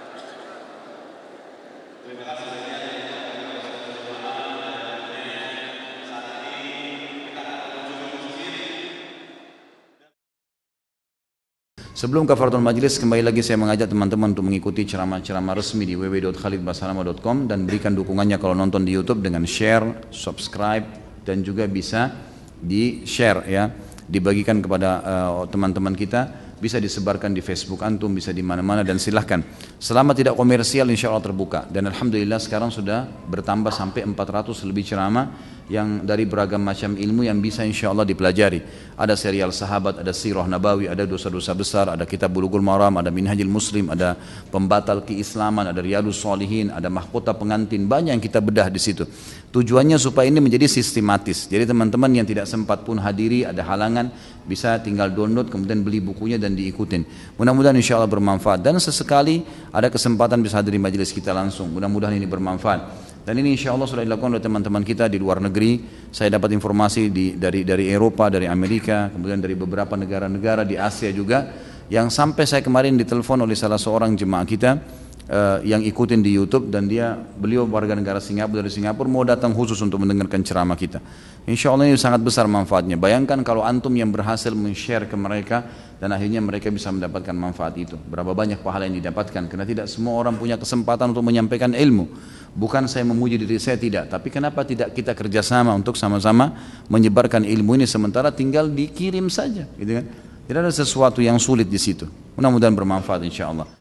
Sebelum kafaratul majlis, kembali lagi saya mengajak teman-teman untuk mengikuti ceramah-ceramah resmi di www.khalidbasalamah.com dan berikan dukungannya kalau nonton di YouTube dengan share, subscribe, dan juga bisa di-share ya, dibagikan kepada teman-teman kita, bisa disebarkan di Facebook antum, bisa di mana-mana, dan silahkan. Selama tidak komersial insya Allah terbuka. Dan alhamdulillah sekarang sudah bertambah sampai 400 lebih ceramah yang dari beragam macam ilmu yang bisa insya Allah dipelajari. Ada serial sahabat, ada sirah nabawi, ada dosa-dosa besar, ada kitab Bulughul Maram, ada Minhajul Muslim, ada pembatal keislaman, ada Riyadhus Shalihin, ada mahkota pengantin, banyak yang kita bedah di situ. Tujuannya supaya ini menjadi sistematis. Jadi teman-teman yang tidak sempat pun hadiri, ada halangan, bisa tinggal download kemudian beli bukunya dan diikutin. Mudah-mudahan insya Allah bermanfaat, dan sesekali ada kesempatan bisa hadiri majelis kita langsung. Mudah-mudahan ini bermanfaat. Dan ini insya Allah sudah dilakukan oleh teman-teman kita di luar negeri. Saya dapat informasi dari Eropa, dari Amerika, kemudian dari beberapa negara-negara di Asia juga, yang sampai saya kemarin ditelepon oleh salah seorang jemaah kita yang ikutin di YouTube, dan beliau warga negara Singapura, dari Singapura, mau datang khusus untuk mendengarkan ceramah kita. Insya Allah ini sangat besar manfaatnya. Bayangkan kalau antum yang berhasil men-share ke mereka, dan akhirnya mereka bisa mendapatkan manfaat itu. Berapa banyak pahala yang didapatkan, karena tidak semua orang punya kesempatan untuk menyampaikan ilmu. Bukan saya memuji diri saya, tidak, tapi kenapa tidak kita kerjasama untuk sama-sama menyebarkan ilmu ini, sementara tinggal dikirim saja, gitu kan? Tidak ada sesuatu yang sulit di situ. Mudah-mudahan bermanfaat insya Allah.